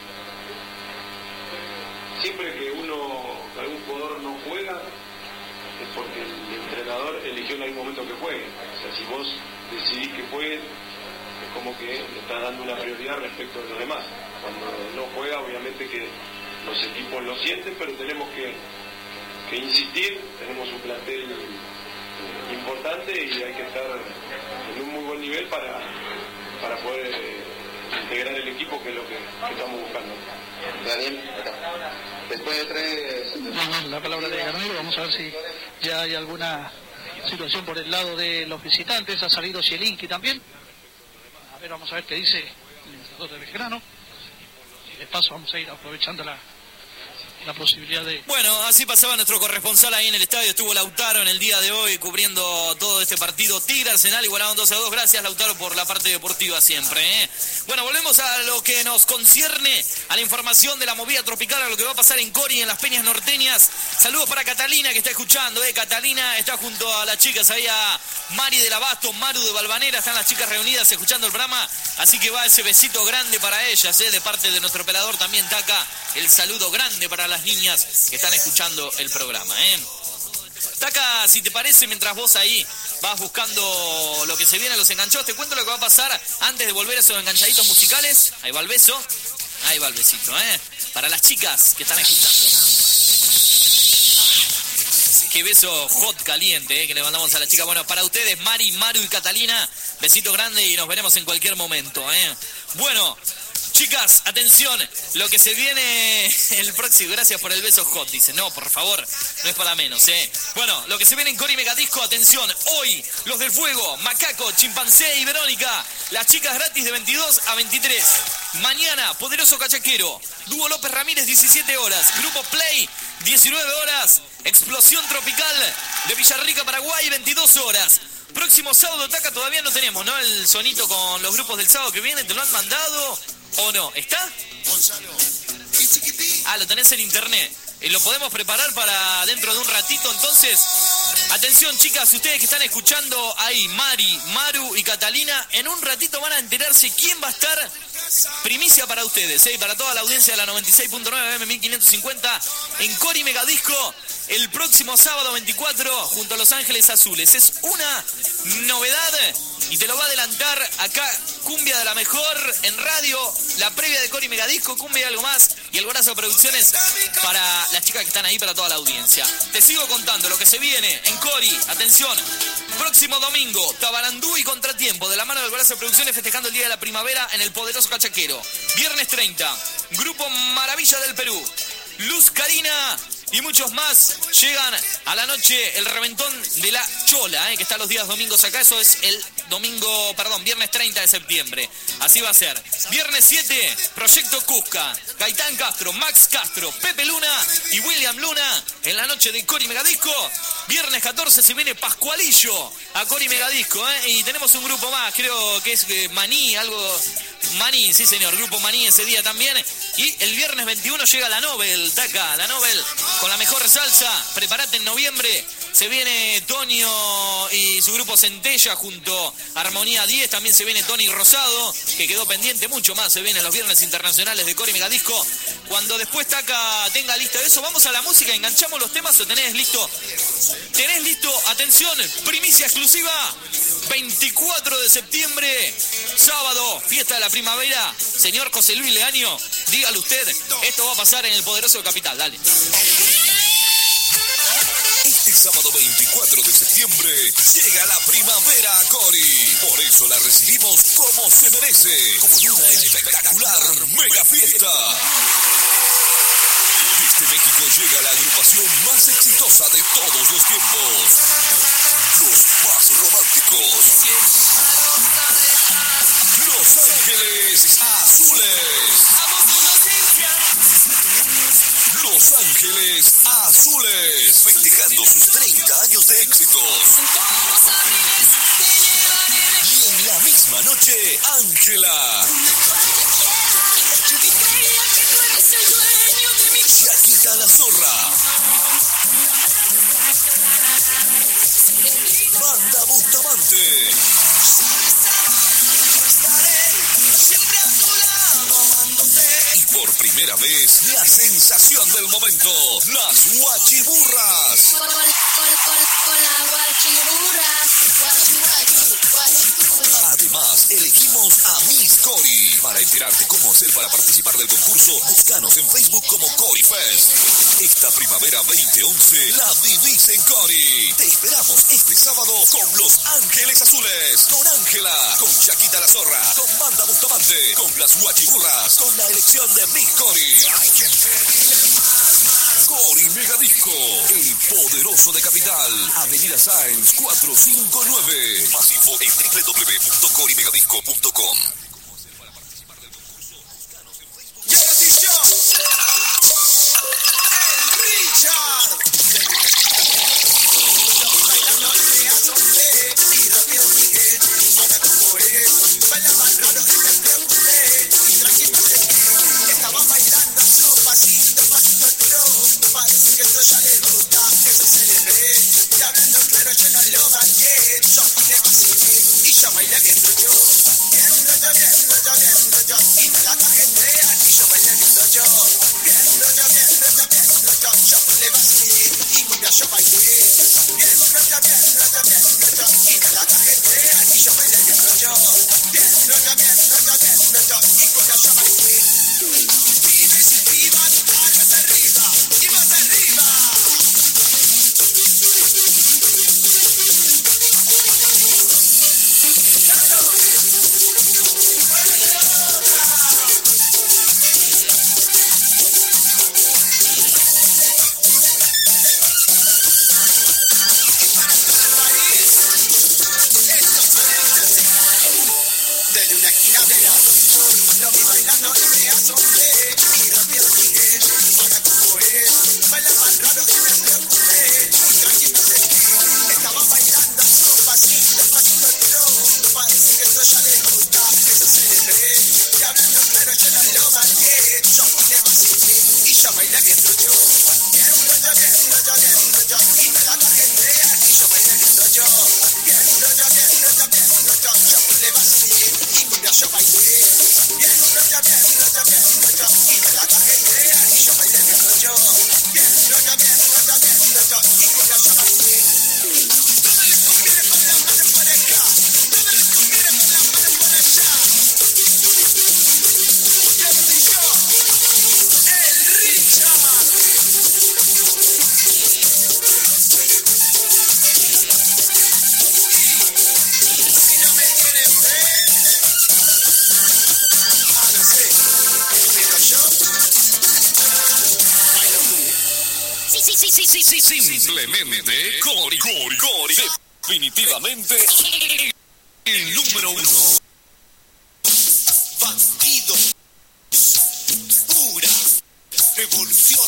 Siempre que uno, algún jugador no juega, es porque el entrenador eligió en algún momento que juegue. O sea, si vos decidís que juegue, es como que le estás dando una prioridad respecto de los demás. Cuando no juega, obviamente que los equipos lo sienten, pero tenemos que, que insistir. Tenemos un plantel eh, importante y hay que estar en un muy buen nivel para, para poder eh, integrar el equipo, que es lo que, que estamos buscando. Daniel, acá. Después de tres... Vamos, la palabra de Garnero, vamos a ver si ya hay alguna situación por el lado de los visitantes. Ha salido Zielinski también. A ver, vamos a ver qué dice el entrenador de Belgrano. Y de paso vamos a ir aprovechando la, la posibilidad de... Bueno, así pasaba nuestro corresponsal ahí en el estadio. Estuvo Lautaro en el día de hoy cubriendo todo este partido. Tigre Arsenal igualaron dos a dos. Gracias, Lautaro, por la parte deportiva siempre, ¿eh? Bueno, volvemos a lo que nos concierne, a la información de la movida tropical, a lo que va a pasar en Cori, en las Peñas Norteñas. Saludos para Catalina, que está escuchando, ¿eh? Catalina está junto a las chicas, ahí a Mari del Abasto, Maru de Balvanera. Están las chicas reunidas escuchando el programa. Así que va ese besito grande para ellas, ¿eh? De parte de nuestro operador también, Taca. El saludo grande para las niñas que están escuchando el programa, ¿eh? Taca, si te parece, mientras vos ahí vas buscando lo que se viene a los enganchados, te cuento lo que va a pasar antes de volver a esos enganchaditos musicales. Ahí va el beso, ahí va el besito, ¿eh? Para las chicas que están escuchando. Qué beso hot caliente, ¿eh? Que le mandamos a las chicas. Bueno, para ustedes, Mari, Maru y Catalina, besito grande y nos veremos en cualquier momento, ¿eh? Bueno, chicas, atención, lo que se viene el próximo, gracias por el beso hot, dice, no, por favor, no es para menos, eh. Bueno, lo que se viene en Cori Megadisco, atención, hoy, los del fuego, Macaco, Chimpancé y Verónica, las chicas gratis de veintidós a veintitrés. Mañana, Poderoso Cachaquero, Dúo López Ramírez, diecisiete horas, Grupo Play, diecinueve horas, Explosión Tropical de Villarrica, Paraguay, veintidós horas. Próximo sábado, Taca, todavía no tenemos, ¿no? El sonito con los grupos del sábado que viene, ¿te lo han mandado o no? ¿Está? Ah, lo tenés en internet. ¿Y lo podemos preparar para dentro de un ratito, entonces? Atención, chicas, ustedes que están escuchando ahí, Mari, Maru y Catalina, en un ratito van a enterarse quién va a estar. Primicia para ustedes, ¿eh? Para toda la audiencia de la noventa y seis punto nueve M mil quinientos cincuenta en Cori Megadisco el próximo sábado veinticuatro junto a Los Ángeles Azules. Es una novedad y te lo va a adelantar acá Cumbia de la Mejor en radio, la previa de Cori Megadisco, Cumbia y algo más y el Brazo de Producciones para las chicas que están ahí, para toda la audiencia. Te sigo contando lo que se viene en Cori. Atención, próximo domingo, Tabarandú y Contratiempo de la mano del Brazo de Producciones festejando el Día de la Primavera en el poderoso Cachaquero. Viernes treinta, Grupo Maravilla del Perú, Luz Karina y muchos más llegan a la noche el reventón de la Chola, eh, que está los días domingos acá. Eso es el domingo, perdón, viernes treinta de septiembre. Así va a ser. Viernes siete, Proyecto Cusca, Gaitán Castro, Max Castro, Pepe Luna y William Luna en la noche de Cori Megadisco. Viernes catorce se viene Pascualillo a Cori Megadisco, eh, y tenemos un grupo más, creo que es eh, Maní, algo... Maní, sí señor, Grupo Maní ese día también. Y el viernes veintiuno llega la Nobel, Taca, la Nobel con la mejor salsa. Prepárate en noviembre. Se viene Tonio y su grupo Centella junto a Armonía diez. También se viene Tony Rosado, que quedó pendiente mucho más. Se vienen los viernes internacionales de Cori Megadisco. Cuando después Taca tenga lista de eso, vamos a la música, enganchamos los temas o tenés listo. Tenés listo, atención, primicia exclusiva. veinticuatro de septiembre, sábado, fiesta de la primavera. Señor José Luis Leaño, dígale usted, esto va a pasar en el poderoso Capital, dale. Este sábado veinticuatro de septiembre llega la primavera a Cori. Por eso la recibimos como se merece, como en una espectacular mega fiesta. Desde México llega la agrupación más exitosa de todos los tiempos. Los más románticos. Los Ángeles Azules. Los Ángeles Azules, festejando sus treinta años de éxitos. Y en la misma noche, Ángela. Chaquita la Zorra. Banda Bustamante. Y por primera vez, la sensación del momento, las Guachiburras. Con, con, con, con la guachiburras. Además, elegimos a Miss Cori. Para enterarte cómo hacer para participar del concurso, búscanos en Facebook como Cori Fest. Esta primavera veinte once la vivís en Cori. Te esperamos este sábado con Los Ángeles Azules, con Ángela, con Chaquita la Zorra, con Banda Bustamante, con las Guachiburras, con la elección de Miss Cori. Cori Megadisco, el poderoso de Capital, Avenida Sáenz cuatrocientos cincuenta y nueve. Más info en doble u doble u doble u punto cori megadisco punto com. Y ahora sí yo, el Richard. Bailando le asombré y rápido sigue, suena como es. Baila más raro que me pregunté y tranquilo seguí. Estaban bailando a su pasito, pasito duro. Parece que esto ya le gusta, eso se le ve. Y hablando claro yo no lo dañé, yo le vacilé y yo bailé bien yo. Bien rollo, bien rollo, bien rollo. Y no la cajetean y yo bailé bien rollo. Bien rollo, bien rollo, bien rollo. Yo le vacilé y cumbia yo bailé. Bien rollo, bien rollo, bien rollo. Y no la cajetean y yo bailé bien rollo. Bien rollo, bien rollo, bien rollo. Y cumbia yo bailé. Pibes y pibas, manos arriba y más arriba. Desde una esquina de la lo vi bailando y me asombré y rápido sigue, suena como es, baila más raro que me preocupé y tranquilo seguí, estaba bailando a su pasito, pasito duro, parece que esto ya le gusta, eso se le ve, y hablando claro yo no lo dañé, yo le vacilé y yo bailé bien rollo, bien rollo, bien rollo, bien rollo, y me la cajetean y yo yo bailé. Bien rocha, bien rocha, bien rocha, y me la cajetea y yo bailé bien rocho. Bien rocha, bien rocha, bien rocha, y cumbia yo bailé. Todo les conviene con la mano por acá, todo les conviene con la mano por allá. Y así yo, el Richard. Si no me tienen fe, ah, no sé, pero yo bailo cumbia. Sí, sí, sí, sí, sí, sí, simplemente Cori, Cori, Cori. Definitivamente el número uno. Bandido, pura revolución.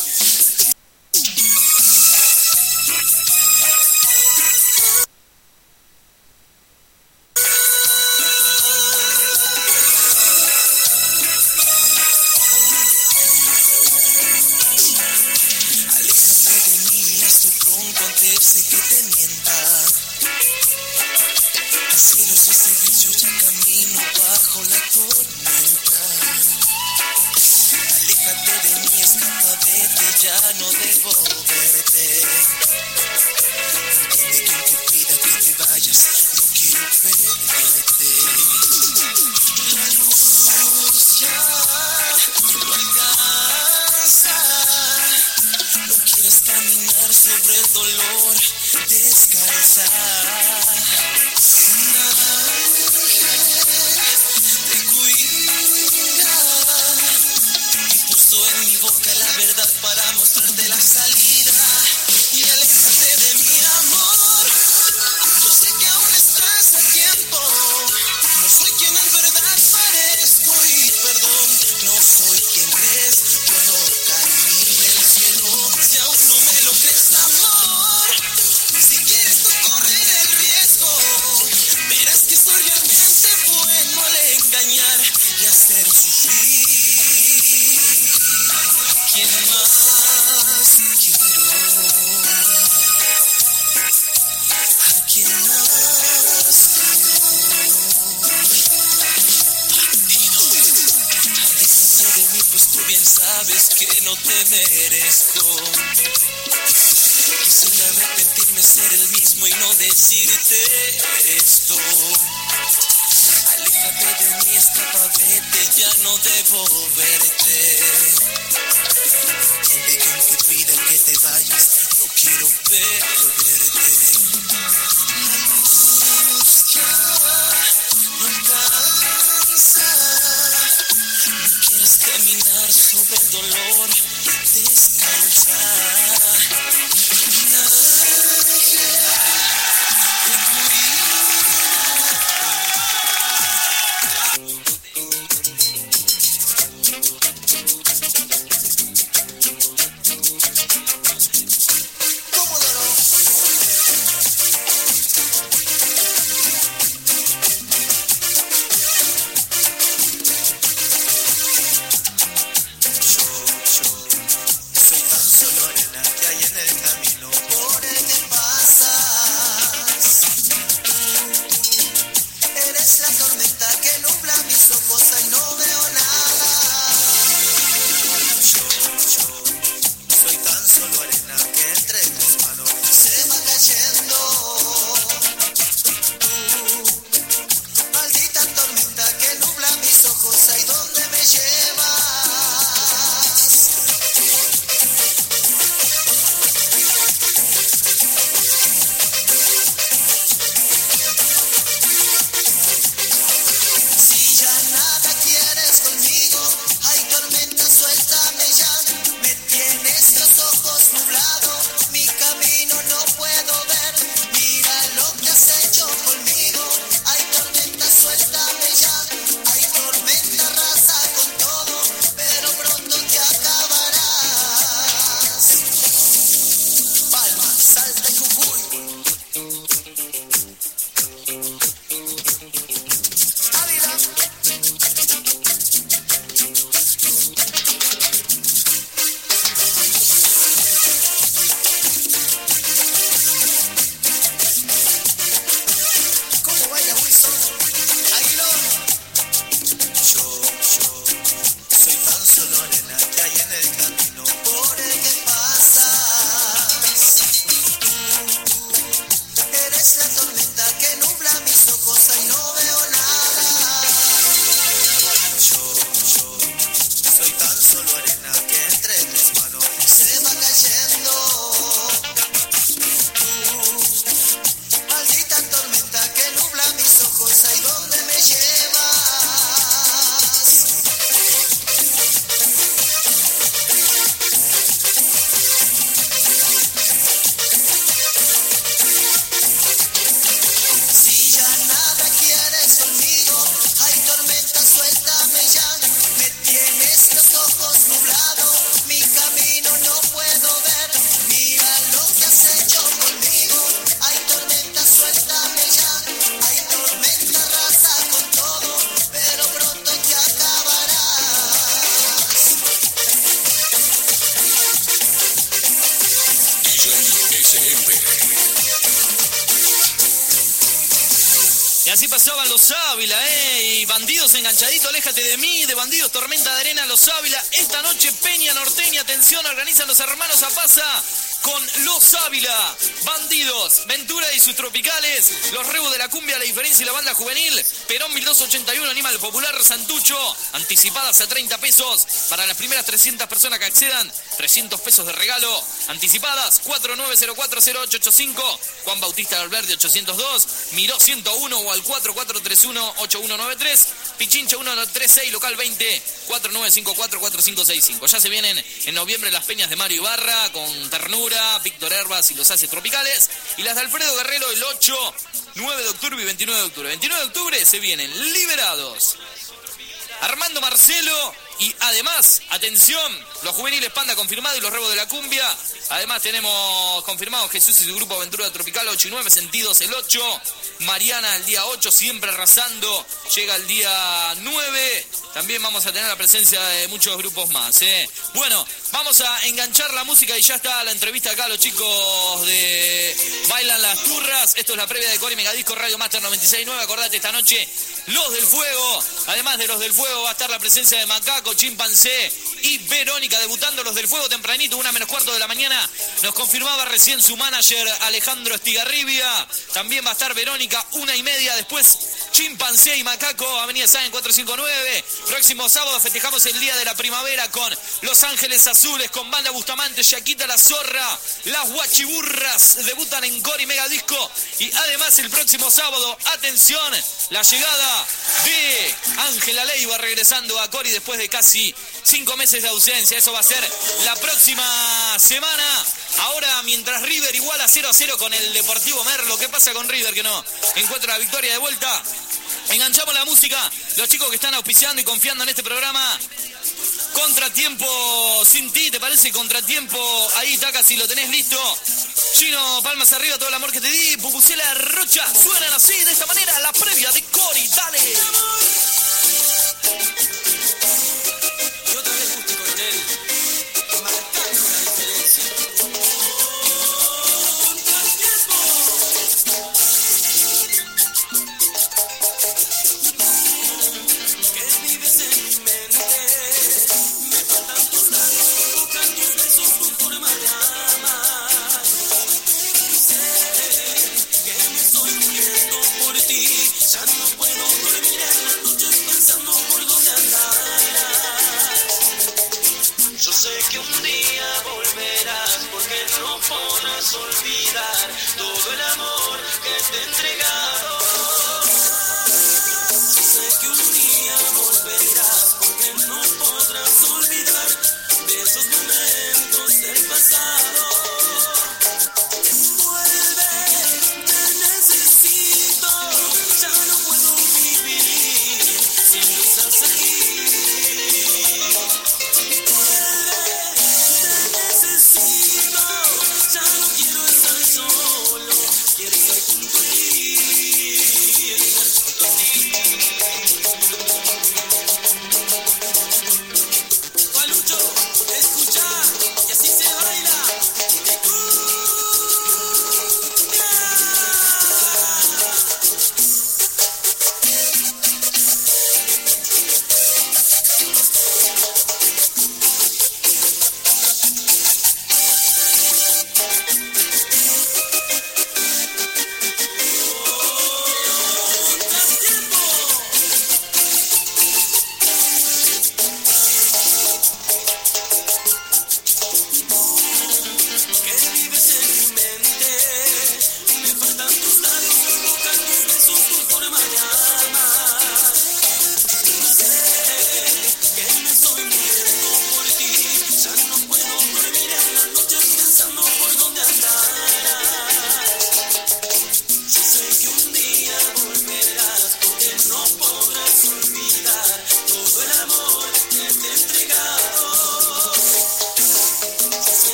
Aléjate de mí, estoy pronto antes de que te mienta. El cielo se cerró, yo ya camino bajo la tormenta. Aléjate de mí, escapa, vete, ya no debo verte. Entiende que aunque pida que te vayas, no quiero perderte. La luz ya no alcanza. No quieres caminar sobre el dolor, descalza. Un ángel te cuida y puso en mi boca la verdad para mostrarte la salida. Y aléjate de mi amor, yo sé que aún estás a tiempo. No soy quien en verdad parezco y perdón, no soy quien crees. Yo no caí del cielo, si aún no me lo crees, amor. Si quieres tú correr el riesgo, verás que soy realmente bueno al engañar y hacer sufrir. ¿A quién más quiero? ¿A quién más quiero? Aléjate de mí, pues tú bien sabes que no te merezco. Quisiera arrepentirme, ser el mismo y no decirte esto. Aléjate de mí, escapa, vete, ya no debo verte. Entiende que aunque pida que te vayas, no quiero perderte. La luz ya no alcanza. No quieras caminar sobre el dolor, descalza. Un ángel te Soy tan solo Y así pasaban los Ávila, ¿eh? Y Bandidos enganchadito, aléjate de mí, de Bandidos, Tormenta de Arena, los Ávila. Esta noche Peña Norteña, atención, organizan los hermanos Apaza con los Ávila, Bandidos, Ventura y sus Tropicales, los Rebos de la Cumbia, La Diferencia y la Banda Juvenil, Perón mil doscientos ochenta y uno, Animal Popular, Santucho, anticipadas a treinta pesos para las primeras trescientas personas que accedan, trescientos pesos de regalo, anticipadas, cuatro nueve cero cuatro cero ocho ocho cinco, Juan Bautista Alberdi ochocientos dos, Miró ciento uno o al cuatro cuatro tres uno ocho uno nueve tres, Pichincha uno tres seis, local veinte, cuatro nueve cinco cuatro cuatro cinco seis cinco. Ya se vienen en noviembre las peñas de Mario Ibarra con Ternura, Víctor Herbas y los Haces Tropicales, y las de Alfredo Guerrero el ocho, nueve de octubre y veintinueve de octubre. veintinueve de octubre se vienen Liberados, Armando Marcelo y además, atención, los Juveniles Panda confirmados y los Rebos de la Cumbia. Además tenemos confirmados Jesús y su grupo Aventura Tropical ocho y nueve, Sentidos el ocho, Mariana el día ocho, siempre arrasando, llega el día nueve. También vamos a tener la presencia de muchos grupos más, ¿eh? Bueno, vamos a enganchar la música y ya está la entrevista acá, los chicos de Bailan las Turras. Esto es la previa de Cori Megadisco, Radio Master noventa y seis punto nueve. Acordate, esta noche Los del Fuego. Además de Los del Fuego va a estar la presencia de Macaco, Chimpancé y Verónica, debutando Los del Fuego tempranito, una menos cuarto de la mañana. Nos confirmaba recién su manager Alejandro Estigarribia. También va a estar Verónica, una y media. Después Chimpancé y Macaco, Avenida Sáenz cuatrocientos cincuenta y nueve. Próximo sábado festejamos el Día de la Primavera con Los Ángeles Azules, con Banda Bustamante, Yaquita La Zorra, Las Guachiburras debutan en Cori Megadisco. Y además el próximo sábado, atención, la llegada de Ángela Leiva regresando a Cori después de casi cinco meses de ausencia. Eso va a ser la próxima semana. Ahora, mientras River iguala cero a cero con el Deportivo Merlo, ¿qué pasa con River que no encuentra la victoria de vuelta? Enganchamos la música, los chicos que están auspiciando y confiando en este programa. Contratiempo sin ti, ¿te parece? Contratiempo, ahí Taca, si lo tenés listo. Chino, palmas arriba, todo el amor que te di. Pupucela Rocha, suenan así, de esta manera, la previa de Cori, dale. Y otra vez Gusti Coronel, marcando la diferencia. Que vives en mi mente, me faltan tus labios, buscan tus besos, tu forma de amar. Sé que me estoy muriendo por ti, ya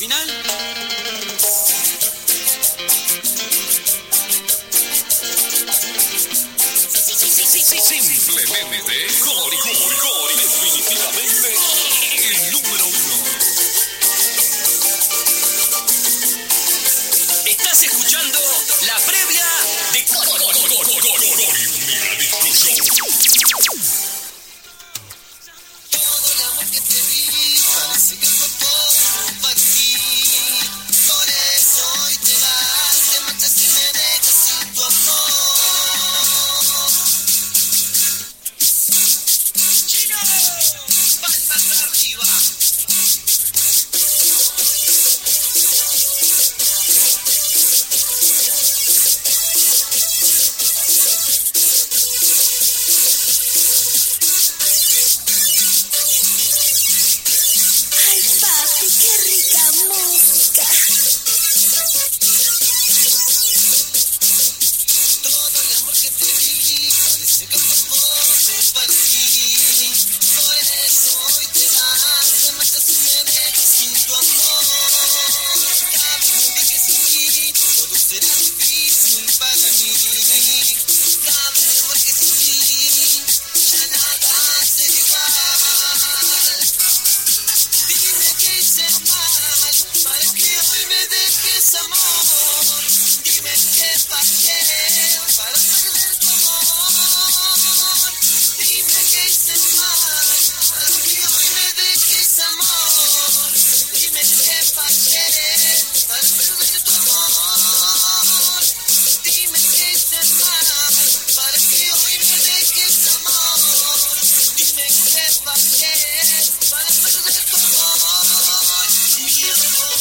final. Simplemente Cori, Cori, Cori, definitivamente el número uno. Estás escuchando la previa de Cori, Cori, Cori, Cori, Cori Mega Disco Show. Todo el amor que te di, parece que fue poco para ti. Por eso hoy te vas, te marchas y me dejas sin tu amor. Chino, palmas arriba. Ay, papi, qué rica música. Todo el amor que te di, parece que fue poco para ti. Por eso hoy te vas, te marchas y me dejas sin tu amor. Sabes muy bien que sin ti todo será difícil para mí. Sabes, mi amor, que sin ti ya nada será igual. Dime que hice mal para que hoy me dejes, amor. Dime que fallé para perder tu amor. Dime que hice mal para que hoy me dejes, amor. Dime que fallé para perder tu amor. Dime que hice mal para que hoy me dejes, amor. Dime que fallé para perder tu amor, mi amor.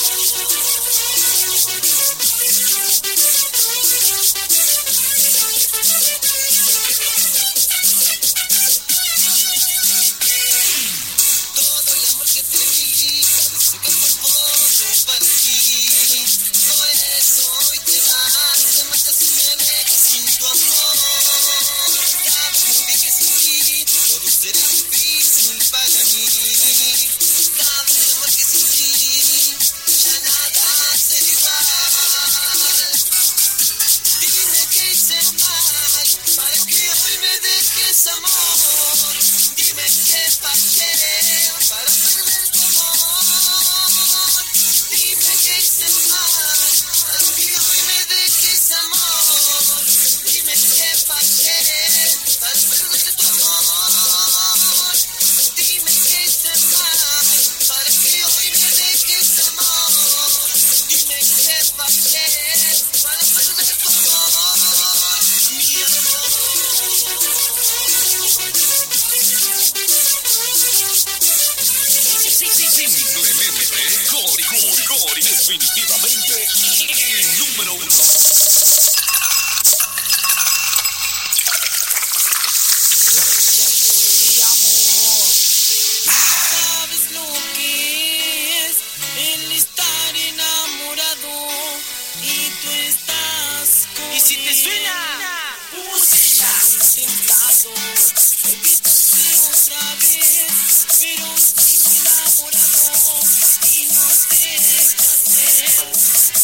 Todo el amor que te di, parece que fue poco para ti. Por eso hoy te vas, te marchas y me dejas sin tu amor. Sabes muy bien que sin ti todo será difícil para mí. Sabes, mi amor, que sin ti ya nada será igual. Dime que hice mal para que hoy me dejes, amor. Dime que fallé para perder tu amor. Dime que hice mal para que hoy me dejes, amor. Dime que fallé para perder tu amor. Dime que hice mal para que hoy me dejes, amor. Dime que fallé para perder tu amor, mi amor. Simplemente Cori, Cori, Cori, definitivamente el número uno. Sabes lo que es el estar enamorado y tú estás con ¿Y si te él. suena música sentado, olvídate otra vez, pero sigo enamorado y no sé qué hacer.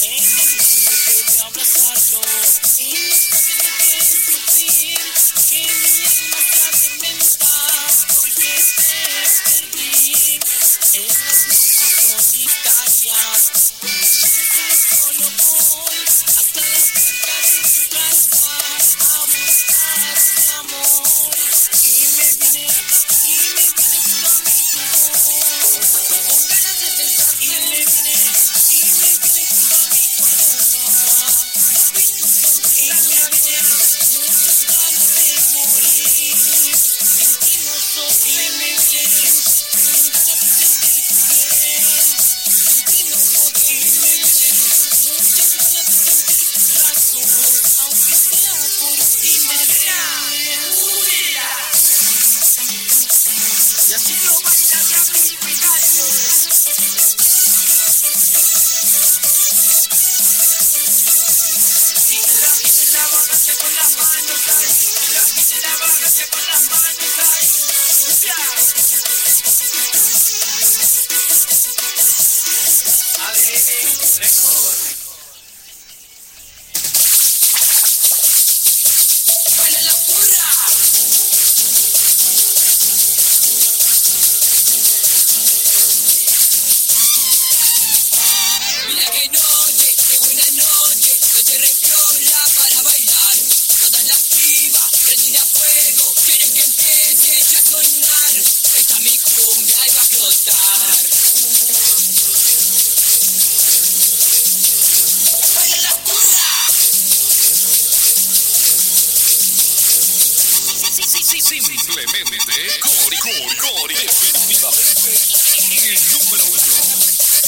Sí, simplemente Cori, Cori, Cori. Definitivamente el número uno.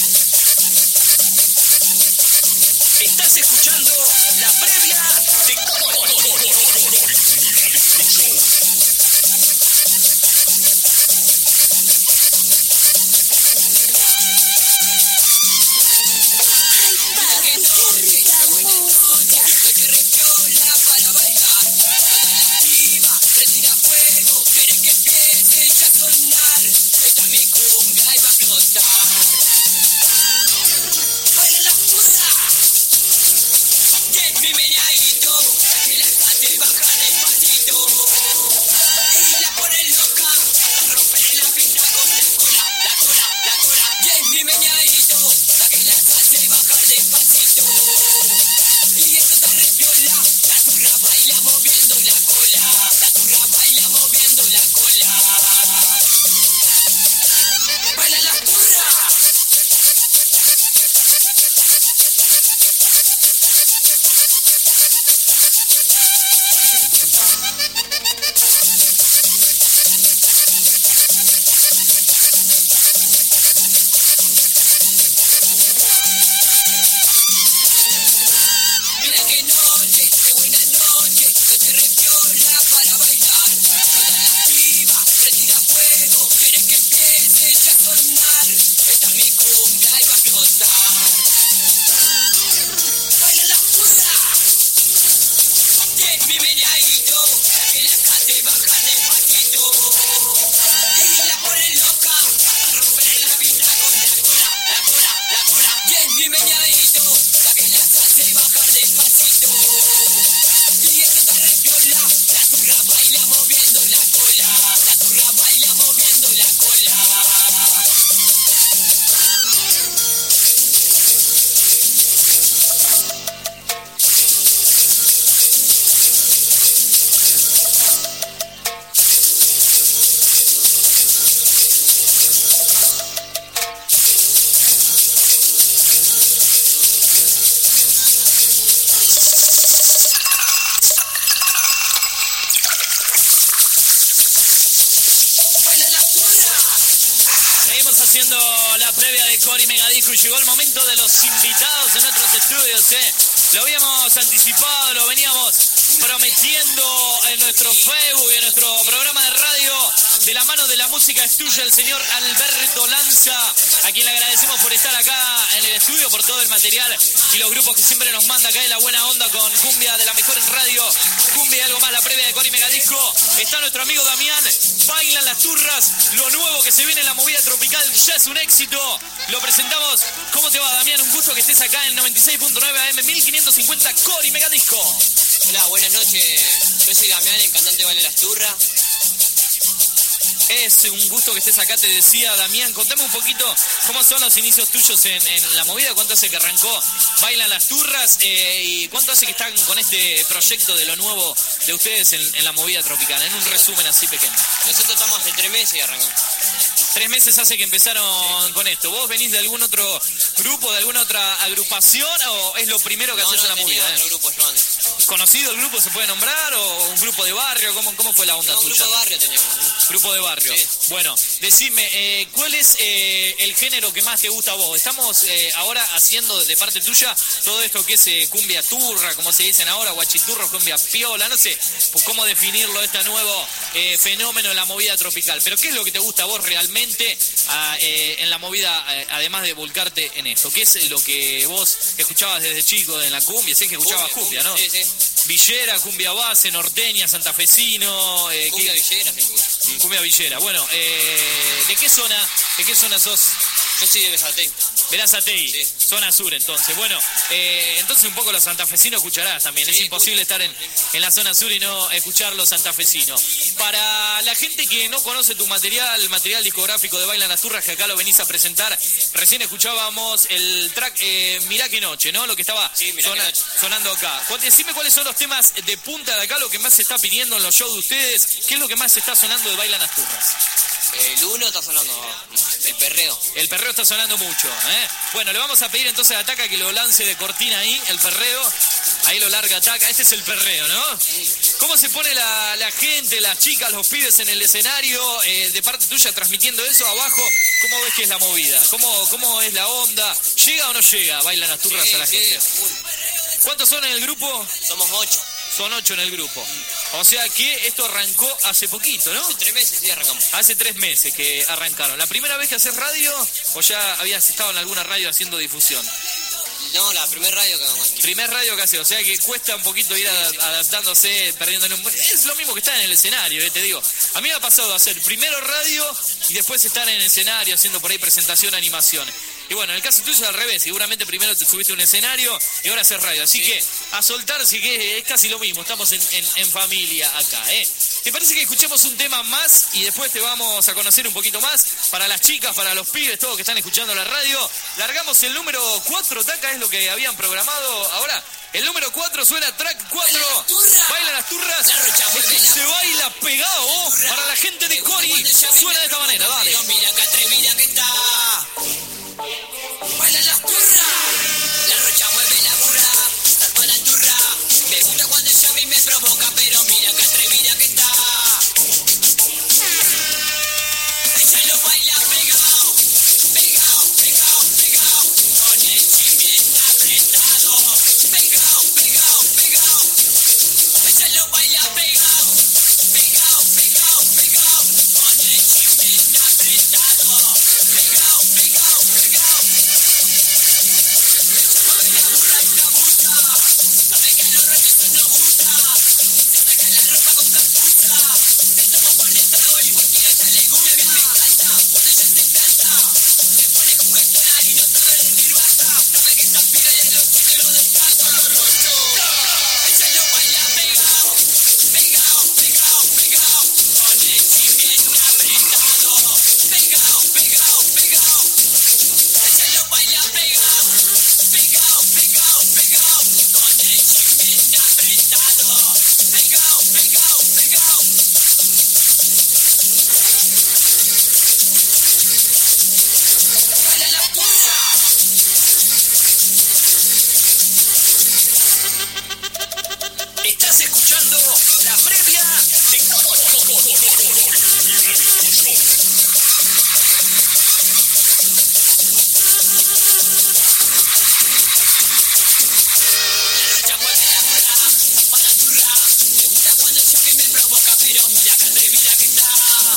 Estás escuchando la previa de Cori Megadisco Show. Cori Megadisco y llegó el momento de los invitados en nuestros estudios, ¿eh? Lo habíamos anticipado, lo veníamos prometiendo en nuestro Facebook y en nuestro programa de radio, de la mano de La Música es Tuya, el señor Alberto Lanza, a quien le agradecemos por estar acá en el estudio, por todo el material y los grupos que siempre nos manda acá de La Buena Onda con cumbia de la mejor en radio, cumbia y algo más, la previa de Cori Megadisco. Está nuestro amigo Damián, Bailan las Turras, lo nuevo que se viene en la movida tropical ya es un éxito. Lo presentamos. ¿Cómo te va, Damián? Un gusto que estés acá en noventa y seis punto nueve A M mil quinientos cincuenta Cori Megadisco. Hola, buenas noches. Yo soy Damián, el cantante de Bailan las Turras. Es un gusto que estés acá, te decía Damián. Contame un poquito cómo son los inicios tuyos en, en la movida, cuánto hace que arrancó Bailan las Turras eh, y cuánto hace que están con este proyecto de lo nuevo de ustedes en, en la movida tropical, en un resumen así pequeño. Nosotros estamos hace tres meses y arrancamos. Tres meses hace que empezaron sí. con esto. ¿Vos venís de algún otro grupo, de alguna otra agrupación o es lo primero que no, haces no, en la movida? Otro eh? grupo yo antes. ¿Conocido el grupo se puede nombrar o un grupo de barrio? ¿Cómo, cómo fue la onda no, tuya? grupo de barrio teníamos. ¿eh? Grupo de barrio. Sí. Bueno, decime, eh, ¿cuál es eh, el género que más te gusta a vos? Estamos eh, ahora haciendo de parte tuya todo esto que es eh, cumbia turra, como se dicen ahora, guachiturros, cumbia piola, no sé cómo definirlo, este nuevo eh, fenómeno en la movida tropical. Pero ¿qué es lo que te gusta a vos realmente a, eh, en la movida, eh, además de volcarte en esto? ¿Qué es lo que vos escuchabas desde chico en la cumbia? Sé que escuchabas cumbia, cumbia, cumbia, ¿no? Sí, sí. Villera, cumbia base, norteña, santafesino. Eh, cumbia ¿qué? villera, sí. Cumbia villera. Bueno, eh, ¿de qué zona? ¿De qué zona sos? Yo soy de Berazategui. Berazategui, sí. Zona sur entonces. Bueno, eh, entonces un poco los santafesinos escucharás también. Sí, es imposible escucho. estar en, en la zona sur y no escuchar los santafesinos. Para la gente que no conoce tu material, el material discográfico de Bailan las Turras, que acá lo venís a presentar, recién escuchábamos el track eh, Mirá que noche, ¿no? Lo que estaba sí, sona, sonando acá. Decime cuáles son los temas de punta de acá, lo que más se está pidiendo en los shows de ustedes. ¿Qué es lo que más se está sonando de Bailan las Turras? El uno está sonando, el perreo. El perreo está sonando mucho, ¿eh? Bueno, le vamos a pedir entonces a Ataca que lo lance de cortina ahí, el perreo. Ahí lo larga Taca. Este es el perreo, ¿no? ¿Cómo se pone la, la gente, las chicas, los pibes en el escenario? Eh, de parte tuya, transmitiendo eso abajo, ¿cómo ves que es la movida? ¿Cómo, cómo es la onda? ¿Llega o no llega? Bailan las turras Sí, a la sí, gente. full. ¿Cuántos son en el grupo? Somos ocho. Son ocho en el grupo. O sea que esto arrancó hace poquito, ¿no? Hace tres meses sí arrancamos. Hace tres meses que arrancaron. ¿La primera vez que haces radio o ya habías estado en alguna radio haciendo difusión? No, la primer radio que hagamos aquí. Primer radio que haces, o sea que cuesta un poquito ir a- adaptándose, perdiendo... Es lo mismo que estar en el escenario, eh, te digo. A mí me ha pasado hacer primero radio y después estar en el escenario haciendo por ahí presentación, animación. Y bueno, en el caso tuyo es al revés, seguramente primero te subiste a un escenario y ahora haces radio. Así que a soltar sí que es casi lo mismo, estamos en, en, en familia acá, ¿eh? ¿Te parece que escuchemos un tema más y después te vamos a conocer un poquito más? Para las chicas, para los pibes, todos que están escuchando la radio. Largamos el número cuatro, Taca, es lo que habían programado. Ahora, el número cuatro suena track cuatro. Bailan las turras. Esto se baila pegado para la gente de Cori. Suena de esta manera, dale. Mira que atrevida que está. Bailan las turras. La rocha mueve la burra. Salva la turra. Me gusta cuando ella a mí me provoca, pero mira que atrevida que está. Ella lo baila pegado. Pegado, pegado, pegado. Con el chimien apretado. Pegado, pegado, pegado. Ella lo baila pegado. Pegado, pegado, pegado. Con el chimien apretado. Pegado, pegado, pegado. Ella mueve la burra y la bulla. Sabe que los reyes no gusta. Siente que la ropa con capucha. Estamos por el trago y cualquiera se le gusta. Me encanta cuando ella se planta. Se pone con gestora y no sabe decir basta. Sabe que está pira y a los chicos lo descansa. Lo rocho. Ella lo baila pegado. Pegado, pegado, pegado. Con el chimien apretado. Pegado, pegado, pegado. Ella lo baila pegado. Pegado, pegado, pegado. Con el chimien apretado. Pegado, pegado, pegado. Baila la turra. Estás escuchando la previa de La rocha mueve la burra, para la turra. Me gusta cuando ella a mí me provoca, pero mira que atrevida que está.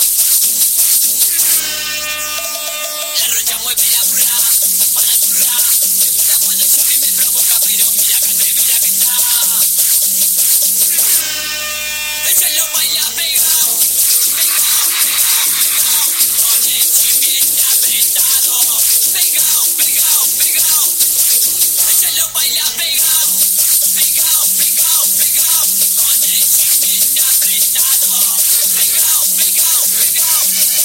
La rocha mueve la burra, para la turra. Me gusta cuando ella a mí me provoca, pero mira que atrevida que está. Ella lo baila pegado, pegado, pegado, pegado. Con el chimien apretado. Pegado, pegado, pegado. Ella lo baila pegado, pegado, pegado, pegado. Con el chimien apretado. Pegado, pegado, pegado.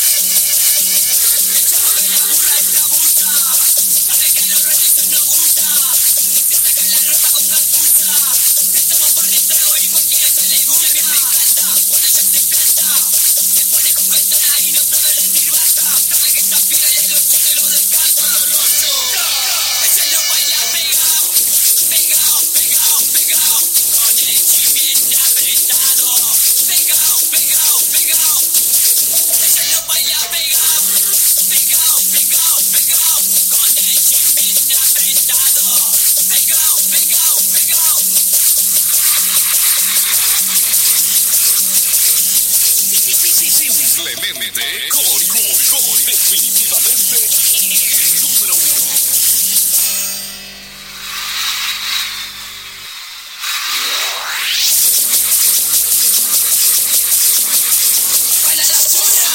Ella mueve la burra y la bulla. Sabe que a los reyes no gusta. Siente que la ropa con capucha. Estamos por el trago y cualquiera se le gusta. Me encanta cuando ella se planta. Se pone con gestora y no sabe decir basta. Sabe que está pira y a los chicos lo descansa. Lo rocho. Ella lo baila pegado. Pegado, pegado, pegado. Con el chimien apretado. Pegado, pegado, pegado. Ella lo baila pegado. Pegado, pegado, pegado. Con el chimien apretado. Pegado, pegado, pegado. Simplemente Cori, Cori, Cori, definitivamente el número uno. Baila la turra.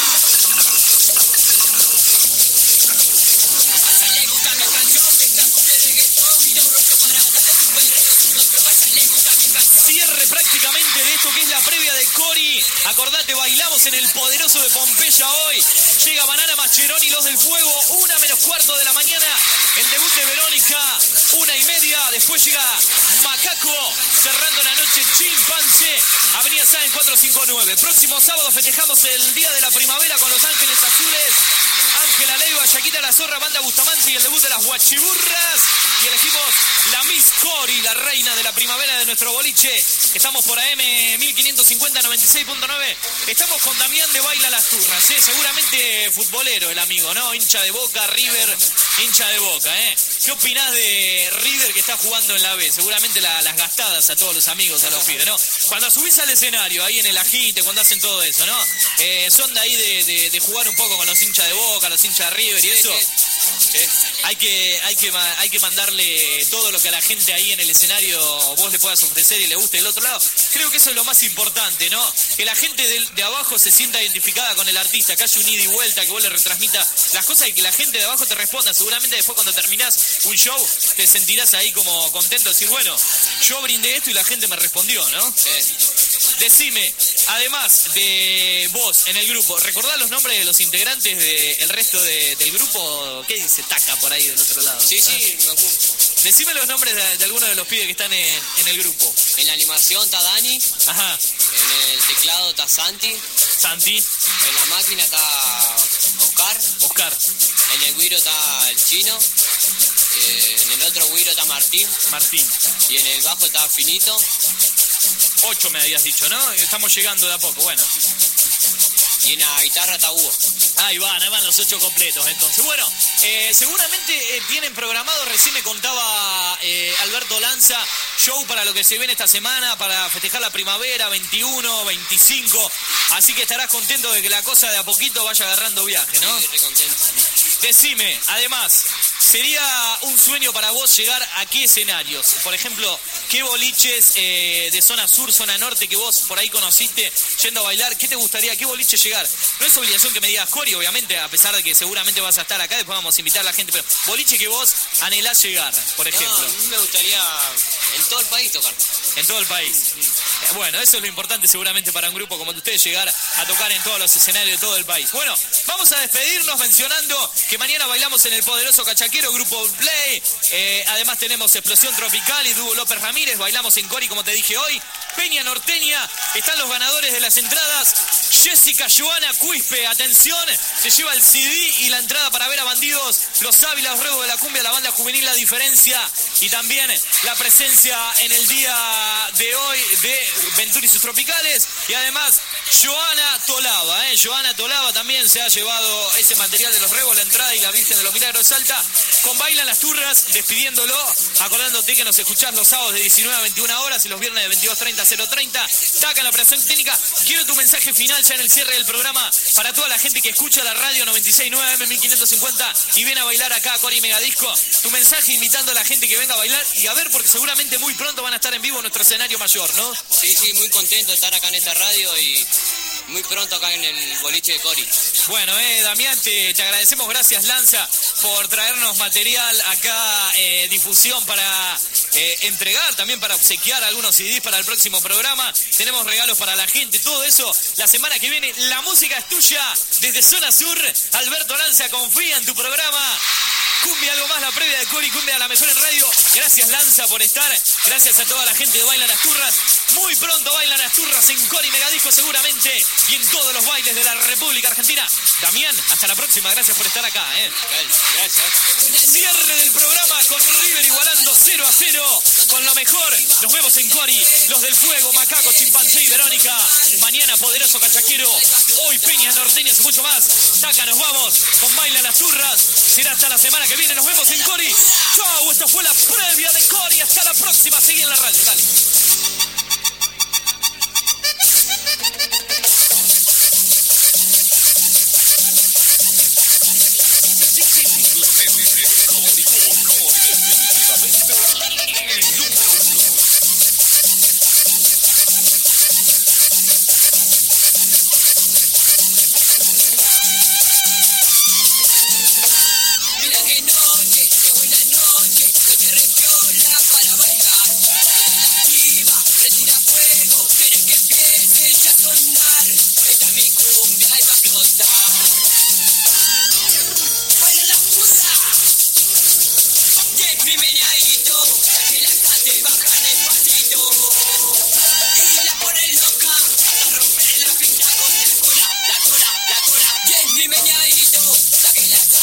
A ella le gusta mi canción, me encanta de reggaetón. Mira un rocho para darle su perreo sin control. A ella le gusta mi canción. Cierre prácticamente de esto que es la previa de Cori. Acordate, bailamos en el poderoso de Pompeya hoy. Llega Banana Mascheroni, Los del Fuego, una menos cuarto de la mañana. El debut de Verónica, una y media. Después llega Macaco, cerrando la noche Chimpancé, Avenida Sáenz cuatrocientos cincuenta y nueve. Próximo sábado festejamos el Día de la Primavera con Los Ángeles Azules. Ángela Leiva, Yaquita La Zorra, Banda Bustamante y el debut de las Guachiburras. Y elegimos la Miss Cori, la reina de la primavera de nuestro boliche. Estamos por A M mil quinientos cincuenta, noventa y seis punto nueve. Estamos con Damián de Baila Las Turras, ¿eh? Seguramente futbolero el amigo, ¿no? Hincha de Boca, River, hincha de Boca, ¿eh? ¿Qué opinás de River que está jugando en la B? Seguramente la, las gastadas a todos los amigos, a los pibes, ¿no? Cuando subís al escenario, ahí en el ajite, cuando hacen todo eso, ¿no? Eh, son de ahí de, de, de jugar un poco con los hinchas de Boca, los hinchas de River y eso. Sí. Hay que, hay que, hay que mandarle todo lo que a la gente ahí en el escenario vos le puedas ofrecer y le guste del otro lado. Creo que eso es lo más importante, ¿no? Que la gente de, de abajo se sienta identificada con el artista, que haya un ida y vuelta, que vos le retransmita las cosas y que la gente de abajo te responda. Seguramente después cuando terminás un show te sentirás ahí como contento de decir, bueno, yo brindé esto y la gente me respondió, ¿no? Sí. Decime, además de vos en el grupo, ¿recordás los nombres de los integrantes del resto de, del grupo? ¿Qué dice Taca por ahí del otro lado? Sí, sí, ¿Ah? me acuerdo. Decime los nombres de, de algunos de los pibes que están en, en el grupo. En la animación está Dani. Ajá. En el teclado está Santi. Santi. En la máquina está Oscar. Oscar. En el güiro está el Chino. Eh, en el otro güiro está Martín. Martín. Y en el bajo está Finito. Ocho me habías dicho, ¿no? Estamos llegando de a poco, bueno. Y en la guitarra está Hugo. Ahí van, ahí van los ocho completos, entonces. Bueno, eh, seguramente eh, tienen programado, recién me contaba eh, Alberto Lanza, show para lo que se viene esta semana, para festejar la primavera, veintiuno, veinticinco. Así que estarás contento de que la cosa de a poquito vaya agarrando viaje, ¿no? Sí, re contento. Decime, además, ¿sería un sueño para vos llegar a qué escenarios? Por ejemplo, ¿qué boliches eh, de zona sur, zona norte que vos por ahí conociste yendo a bailar? ¿Qué te gustaría? ¿Qué boliche llegar? No es obligación que me digas Cori, obviamente, a pesar de que seguramente vas a estar acá, después vamos a invitar a la gente, pero boliche que vos anhelás llegar, por ejemplo. No, a mí me gustaría en todo el país tocar. En todo el país. Eh, bueno, eso es lo importante seguramente para un grupo como ustedes, llegar a tocar en todos los escenarios de todo el país. Bueno, vamos a despedirnos mencionando que mañana bailamos en el poderoso Cachaquero, Grupo Play. Eh, además tenemos Explosión Tropical y Dúo López Ramírez. Bailamos en Cori, como te dije hoy. Peña Norteña. Están los ganadores de las entradas. Jessica Joana Cuispe, atención. Se lleva el C D y la entrada para ver a Bandidos, Los Ávila, los Ruegos de la Cumbia, la banda juvenil La Diferencia. Y también la presencia en el día de hoy de Ventura y sus Tropicales. Y además Joana Tolava. Eh. Joana Tolava también se ha llevado ese material de los Ruegos, la entrada y la Virgen de los Milagros de Salta, con Bailan las Turras, despidiéndolo, acordándote que nos escuchás los sábados de diecinueve a veintiuna horas y los viernes de veintidós treinta a cero treinta. Taca en la operación técnica. Quiero tu mensaje final ya en el cierre del programa para toda la gente que escucha la radio noventa y seis punto nueve A M mil quinientos cincuenta y viene a bailar acá a Cori Megadisco. Tu mensaje invitando a la gente que venga a bailar y a ver, porque seguramente muy pronto van a estar en vivo en nuestro escenario mayor, ¿no? Sí, sí, muy contento de estar acá en esta radio y muy pronto acá en el boliche de Cori. Bueno, eh, Damián, te, te agradecemos, gracias Lanza, por traernos material acá, eh, difusión para eh, entregar, también para obsequiar algunos C Ds para el próximo programa. Tenemos regalos para la gente, todo eso la semana que viene. La música es tuya desde Zona Sur. Alberto Lanza confía en tu programa. Cumbia, algo más, la previa de Cori Cumbia, la mejor en radio. Gracias Lanza por estar, gracias a toda la gente de Bailan las Turras. Muy pronto Bailan las Turras en Cori Megadisco seguramente y en todos los bailes de la República Argentina. Damián, hasta la próxima, gracias por estar acá. ¿eh? Gracias. Cierre del programa con River igualando cero a cero con lo mejor. Nos vemos en Cori, los del Fuego, Macaco, Chimpancé y Verónica. Mañana Poderoso Cachaquero, hoy Peñas Norteñas y mucho más. Taca, nos vamos con Bailan las Turras. Será hasta la semana que viene, nos vemos en Cori. Chau, esta fue la previa de Cori. Hasta la próxima, seguí en la radio, dale. Mira qué noche, qué buena noche, noche re piola para bailar. Activa, prendida a fuego, quieres que empiece ya a sonar. Esta es mi cumbia y va a explotar. Baila la puta, y es mi meneadito, que la cate baja despacito. Y la pone loca, a romper la pinta con la cola, la cola, la cola. Y es mi meneadito, la que la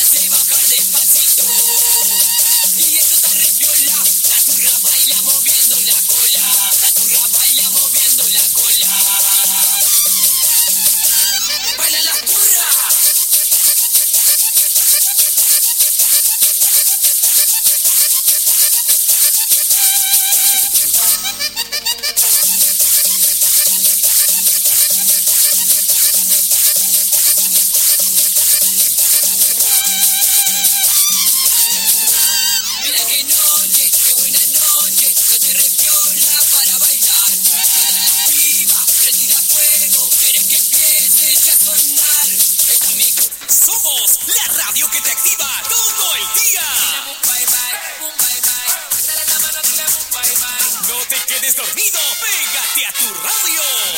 tu radio.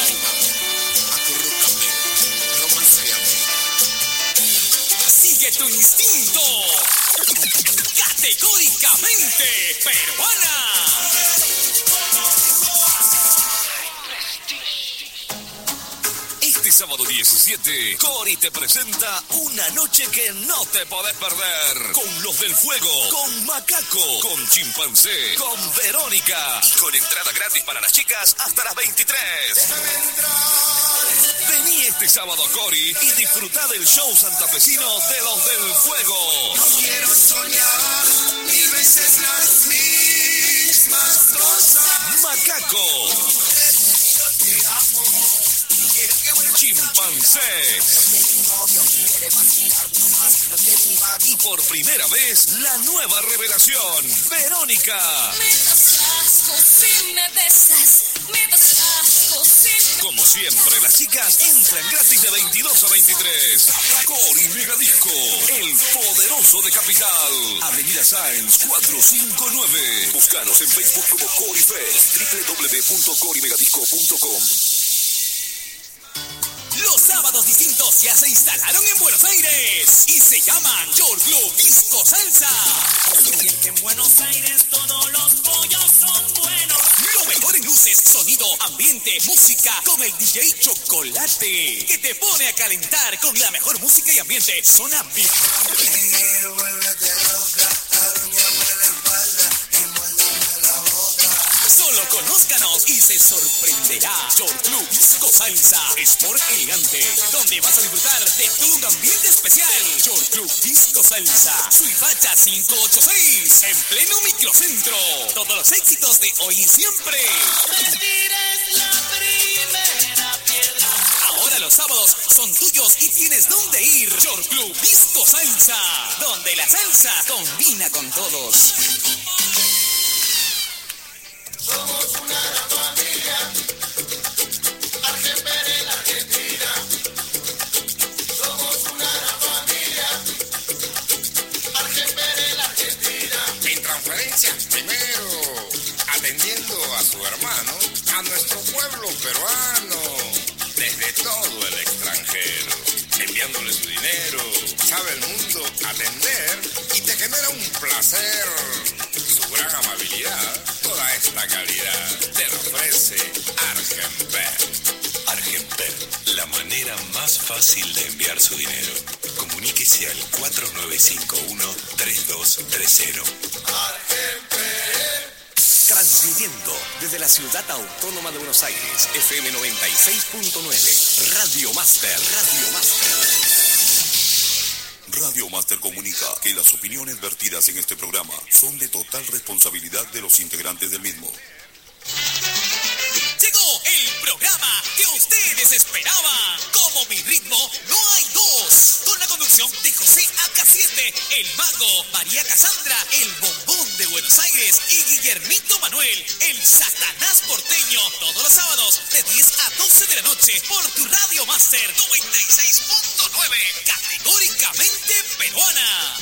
Sigue tu instinto. Categóricamente peruana. Este sábado diecisiete, Cori te presenta una noche que no te podés perder. Con Los del Fuego, con Macaco, con Chimpancé, con Verónica y con entrada gratis para las chicas hasta las veintitrés. Vení este sábado a Cori y disfruta del show santafesino de Los del Fuego. No quiero soñar mil veces las mismas cosas. Macaco, Chimpancé y por primera vez la nueva revelación, Verónica. Me das asco si me besas, me das asco si... Como siempre, las chicas entran gratis de veintidós a veintitrés. Cori Megadisco, el poderoso de Capital. Avenida Sáenz cuatrocientos cincuenta y nueve. Búscanos en Facebook como Corifest, doble u doble u doble u punto cori megadisco punto com. Los sábados distintos ya se instalaron en Buenos Aires y se llaman Short Club Disco Salsa. Porque en Buenos Aires todos los pollos son buenos. Lo mejor en luces, sonido, ambiente, música con el D J Chocolate, que te pone a calentar con la mejor música y ambiente. Zona V I P. Solo conózcanos y se sorprenderá. Short Club Disco Salsa, Sport elegante, donde vas a disfrutar de todo un ambiente especial. Short Club Disco Salsa, Suipacha quinientos ochenta y seis, en pleno microcentro. Todos los éxitos de hoy y siempre. Me tires la primera piedra. Ahora los sábados son tuyos y tienes dónde ir. Short Club Disco Salsa, donde la salsa combina con todos. Somos una gran familia, Argentina en Argentina. Somos una gran familia, Argentina en Argentina. En transferencias primero, atendiendo a su hermano, a nuestro pueblo peruano, desde todo el extranjero, enviándole su dinero, sabe el mundo atender y te genera un placer. Su gran amabilidad, toda esta calidad, te lo ofrece Argenper. Argenper, la manera más fácil de enviar su dinero. Comuníquese al cuatro nueve cinco uno, tres dos tres cero. Argenper. Transmitiendo desde la ciudad autónoma de Buenos Aires, F M noventa y seis punto nueve, Radio Master, Radio Master. Radio Master comunica que las opiniones vertidas en este programa son de total responsabilidad de los integrantes del mismo. Llegó el programa que ustedes esperaban. Como mi ritmo, no hay dos. Con la conducción de José A K siete, el mago, María Casandra, el bombón de Buenos Aires y Guillermito Manuel, el satanás porteño. Todos los sábados de diez a doce de la noche por tu Radio Master noventa y seis punto nueve. Categóricamente peruana.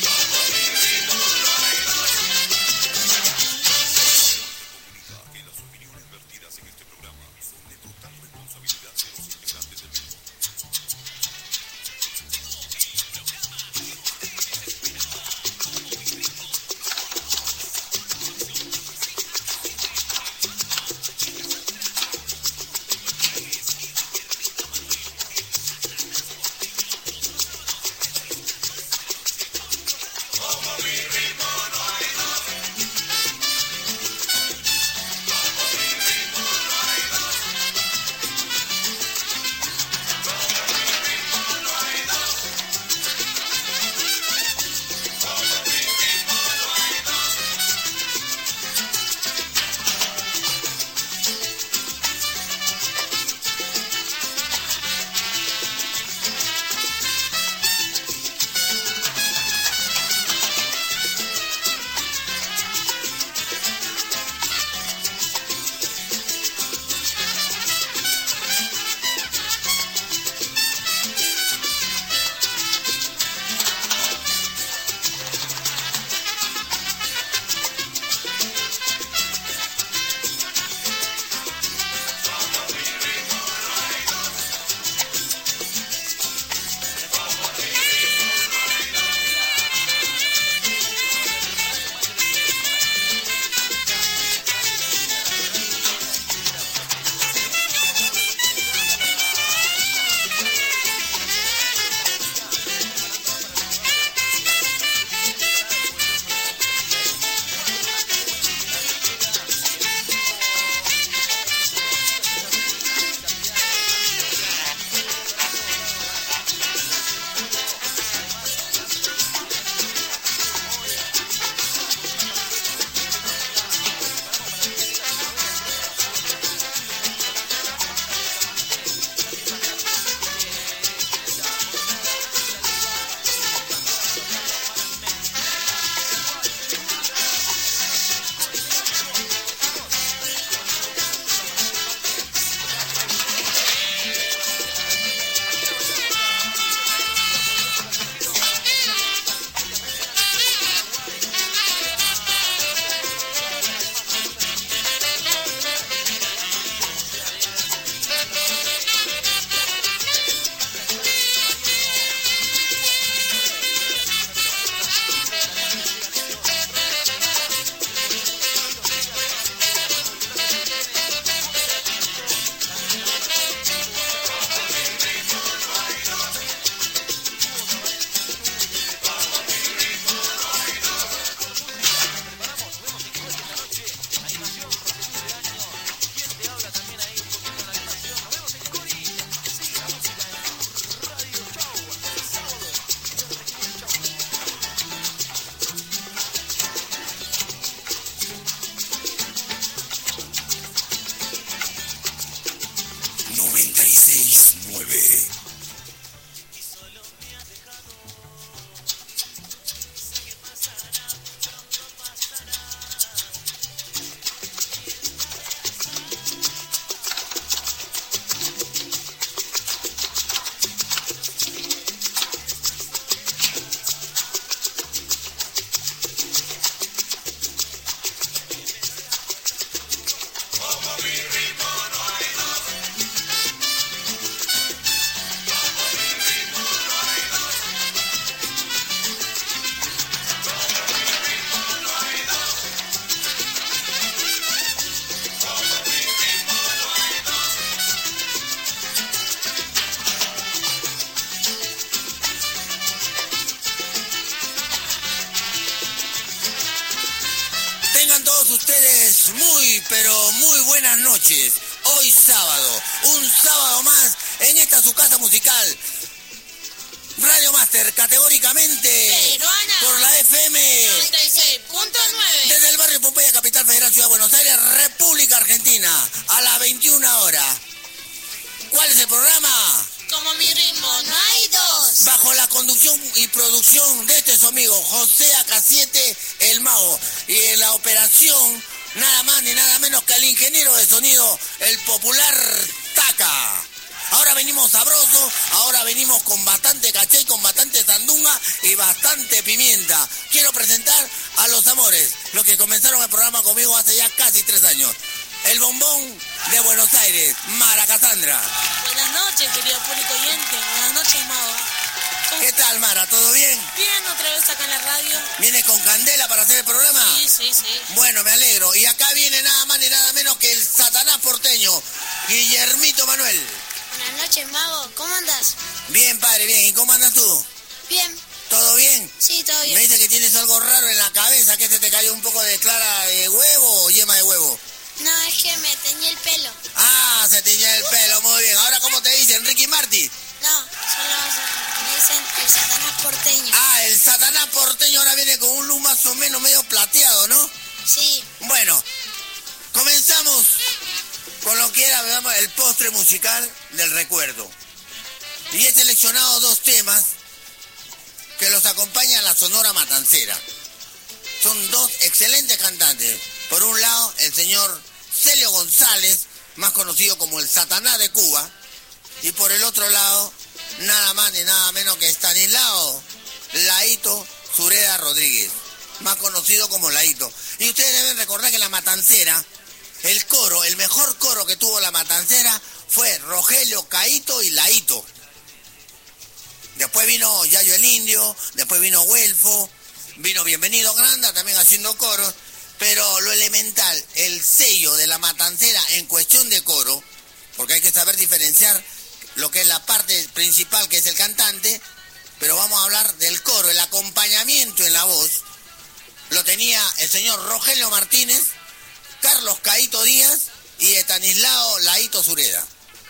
nueve. Tengan todos ustedes muy, pero muy buenas noches. Hoy sábado, un sábado más en esta su casa musical. Radio Master, categóricamente Peruana. por la F M noventa y seis punto nueve. desde el barrio Pompeya, capital federal, Ciudad de Buenos Aires, República Argentina, a las veintiuna horas. ¿Cuál es el programa? Como mi ritmo, no hay dos. Bajo la conducción y producción de este su amigo José A K siete, el mago. Y en la operación, nada más ni nada menos que el ingeniero de sonido, el popular Taca. Ahora venimos sabrosos, ahora venimos con bastante caché y con bastante sandunga y bastante pimienta. Quiero presentar a los amores, los que comenzaron el programa conmigo hace ya casi tres años. El bombón de Buenos Aires, Mara Cassandra. Buenas noches, querido público oyente. Buenas noches, Mago. ¿Qué tal, Mara? ¿Todo bien? Bien, otra vez acá en la radio. ¿Vienes con candela para hacer el programa? Sí, sí, sí. Bueno, me alegro. Y acá viene nada más ni nada menos que el Satanás porteño, Guillermito Manuel. Buenas noches, Mago. ¿Cómo andas? Bien, padre, bien. ¿Y cómo andas tú? Bien. ¿Todo bien? Sí, todo bien. Me dice que tienes algo raro en la cabeza, que se te cayó un poco de clara de huevo o yema de huevo. No, es que me teñí el pelo. Ah, se teñió el pelo, muy bien. Ahora, ¿cómo te dicen? ¿Ricky Martin? No, solo me dicen el Satanás porteño. Ah, el Satanás porteño ahora viene con un look más o menos medio plateado, ¿no? Sí. Bueno, comenzamos con lo que era, digamos, el postre musical del recuerdo. Y he seleccionado dos temas que los acompaña la Sonora Matancera. Son dos excelentes cantantes. Por un lado, el señor Celio González, más conocido como el Satanás de Cuba. Y por el otro lado, nada más ni nada menos que Estanislao Laito Sureda Rodríguez, más conocido como Laito. Y ustedes deben recordar que la Matancera, el coro, el mejor coro que tuvo la Matancera fue Rogelio, Caíto y Laito. Después vino Yayo el Indio, después vino Güelfo, vino Bienvenido Granda también haciendo coros. Pero lo elemental, el sello de la Matancera en cuestión de coro, porque hay que saber diferenciar lo que es la parte principal, que es el cantante, pero vamos a hablar del coro, el acompañamiento en la voz, lo tenía el señor Rogelio Martínez, Carlos Caíto Díaz y Estanislao Laito Sureda.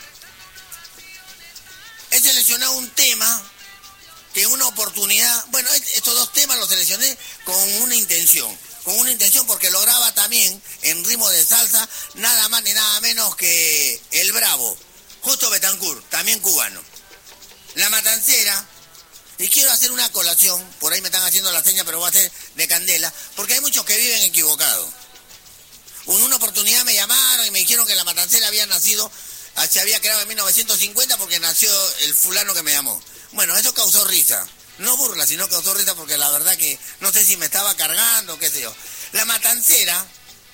He seleccionado un tema que en una oportunidad, bueno, estos dos temas los seleccioné con una intención. Con una intención porque lo graba también en ritmo de salsa, nada más ni nada menos que el Bravo, Justo Betancourt, también cubano. La Matancera, y quiero hacer una colación, por ahí me están haciendo la seña, pero voy a hacer de candela, porque hay muchos que viven equivocados. En una oportunidad me llamaron y me dijeron que la Matancera había nacido, se había creado en mil novecientos cincuenta porque nació el fulano que me llamó. Bueno, eso causó risa. No burla, sino causó risa porque la verdad que no sé si me estaba cargando o qué sé yo. La Matancera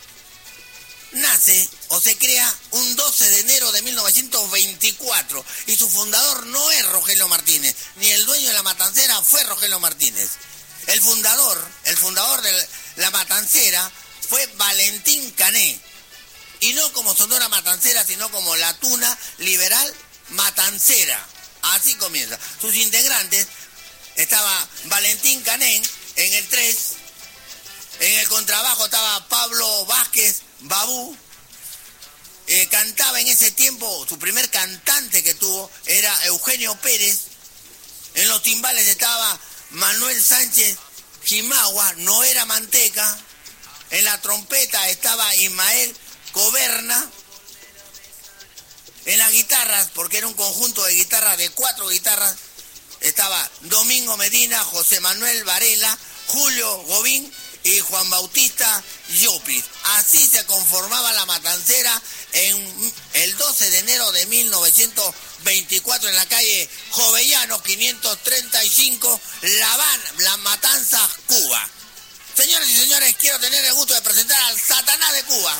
nace o se crea un doce de enero de mil novecientos veinticuatro y su fundador no es Rogelio Martínez, ni el dueño de la Matancera fue Rogelio Martínez. El fundador, el fundador de la Matancera fue Valentín Cané, y no como Sonora Matancera, sino como la Tuna Liberal Matancera. Así comienza. Sus integrantes estaba Valentín Canén en el tres, en el contrabajo estaba Pablo Vázquez Babú, eh, cantaba en ese tiempo, su primer cantante que tuvo era Eugenio Pérez, en los timbales estaba Manuel Sánchez Jimagua, no era Manteca, en la trompeta estaba Ismael Coberna, En las guitarras, porque era un conjunto de guitarras, de cuatro guitarras, estaba Domingo Medina, José Manuel Varela, Julio Gobín y Juan Bautista Llopis. Así se conformaba la Matancera en el doce de enero de mil novecientos veinticuatro en la calle Jovellanos quinientos treinta y cinco, La Habana, La Matanza, Cuba. Señoras y señores, quiero tener el gusto de presentar al Satanás de Cuba.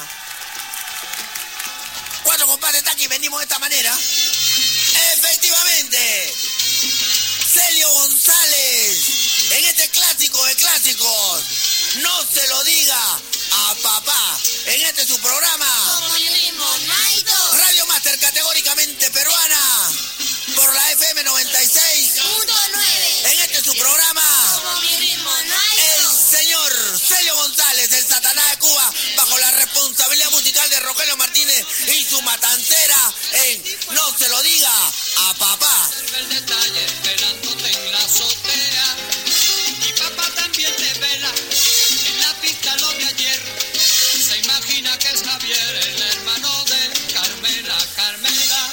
Cuatro compadres está aquí, venimos de esta manera. Efectivamente, Celio González, en este clásico de clásicos, no se lo diga a papá, en este su programa, Radio Master categóricamente peruana, por la F M noventa y seis punto nueve, en este su programa, el señor Celio González, el Satanás de Cuba, bajo la responsabilidad musical de Rogelio Martínez y su Matancera en No se lo diga a papá. El detalle velándote en la azotea, mi papá también te vela en la pista lo de ayer. Se imagina que es Javier, el hermano de Carmela, Carmela.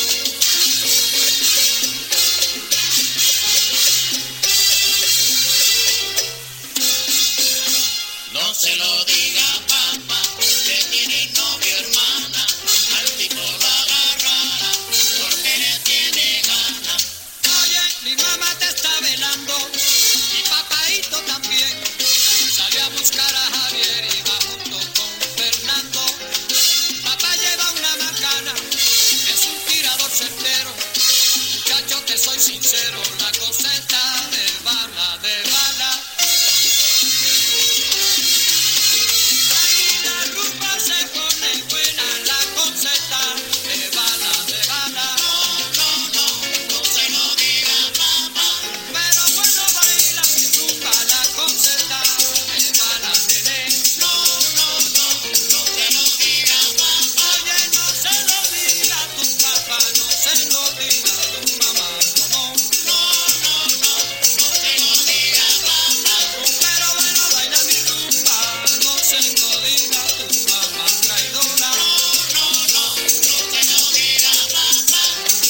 No se lo diga papá, que tiene novio hermana, al tipo lo agarrará, porque le tiene ganas. Oye, mi mamá te está velando, mi papaito también, salió a buscar a Javier y va junto con Fernando. Papá lleva una macana, es un tirador certero, muchacho que soy sincero, la coseta de bala, de bala. La rumba se pone buena, la coseta de bala, de bala. No, no, no, no se lo diga papá, pero bueno baila mi rumba, la coseta de bala, nene. No, no, no, no se lo diga papá. Oye, no se lo diga a tu papá, no se lo diga a tu mamá, no, no. No, no, no, no se lo diga papá. Pero bueno baila mi rumba, no se lo diga a tu mamá traidora. No, no, no, no se lo diga papá.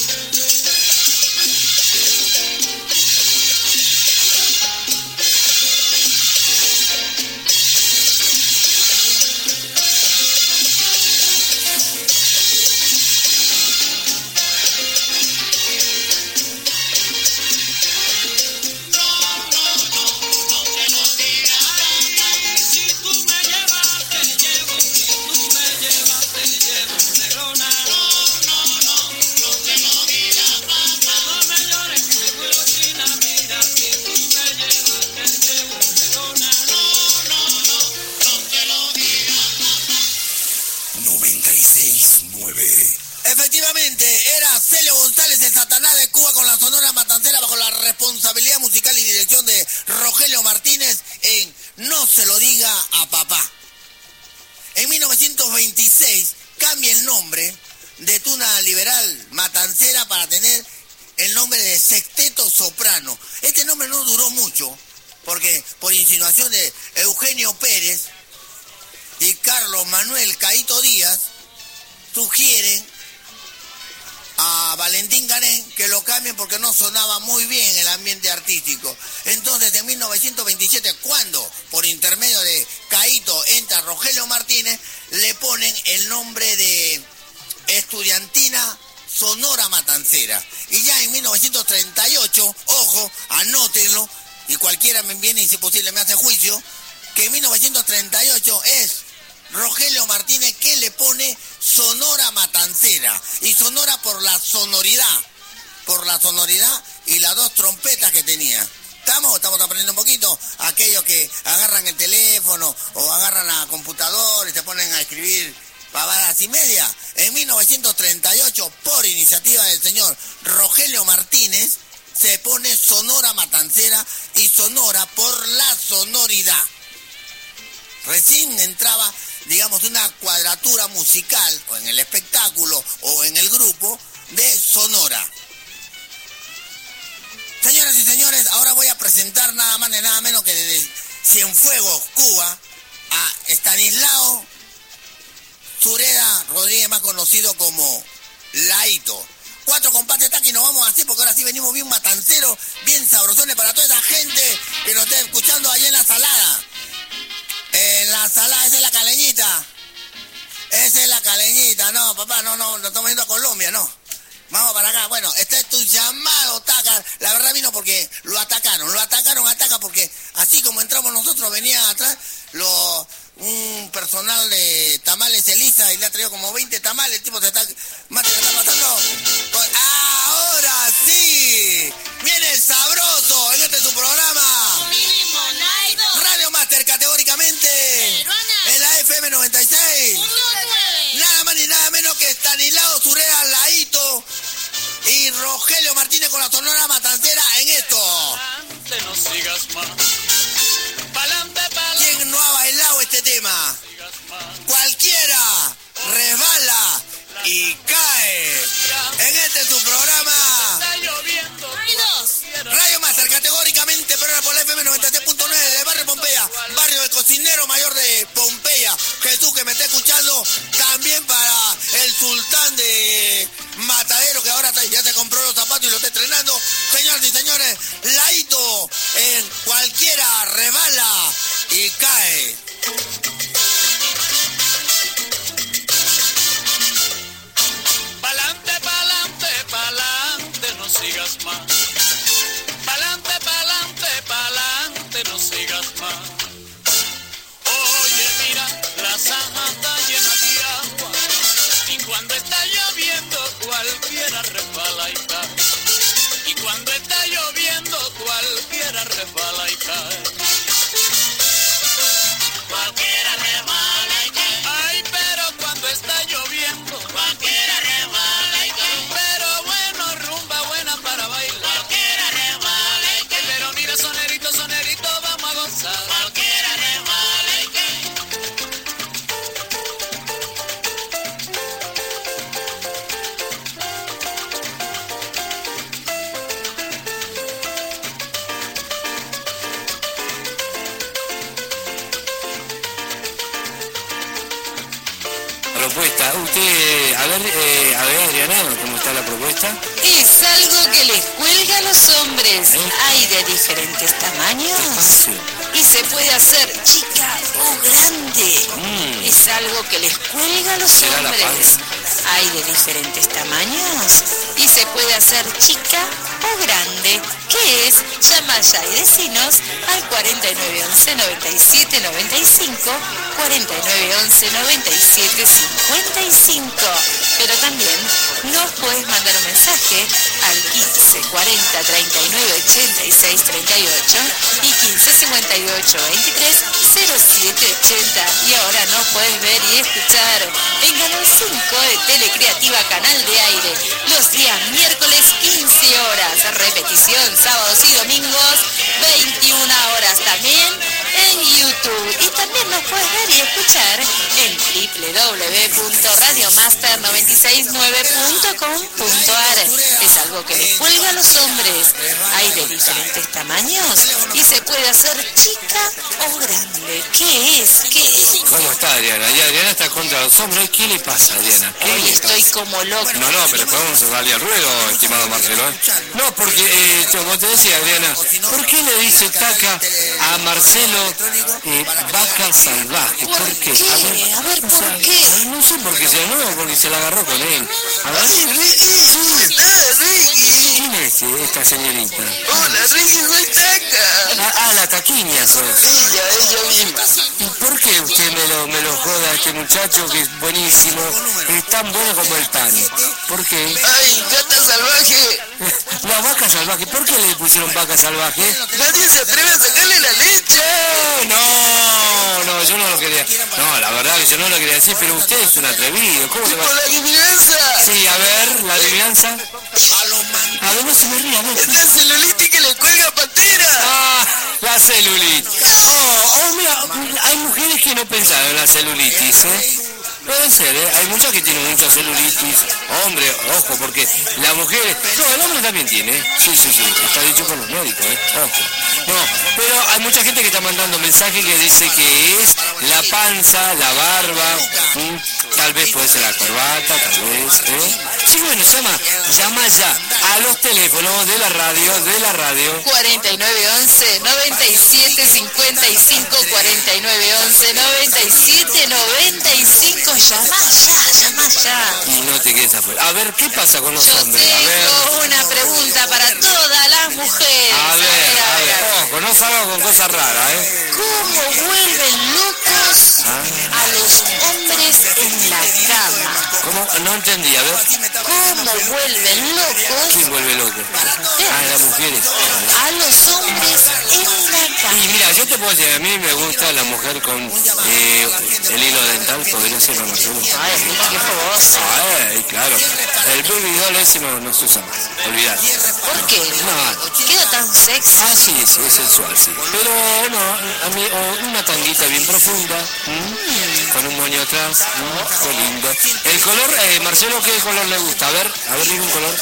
Si tú me llevas, te llevo, si tú me llevas, te llevo, negrona. No, no, no, no se lo diga papá. No me llores que me muero sin la vida, si tú me llevas, te llevo, negrona. No, no, no, no se lo diga papá. noventa y seis punto nueve. Efectivamente, era Celio González, el Satanás de Cuba, con la Sonora Matancera bajo la responsabilidad musical y dirección de Rogelio Martínez en No se lo diga a papá. En mil novecientos veintiséis cambia el nombre de Tuna Liberal Matancera para tener el nombre de Sexteto Soprano. Este nombre no duró mucho, porque por insinuación de Eugenio Pérez y Carlos Manuel Caíto Díaz, sugieren a Valentín Garén que lo cambien porque no sonaba muy bien el ambiente artístico. Entonces, en mil novecientos veintisiete, cuando por intermedio de Caíto entra Rogelio Martínez, le ponen el nombre de Estudiantina Sonora Matancera. Y ya en mil novecientos treinta y ocho, ojo, anótenlo, y cualquiera me viene y si posible me hace juicio, que en mil novecientos treinta y ocho es Rogelio Martínez que le pone Sonora Matancera. Y Sonora por la sonoridad, por la sonoridad y las dos trompetas que tenía. ¿Estamos? Estamos aprendiendo un poquito. Aquellos que agarran el teléfono o agarran la computadora y se ponen a escribir pavadas y media. En mil novecientos treinta y ocho, por iniciativa del señor Rogelio Martínez, se pone Sonora Matancera y Sonora por la sonoridad. Recién entraba, digamos, una cuadratura musical, o en el espectáculo, o en el grupo, de Sonora. Señoras y señores, ahora voy a presentar nada más ni nada menos que desde Cienfuegos, Cuba, a Estanislao Sureda Rodríguez, más conocido como Laito. Cuatro compases taqui nos vamos a hacer porque ahora sí venimos bien matanceros, bien sabrosones para toda esa gente que nos esté escuchando allá en la salada. En la salada, esa es la caleñita. Esa es la caleñita. No, papá, no, no, no estamos yendo a Colombia, no. Vamos para acá. Bueno, este es tu llamado, Taca. La verdad vino porque lo atacaron. Lo atacaron a Taca porque así como entramos nosotros, venía atrás lo, un personal de tamales Elisa y le ha traído como veinte tamales. El tipo se está, más te está matando. ¡Ahora sí! ¡Viene el sabroso! En este su programa. Radio Master, categóricamente. En la F M noventa y seis. Nada más ni nada menos que Estanislao Surrea Laito y Rogelio Martínez con la Sonora Matancera en esto. No sigas más. Pa'lante, pa'lante. ¿Quién no ha bailado este tema? Cualquiera resbala y cae. En este su programa. Radio Master, categóricamente, pero ahora por la F M noventa y seis punto nueve de Barrio Pompeya, barrio del cocinero mayor de Pompeya. Jesús que me está escuchando, también para el sultán de Matadero que ahora ya se compró los zapatos y lo está estrenando. Señoras y señores, Laito en Cualquiera resbala y cae. Pa'lante, pa'lante, pa'lante, no sigas más. Pa'lante, pa'lante, pa'lante, no sigas más. Oye, mira, la zanja está llena de agua. Y cuando está lloviendo, cualquiera resbala y cae. Y cuando está lloviendo, cualquiera resbala y cae. Cualquiera resbala y cae. Ay, pero cuando está lloviendo, cualquiera resbala y cae. Pero bueno, rumba buena para bailar. Cualquiera resbala y cae. Pero mira, sonerito, sonerito, vamos a gozar. Cualquiera resbala y cae. Propuesta, usted, a ver, eh, a ver Adriana, ¿cómo está la propuesta? Es algo que les cuelga a los hombres. Hay de diferentes tamaños y se puede hacer chica o grande. Mm. Es algo que les cuelga a los ¿Será la hombres. Hay de diferentes tamaños y se puede hacer chica o grande. ¿Qué es? Llama ya y decinos al cuarenta y nueve once noventa y siete noventa y cinco, cuarenta y nueve once noventa y siete cincuenta y cinco. Pero también nos puedes mandar un mensaje al quince cuarenta treinta y nueve ochenta y seis treinta y ocho y quince cincuenta y ocho veintitrés cero siete ochenta. Y ahora nos puedes ver y escuchar en Canal cinco de Telecreativa Canal de Aire los días miércoles quince horas, repetición sábados y domingos veintiuna horas, también en YouTube. Y también nos puedes ver y escuchar en doble u doble u doble u punto radio master noventa y seis nueve punto com punto a r. Es algo que les cuelga a los hombres. Hay de diferentes tamaños y se puede hacer chica o grande. ¿Qué es? ¿Qué es? ¿Cómo está Adriana? Y Adriana está contra los hombres. ¿Qué le pasa, Adriana? ¿Qué Hoy le estoy pasa? como loco. No, no, pero podemos darle al ruedo, estimado Marcelo. ¿eh? No, porque, eh, como te decía, Adriana, ¿por qué le dice Taca a Marcelo eh, vaca salvaje? ¿Por qué? ¿Qué? A ver, A ver, o sea, ¿por qué? No sé por qué se no, porque se la agarró con él. A ver. Ay, Ricky, ¿cómo estás, Ricky? ¿Quién es eh, esta señorita? Hola, Ricky, soy Taca. Ah, ah, la taquiña sos. Ella, ella misma. ¿Y por qué usted me lo, me lo joda a este muchacho que es buenísimo, es tan bueno como el pan? ¿Por qué? Ay, gata salvaje. La vaca salvaje, ¿por qué le pusieron vaca salvaje? Nadie se atreve a sacarle la leche. No, no, yo no lo quería. No, la verdad que yo no lo quería decir, pero usted es un atrevido. ¿Cómo le va? ¿Por la adivinanza? Sí, a ver, la adivinanza. A ver, no se me ría, ¿no? Es la celulitis que le cuelga patera. Ah, la celulitis. Oh, oh, mira, hay mujeres que no pensaron en la celulitis, ¿eh? Puede ser, ¿eh? Hay muchas que tienen mucha celulitis. Hombre, ojo, porque la mujer... No, el hombre también tiene, ¿eh? Sí, sí, sí, está dicho por los médicos, ¿eh? Ojo. No, pero hay mucha gente que está mandando mensajes que dice que es la panza, la barba, ¿m? Tal vez puede ser la corbata, tal vez, ¿eh? Sí, bueno, llama, llama ya a los teléfonos de la radio, de la radio. cuarenta y nueve once, noventa y siete cincuenta y cinco, cuarenta y nueve once, noventa y siete noventa y cinco, llama ya, llama ya. Y no te quedes afuera. A ver, ¿qué pasa con los Yo hombres? A ver. tengo una pregunta para todas las mujeres. A ver, a ver, ojo, no salgas con cosas raras, ¿eh? ¿Cómo vuelven locos Ah, a los hombres en la cama? ¿cómo? No entendí, a ver. ¿Cómo vuelven locos ¿Quién vuelve loco? Ah, las mujeres. a los hombres en la cama? Y mira, yo te puedo decir, a mí me gusta la mujer con eh, el hilo dental, podría ser una Marcelo. Ay, qué fogosa. Ay, claro. El baby doll ese no, no se usa más, olvidar. ¿Por qué? No. Queda tan sexy. Ah, sí, sí, es sensual, sí. Pero no, a mí o una tanguita bien profunda, ¿m? Con un moño atrás, ¿m? Qué lindo. El color, eh, Marcelo, ¿qué color le gusta? A ver, a ver, dime un color.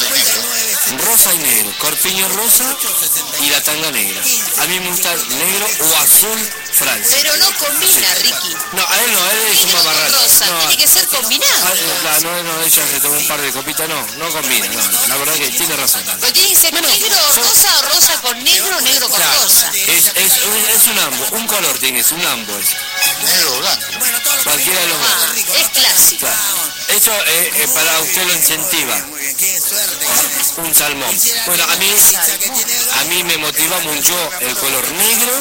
Rosa y negro, corpiño rosa y la tanga negra. A mí me gusta negro o azul Francia. Pero no combina, Ricky. No, a él no, a él es un Negro con mamarracho. rosa, No, tiene que ser combinado. ah, eh, no, no, ella se tomó un par de copitas, no, no combina, no, la verdad que tiene razón. Pero tiene que ser negro, rosa o rosa con negro, negro con Claro, rosa. es, es, un, es un ambo, un color tienes, un ambo es. Negro o blanco. Cualquiera de los dos. Ah, es clásico. Claro. Eso eh, eh, para usted lo incentiva. Un salmón. Bueno, a mí, a mí me motiva mucho el color negro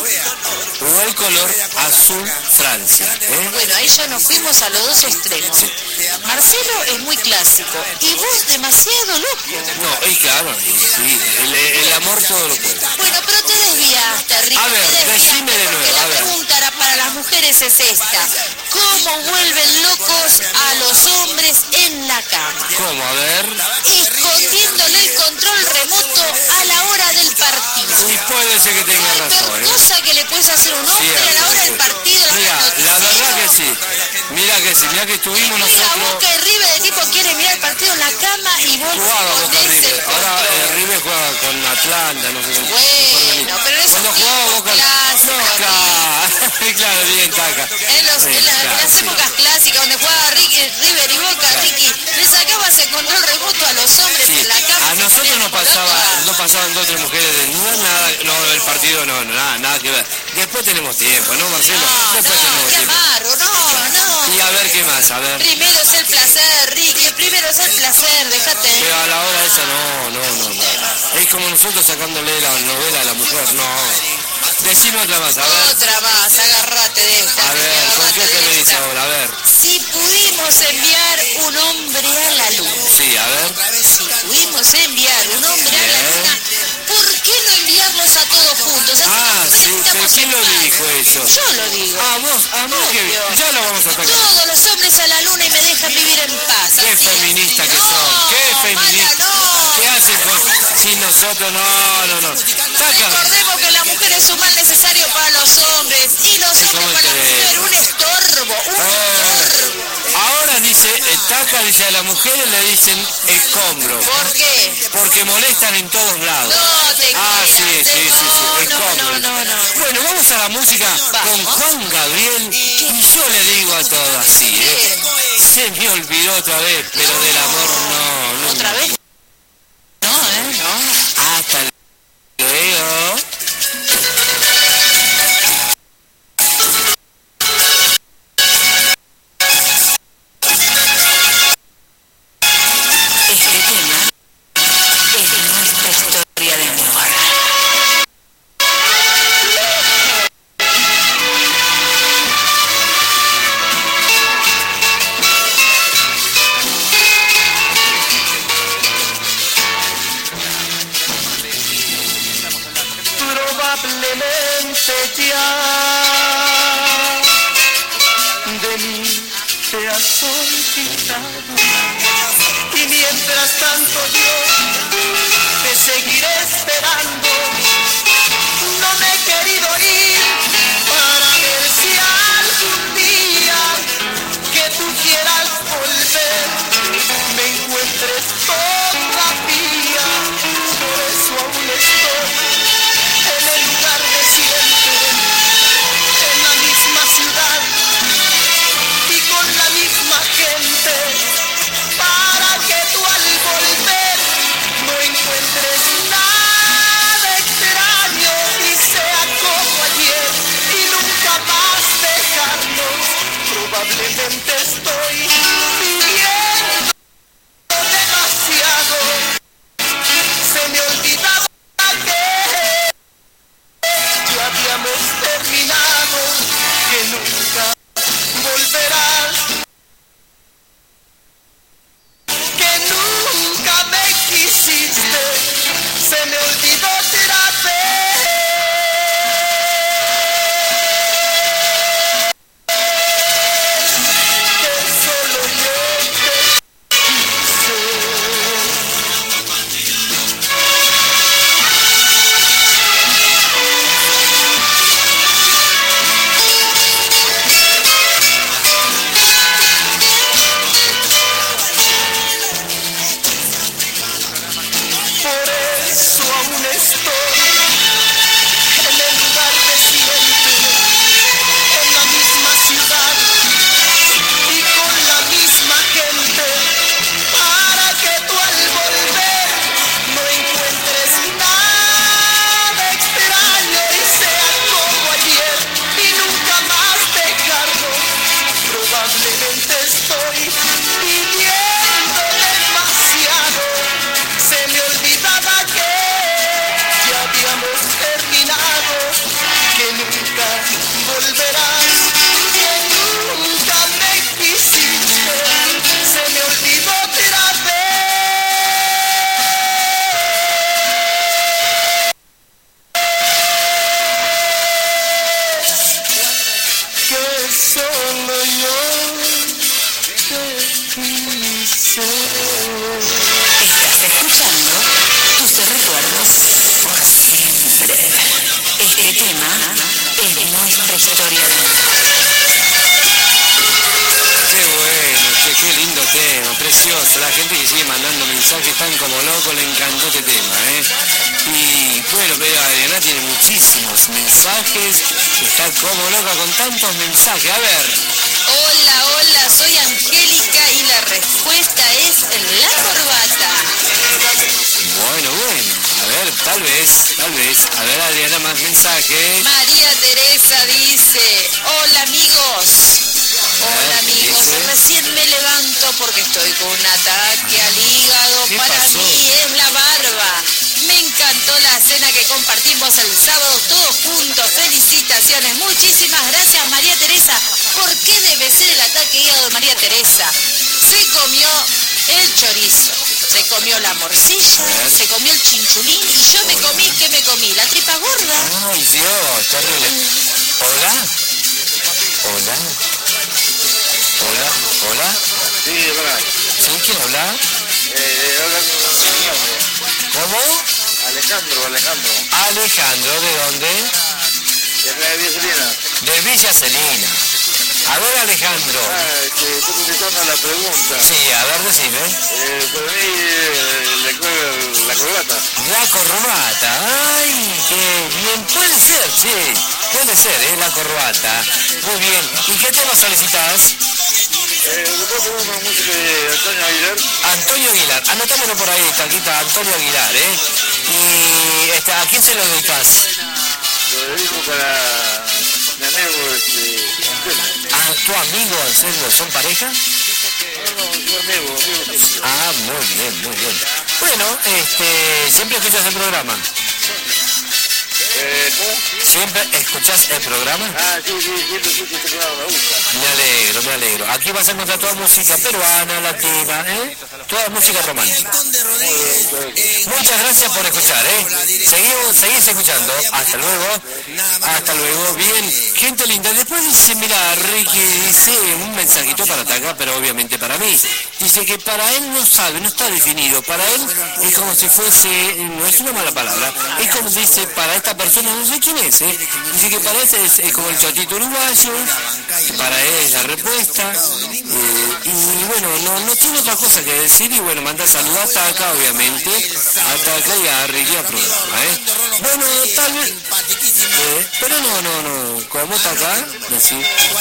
o el color azul Francia. ¿eh? Bueno, ahí ya nos fuimos a los dos extremos. Marcelo es muy clásico y vos demasiado loco. No, y claro, y sí, el, el amor todo lo puede. Bueno, pero te desviaste, Ricky. A ver, te desviaste, decime de porque nuevo, a la ver. pregunta era para las mujeres es esta. ¿Cómo vuelven locos a los hombres en la cama? ¿Cómo? A ver. Escondiéndole el control remoto a la hora del partido. Y puede ser que tenga razón. ¿eh? Cosa que le puedes hacer a un hombre a la hora del partido. Mira, la verdad que sí. Mira que sí, mira que estuvimos Mira, nosotros. Boca y River, el tipo quiere mirar el partido en la cama y vos Jugaba Boca escondés el River. Ahora control. eh, River juega con Atlanta, no sé qué. Bueno, pero eso Cuando jugaba Boca clásico. No, claro, claro, bien, taca. En, los, Sí, en, la- en claro, las sí. épocas clásicas donde jugaba Ricky, River y Boca, Ricky, le sacabas el control remoto a los hombres Sí, en la cama. a nosotros nos pasaba, no pasaban dos o tres mujeres desnudas, nada, no, el partido no, no, nada, nada que ver. Después tenemos tiempo, ¿no, Marcelo? Después tenemos Qué tiempo. amargo, no, no. Y a ver qué más, a ver. Primero es el placer, Ricky, primero es el placer, déjate. Pero a la hora esa no, no, no, no. Es como nosotros sacándole la novela a la mujer, no. Decime otra más, a ver. Otra más, agárrate de esta. A Ricky, ver, ¿con agárrate qué te de me dice esta. ahora? A ver. Si pudimos enviar un hombre a la luna, Sí, a ver. si pudimos enviar un hombre a la luna, ¿por qué no enviarlos a todos juntos? Así Ah, nos sí, pero conectamos ¿quién en lo paz. dijo eso? Yo lo digo. Ah, vos, a mí que Obvio. ya lo vamos a atacar. Todos los hombres a la luna y me dejan vivir en paz. Qué Así es. feminista que No, son, qué feminista. mala, no. ¿Qué hacen con si nosotros no, no, no? Taca. Recordemos que la mujer es un mal necesario para los hombres y los Sí, hombres ¿cómo para te la ves? mujer un estorbo, un estorbo. Ahora dice, el Taca dice a las mujeres le dicen escombro. ¿Por qué? Porque molestan en todos lados. No te Ah, creas, sí, sí, sí, sí, no, escombro. no, no, no. Bueno, vamos a la música con Juan Gabriel y yo le digo a todas así, ¿eh? Se me olvidó otra vez, pero del amor no, no. ¿Otra vez? No, ¿eh? No. Hasta luego. Este tema es nuestra historia de amor. Probablemente ya de mí te has olvidado y mientras tanto yo te seguiré esperando. No me he querido ir para ver si algún día que tú precioso, la gente que sigue mandando mensajes, están como locos, le encantó este tema, ¿eh? Y bueno, pero Adriana tiene muchísimos mensajes, está como loca con tantos mensajes. A ver. Hola, hola, soy Angélica y la respuesta es la corbata. Bueno, bueno, a ver, tal vez, tal vez. A ver, Adriana, más mensajes. María Teresa dice, hola amigos. Hola amigos, recién me levanto porque estoy con un ataque al hígado. Para pasó? mí es la barba. Me encantó la cena que compartimos el sábado todos juntos. Felicitaciones. Muchísimas gracias, María Teresa. ¿Por qué debe ser el ataque hígado de María Teresa? Se comió el chorizo, se comió la morcilla, se comió el chinchulín y yo me comí, ¿qué me comí? La tripa gorda. Ay, Dios, terrible. Hola. Hola. Hola. Hola. Sí, hola. ¿Sí? ¿Quién habla? Eh, habla con Alejandro. ¿Cómo? Alejandro, Alejandro. Alejandro, ¿de dónde? De acá de Villa Celina. De Villa Celina. A ver, Alejandro. Ah, este, estoy contestando a la pregunta. Sí, a ver, decime. Eh, para mí, eh, le cuelga la corbata. La corbata. Ay, qué bien. Puede ser, sí. Puede ser, ¿eh? La corbata. Muy bien. ¿Y qué tema solicitas? Eh, después tenemos una música de Antonio Aguilar. Antonio Aguilar. Anotámoslo por ahí, Taquita. Antonio Aguilar, ¿eh? Y este, ¿a quién se lo dedicas? Lo dedico para mi amigo, este, Anselmo. ¿A tu amigo Anselmo? ¿Son pareja? No, no, su amigo, amigo. Ah, muy bien, muy bien. Bueno, este, siempre escuchas el programa. Eh, ¿cómo? ¿Siempre escuchás el programa? Ah, sí, sí, siempre escucho este programa, me gusta. Me alegro, me alegro. Aquí vas a encontrar toda música peruana, latina, ¿eh? Toda música romántica. Muchas gracias por escuchar, ¿eh? Seguimos, seguís escuchando. Hasta luego. Hasta luego. Bien, gente linda. Después dice, mira, Ricky dice un mensajito para acá, pero obviamente para mí. Dice que para él no sabe, no está definido. Para él es como si fuese, no es una mala palabra, es como si dice, para esta persona no sé quién es, ¿eh? Dice que para él es, es como el chotito uruguayo, que para él es la respuesta. Eh, y bueno, no, no tiene otra cosa que decir. Y bueno, manda saludos hasta acá, obviamente. Hasta acá y a Ricky al programa, ¿eh? Bueno, tal vez. Eh, pero no, no, no. ¿Cómo está acá? Así.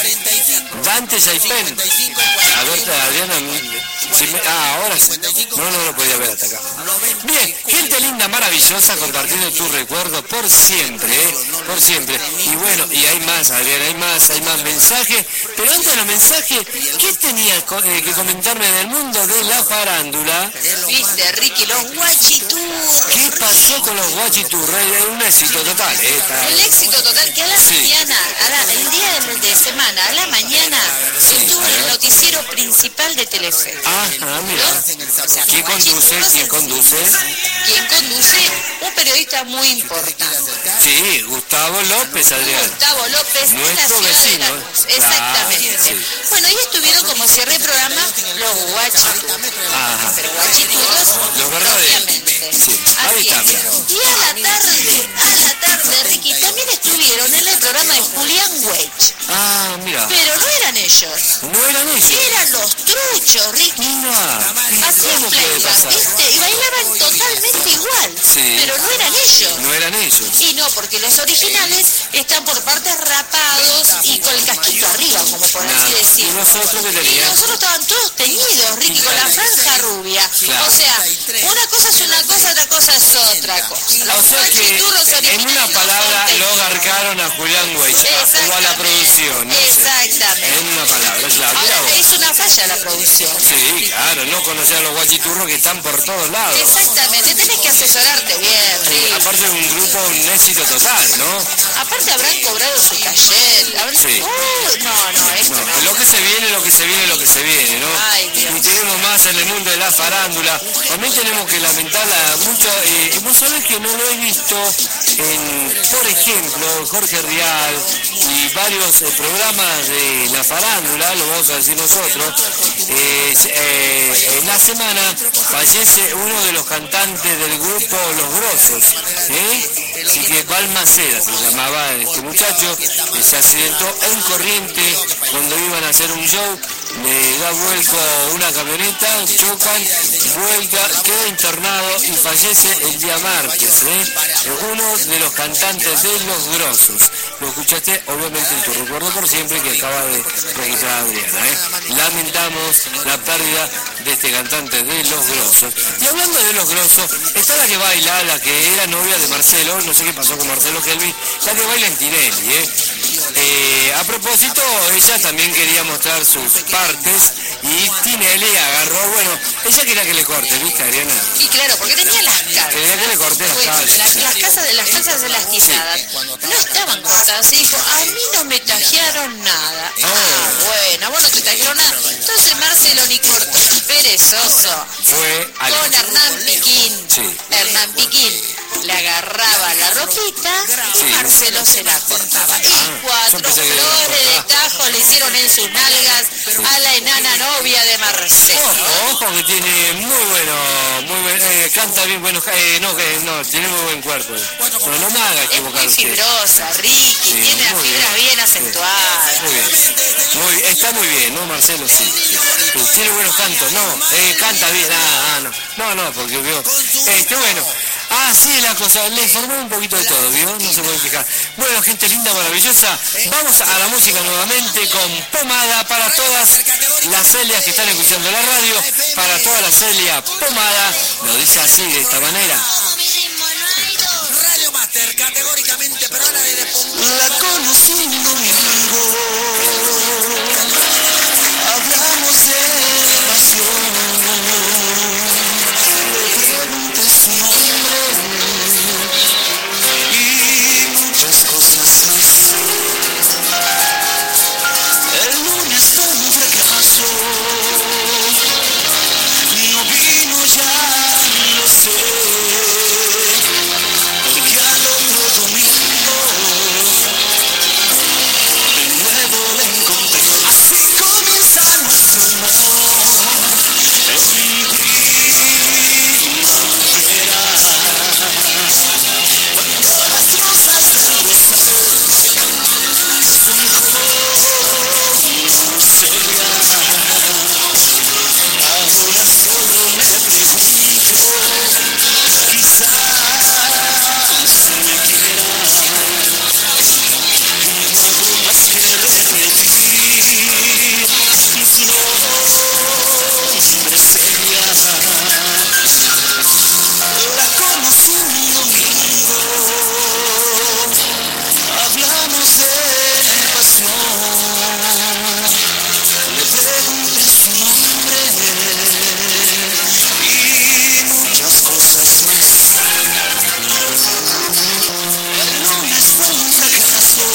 Dante Saipen. A ver, Adriana. Si me, ah, ahora sí. No, no lo podía ver hasta acá. Bien, gente linda, maravillosa, compartiendo tu recuerdo por siempre, ¿eh? Por siempre. Y bueno, y hay más, Adriana, hay más, hay más mensajes. Pero antes de los mensajes, ¿qué tenías eh, que comentarme del mundo de la farándula? Viste, Ricky, los guachiturros. ¿Qué pasó con los guachiturros? Un éxito total, ¿eh? Está... El éxito total, que a la Sí. mañana, a la- el día de, de semana, a la mañana, Sí, estuvo a en el ver. noticiero principal de Telefe. Ah, ah, mira. O sea, ¿Quién conduce? ¿Quién conduce? Quien conduce, un periodista muy importante. Sí, Gustavo López, Adrián. Gustavo López, de la Nuestro ciudad de vecino. Lanús. Exactamente. Claro, sí. Bueno, y estuvieron como cierre de programa los guachiturros. Ajá. Pero guachiturros, Los verdaderos. obviamente. Sí, ahí Así está. es. Y a la tarde, a la tarde, Ricky, también estuvieron en el programa de Julián Weich. Ah, mira. Pero no eran ellos. No eran ellos. Eran los truchos, Ricky. Mira. Hacían ¿Cómo puede playback, pasar? ¿viste? Y bailaban totalmente igual. Sí. Pero no eran ellos. No eran ellos. Y no, porque los originales están por partes rapados y con el casquito arriba, como por así Nada. decir. ¿Y nosotros qué Y teníamos? nosotros estaban todos teñidos, Ricky, con la franja rubia. Claro. O sea, una cosa es una cosa, otra cosa es otra cosa. Los O sea que guachiturros en originales una no palabra son lo teñidos. garcaron a Julián Weich o a la producción, no sé. Exactamente. En una palabra, claro. Mira Ahora, vos. es una falla la producción. Sí, claro, no conocer a los guachiturros que están por todos lados. Exactamente, tenés que asesorarte bien, Ricky. Aparte de un grupo, un éxito total, ¿no? Aparte habrán cobrado su cachet. Habrán... Sí. Uh, no, no, esto No, no. lo que se viene, lo que se viene, lo que se viene, ¿no? Ay, Dios. Y tenemos más en el mundo de la farándula. También tenemos que lamentarla mucho. Eh, vos sabés que no lo he visto en, por ejemplo, Jorge Rial y varios eh, programas de la farándula, lo vamos a decir nosotros. Eh, eh, en la semana fallece uno de los cantantes del grupo Los Grosos, ¿eh? Así que Balmaceda se llamaba este muchacho, que se accidentó en Corrientes cuando iban a hacer un show le da vuelco una camioneta, chocan, vuelca, queda internado y fallece el día martes, ¿eh? Uno de los cantantes de Los Grosos. Lo escuchaste obviamente en Tu Recuerdo por Siempre, que acaba de registrar Adriana, ¿eh? Lamentamos la pérdida de este cantante de Los Grosos. Y hablando de Los Grosos, está la que baila, la que era novia de Marcelo, no sé qué pasó con Marcelo Helvi, la que baila en Tinelli, ¿eh? Eh, a propósito, ella también quería mostrar sus partes y Tinelli agarró, bueno, ella quería que le corte, ¿viste, Adriana? Y claro, porque tenía las calzas. Quería que le corte las Pues, calzas. las, las casas de las calzas de las quizadas no estaban cortadas. Y dijo, a mí no me tajearon nada. Ah, bueno, vos no te tajearon nada. Entonces Marcelo ni cortó, perezoso. Fue al... Con Hernán Piquín. Sí. Hernán Piquín le agarraba la ropita y Sí. Marcelo se la cortaba. Y yo cuatro pensé que le iba a flores de cortar. tajo le hicieron en sus nalgas a la enana novia de Marcelo. Ojo, ojo que tiene muy bueno, muy buen, eh, canta bien, bueno, eh, no, que no, tiene muy buen cuerpo. No, no me haga Es muy equivocarse. fibrosa, Ricky, Sí, tiene las muy fibras bien. bien acentuadas. Muy bien, muy bien, está muy bien, ¿no, Marcelo? Sí. Sí, tiene buenos cantos, no, eh, canta bien, ah, ah, no, no, no, porque vio, este, bueno, así es la cosa, le informó un poquito de todo, ¿vio? No se puede fijar. Bueno, gente linda, maravillosa, vamos a la música nuevamente con Pomada para todas las Celias que están escuchando la radio, para toda la Celia Pomada, lo dice así, de esta manera. Radio Master, categóricamente, pero ahora desde La conocí un domingo, hablamos de pasión, le pregunté su nombre y muchas cosas más. El lunes fue un fracaso, no vino, ya lo sé, porque al otro domingo de nuevo le encontré. Así comienza nuestro amor en mi primavera, cuando las rosas del rosal son como serias. Ahora solo me pregunto, quizás me quieras. No hago más que repetir su nombre sería. La conocí un domingo, hablamos de pasión, le pregunté su nombre y muchas cosas más. El lunes fue un fracaso,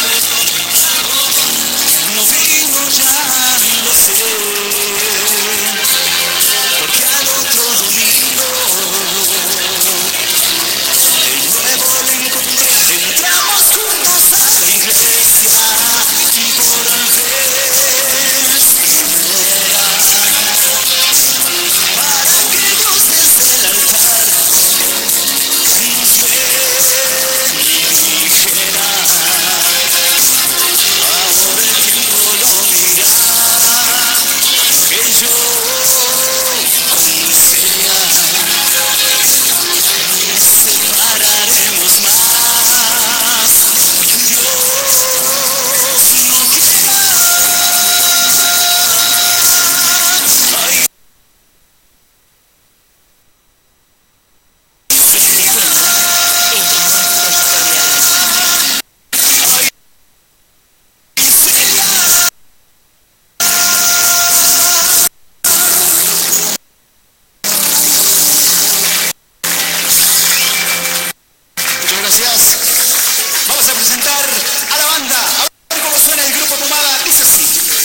no vino, ya lo sé, porque al otro domingo de nuevo le encontré. Entramos juntos a la iglesia por vez primera, para que Dios desde el altar nos bendijera. Ahora el tiempo lo dirá, que yo con Celia nos separaremos más. Dios no quiera. Ay, muchas gracias. Vamos a presentar a la banda. A ver cómo suena el grupo Pomada. Dice así.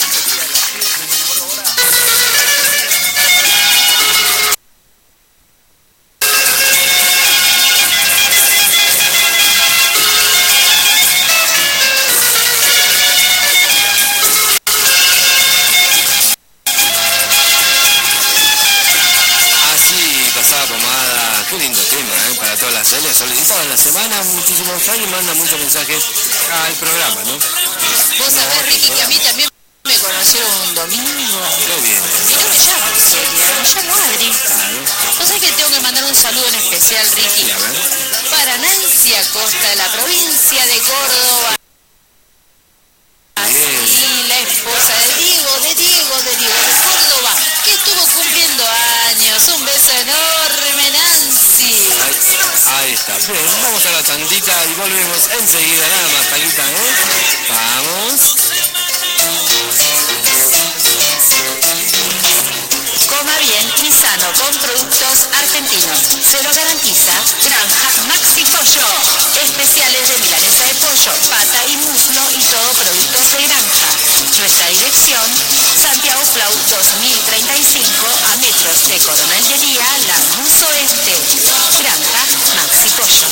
Así pasaba Pomada, qué lindo tema, ¿eh? Para todas las Celias, sobre todo en la semana, muchísimos años manda muchos mensajes al programa, ¿no? Vos sabés, Ricky, que a mí también me me conocieron un domingo. Qué bien. Y no me llamo Celia, me llamo Adri. ¿Vos sabés que tengo que mandar un saludo en especial, Ricky? Para Nancy Acosta, de la provincia de Córdoba. Así, la esposa de Diego, de Diego, de Diego, de Córdoba, que estuvo cumpliendo años. Un beso enorme, Nancy. Ahí, ahí está. Bien, vamos a la tandita y volvemos enseguida, nada más, Taquita, ¿eh? Vamos. Coma bien y sano con productos argentinos. Se lo garantiza Granja Maxi Pollo. Especiales de milanesa de pollo, pata y muslo y todo productos de granja. Nuestra dirección, Santiago Flau dos mil treinta y cinco, a metros de Coronel de Lía, Lanús Oeste. Granja Maxi Pollo.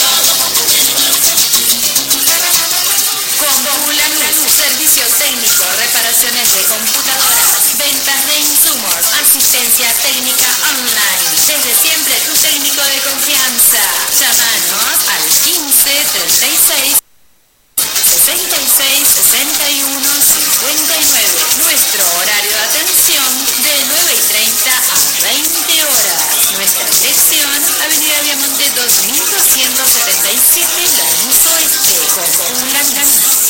Compulanús, servicio técnico, reparaciones de computadoras, ventas de insumos, asistencia técnica online. Desde siempre tu técnico de confianza. Llámanos al quince treinta y seis sesenta y seis sesenta y uno cincuenta y nueve. Nuestro horario de atención de nueve y treinta a veinte horas. Nuestra dirección, Avenida Diamante dos mil doscientos setenta y siete, Lanús Oeste, Compulanús.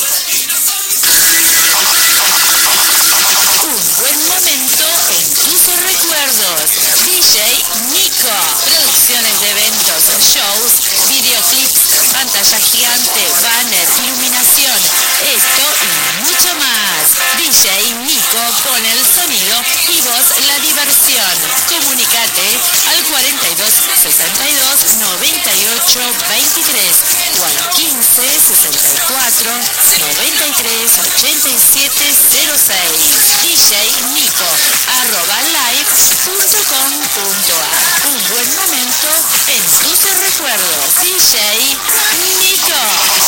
Un buen momento en tus recuerdos. D J Nico. Producciones de eventos, shows, videoclips, pantalla gigante, banner, iluminación. Esto y mucho más. D J Nico pone el sonido y vos la diversión. Comunicate al cuarenta y dos sesenta y dos noventa y ocho veintitrés o al quince sesenta y cuatro noventa y tres ochenta y siete cero seis. D J Nico arroba live punto com punto a. Un buen momento en tus recuerdos. D J Nico.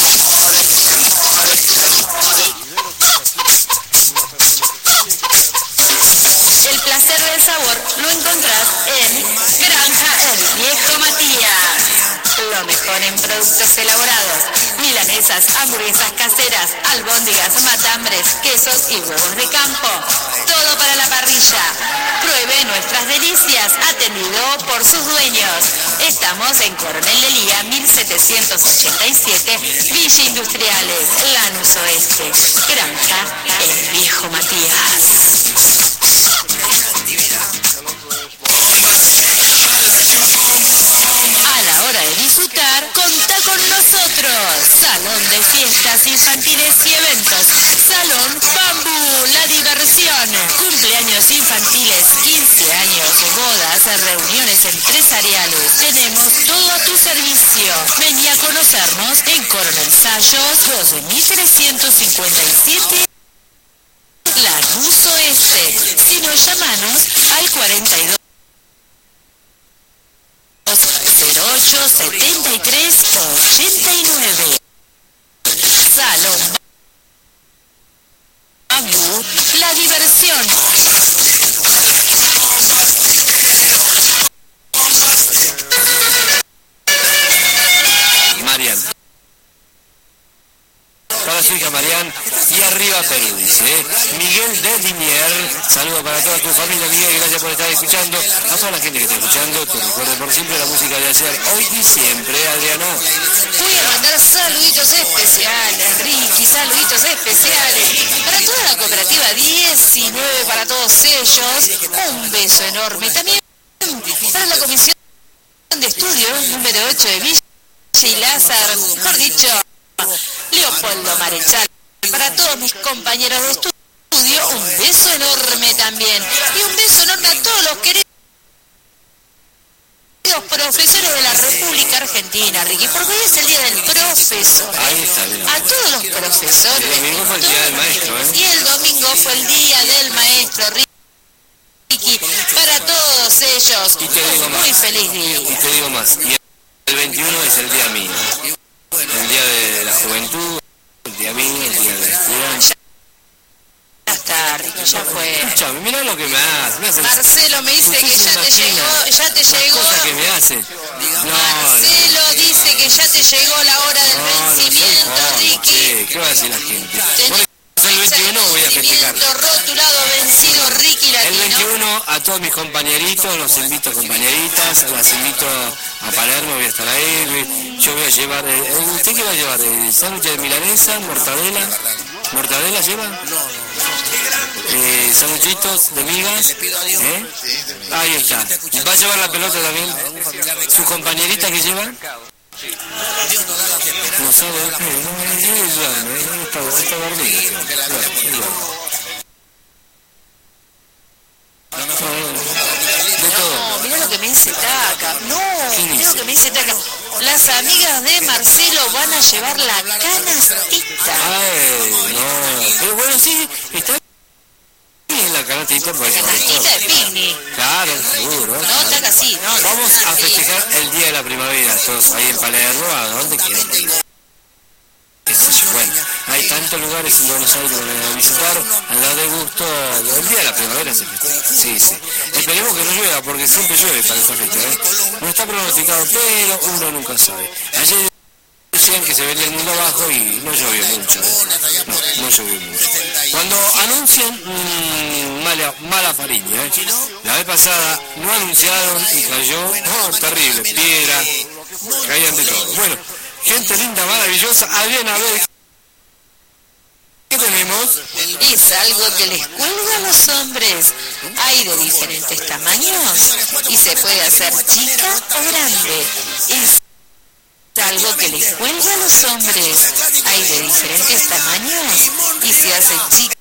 El placer del sabor lo encontrás en Granja El Viejo Matías. Lo mejor en productos elaborados. Milanesas, hamburguesas caseras, albóndigas, matambres, quesos y huevos de campo. Todo para la parrilla. Pruebe nuestras delicias, atendido por sus dueños. Estamos en Coronel de Lía mil setecientos ochenta y siete, Villa Industriales, Lanús Oeste. Granja El Viejo Matías. A la hora de disfrutar, contá con nosotros. Salón de fiestas infantiles y eventos. Salón Bambú, la diversión. Cumpleaños infantiles, quince años, bodas, reuniones empresariales. Tenemos todo a tu servicio. Vení a conocernos en Coronel Sayos doce mil trescientos cincuenta y siete. Lanús Oeste. Si nos llamanos al cuarenta y dos cero ocho setenta y tres ochenta y nueve. Salón Bambú, la diversión. Marian. Para su hija Marian y arriba Perú, dice ¿eh? Miguel de Linier. Saludo para toda tu familia, Miguel, gracias por estar escuchando. A toda la gente que está escuchando, te recuerdo por siempre la música de ayer, hoy y siempre, Adriana. Voy a mandar saluditos especiales, Ricky, saluditos especiales para toda la cooperativa diecinueve, para todos ellos. Un beso enorme. También para la comisión de estudios número ocho de Villa y Lázaro, mejor dicho, Leopoldo Marechal. Para todos mis compañeros de estudio, un beso enorme también. Y un beso enorme a todos los queridos profesores de la República Argentina, Ricky, porque hoy es el día del profesor. Ahí está, bien. A todos los profesores. El domingo fue el día del maestro, ¿eh? Y el domingo fue el día del maestro, Ricky. Para todos ellos, Y te digo un más. muy feliz día. Y te digo más, y el veintiuno es el día mío. El día de la juventud, el día mío, el día de la escuela. Ya está, Ricky, ya fue. Escuchame, mirá lo que me hace. Me hace Marcelo me dice Usted que se ya te imagina llegó, ya te las llegó. cosas que me hace. No, Marcelo dice que ya te llegó la hora del no, no soy vencimiento, joven, Ricky. che, ¿qué va a decir la gente? Tenés Bueno, es el veintiuno voy a festejar. Rotulado vencido, Ricky Latino. El veintiuno a todos mis compañeritos, los invito compañeritas, las invito a Palermo, voy a estar ahí. Yo voy a llevar, eh, ¿usted qué va a llevar? ¿El sándwich de milanesa, mortadela? ¿Mortadela lleva? No, no. Eh, sanguchitos de migas. ¿Eh? Ahí está. ¿Va a llevar la pelota también? ¿Su compañerita que lleva? No sabe, no, no, está, está dormido. De todo. No, mirá lo que me dice Taca. No, mirá lo que me dice Taca. Las amigas de Marcelo van a llevar la canastita. Ay, no. Pero bueno, sí, está bien la canastita. Pues, canastita de picnic. Claro, seguro. No, Taca, sí, no. Vamos a festejar el Día de la Primavera, todos ahí en Palermo, a donde quieran. Bueno, hay tantos lugares en Buenos Aires para visitar, a dar de gusto. El Día de la Primavera se festeja, sí, sí. Esperemos que no llueva, porque siempre llueve para esta fecha, ¿eh? No está pronosticado, pero uno nunca sabe. Ayer decían que se veía el mundo abajo y no llovió mucho, ¿eh? No, no llovió mucho. Cuando anuncian, mmm, mala, mala fariña, ¿eh? La vez pasada no anunciaron y cayó, oh, terrible, piedra, caían de todo. Bueno, gente linda, maravillosa. Adrián, a ver, ¿qué tenemos? Es algo que les cuelga a los hombres. Hay de diferentes tamaños y se puede hacer chica o grande. Es algo que les cuelga a los hombres. Hay de diferentes tamaños y se hace chica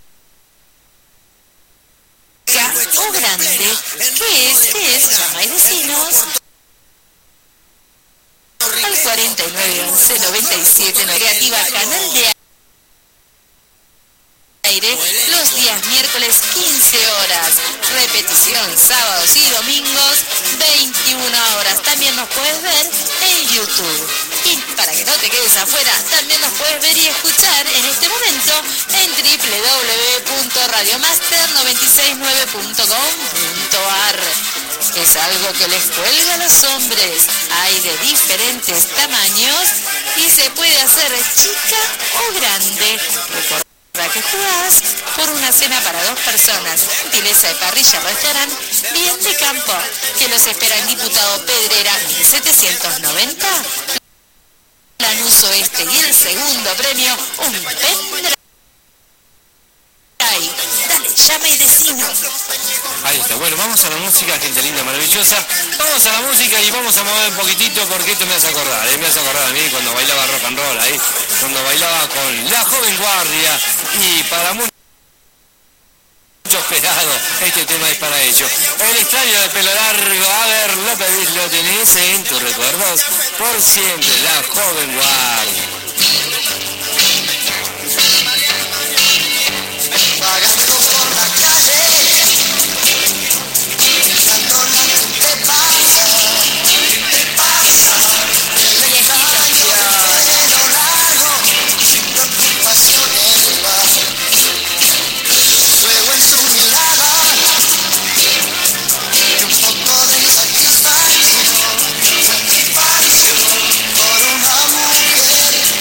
o grande. ¿Qué es? ¿Qué es? Llama y decinos al cuarenta y nueve once noventa y siete Creativa Canal de Aire los días miércoles quince horas, repetición sábados y domingos veintiuna horas. También nos puedes ver en YouTube. Y para que no te quedes afuera, también nos puedes ver y escuchar en este momento en w w w punto radio master noventa y seis nueve punto com punto a r. Es algo que les cuelga a los hombres. Hay de diferentes tamaños y se puede hacer chica o grande. Recuerda que jugás por una cena para dos personas. Gentileza de Parrilla Restaurant Bien de Campo, que los espera en Diputado Pedrera mil setecientos noventa. Lanuso Este y el segundo premio, un pendrive. Dale, llama y decinos. Ahí está, bueno, vamos a la música, gente linda, maravillosa. Vamos a la música y vamos a mover un poquitito porque esto me hace acordar, ¿eh? Me hace acordar a mí cuando bailaba rock and roll ahí, cuando bailaba con la Joven Guardia y para muchos esperado, este tema es para ellos. El extraño de pelo largo, a ver, lo pedís, lo tenés en tus recuerdos, por siempre, la Joven Guardia. Vagando por la calle, pensando en qué te pasa, qué te pasa. El extraño de pelo largo, sin preocupaciones va. Luego en su mirada, y un poco de satisfacción, satisfacción por una mujer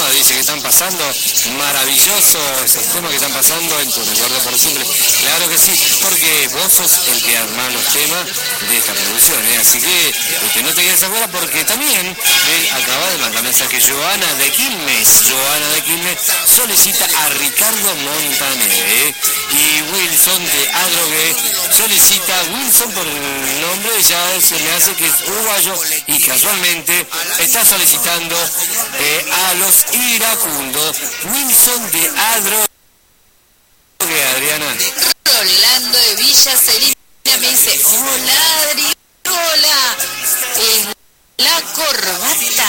temas, dice que están pasando, maravilloso esos temas que están pasando en Tu Recuerdo por Siempre. Claro que sí, porque vos sos el que arma los temas de esta producción, ¿eh? Así que este, no te quedes afuera, porque también me acaba de mandar mensaje Joana de Quilmes. Joana de Quilmes solicita a Ricardo Montaner, ¿eh? Y Wilson de Adrogué solicita, Wilson por el nombre ya se me hace que es uruguayo y casualmente está solicitando eh, a los iracundos. Wilson de Adrogué, Adriana. Rolando de Villa Serena me dice, hola Adri, hola, es la corbata.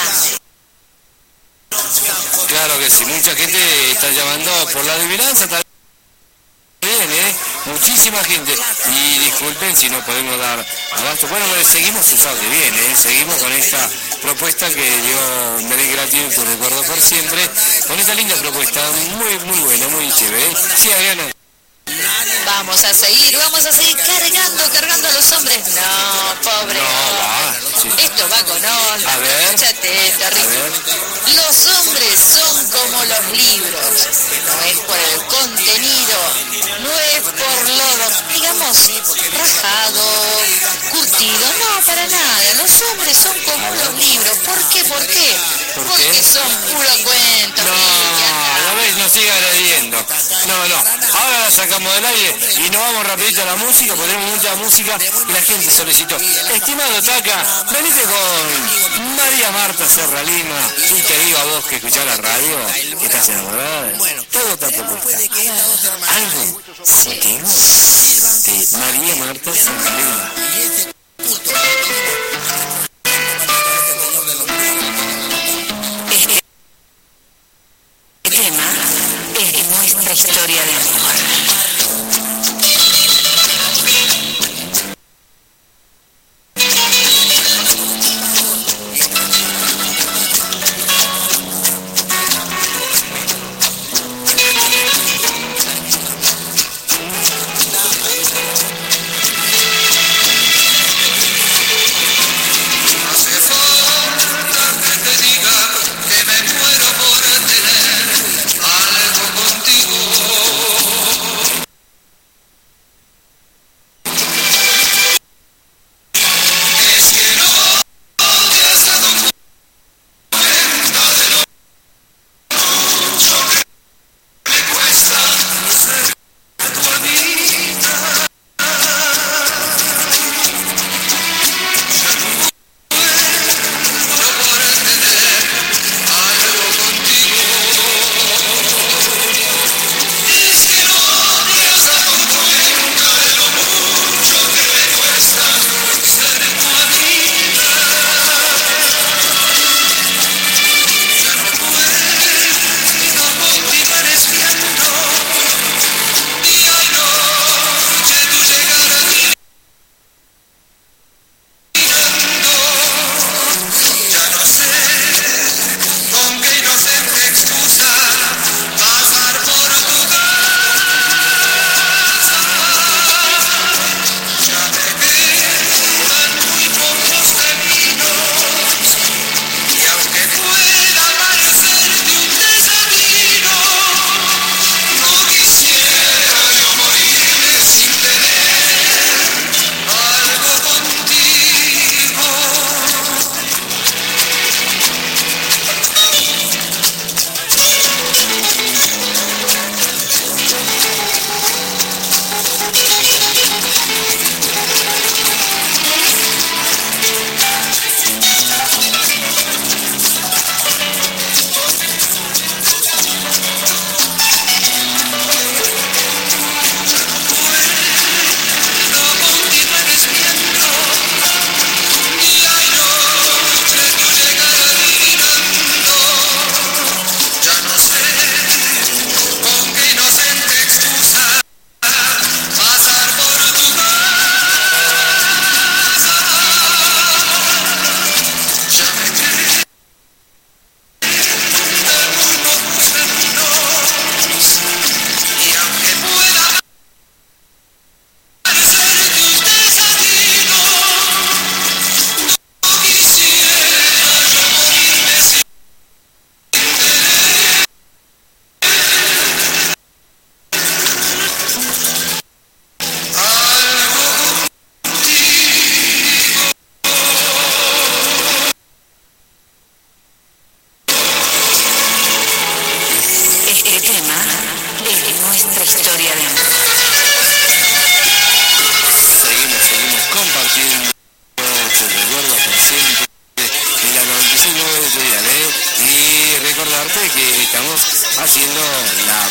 Claro que sí, mucha gente está llamando por la adivinanza también, ¿eh? Muchísima gente. Y disculpen si no podemos dar abasto. Bueno, pues seguimos usando bien, ¿eh? Seguimos con esta propuesta que dio Merengue Latino, Tu Recuerdo por Siempre, con esta linda propuesta, muy, muy buena, muy chévere, ¿eh? Sí, Adriana. Vamos a seguir, vamos a seguir cargando, cargando a los hombres. No, pobre. No, va. Sí. Esto va con onda. A ver. Escúchate, terrible. Los hombres son como los libros. No es por el contenido, no es por lo, digamos, rajado, curtido. No, para nada. Los hombres son como los libros. ¿Por qué? ¿Por qué? ¿Por Porque qué? son puro cuento. No, la vez no sigue agrediendo. No, no. Ahora la sacamos del aire y nos vamos rapidito a la música, ponemos mucha música y la gente solicitó. Estimado Taca, venite con María Marta Serra Lima y te digo a vos que escuchás la radio, que estás enamorada. Todo está propuesta. Algo contigo de María Marta Serra Lima. Este tema es nuestra historia de amor.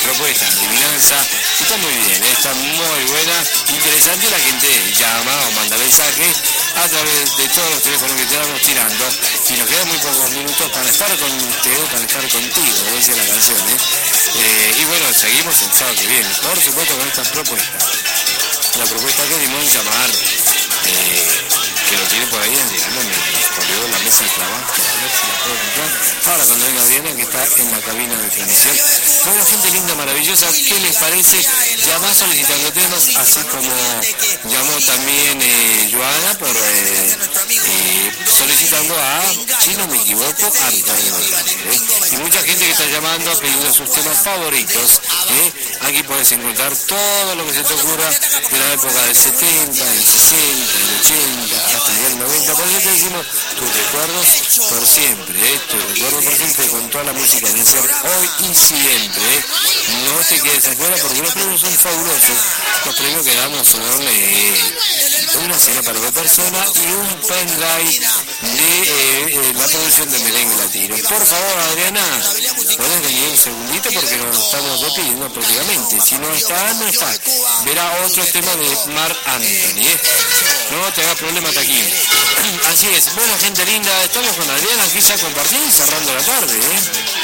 propuesta, adivinanza, está muy bien, está muy buena, interesante. La gente llama o manda mensaje a través de todos los teléfonos que estamos tirando y nos quedan muy pocos minutos para estar con usted, para estar contigo, como dice la canción, ¿eh? Eh, y bueno, seguimos el sábado que viene, por supuesto, con esta propuesta. La propuesta que dimos en llamar, eh, que lo tiene por ahí, Adriana, me corrió la mesa de trabajo, a ver si la puedo encontrar. Ahora cuando venga Adriana, que está en la cabina de transmisión. Bueno, gente linda, maravillosa, ¿qué les parece? Llamá solicitando temas, así como llamó también eh, Joana por eh, eh, solicitando a, si no me equivoco, a Ricardo González, ¿eh? Y mucha gente que está llamando pidiendo sus temas favoritos, ¿eh? Aquí puedes encontrar todo lo que se te ocurra de la época del setenta, del sesenta, del ochenta, hasta el noventa. Por eso te decimos tus recuerdos por siempre, ¿eh? Tus recuerdos por siempre con toda la música de ser hoy y siempre, ¿eh? No te quedes afuera porque los premios son fabulosos. Los premios que damos son eh, una cena para dos personas y un pendrive de eh, eh, la producción de merengue latino. Por favor, Adriana, puedes venir un segundito porque nos estamos despidiendo prácticamente. Si no está, no está. Verá otro tema de Marc Anthony, ¿eh? No te hagas problema hasta aquí. Así es. Bueno, gente linda, estamos con Adriana aquí ya compartiendo y cerrando la tarde, ¿eh?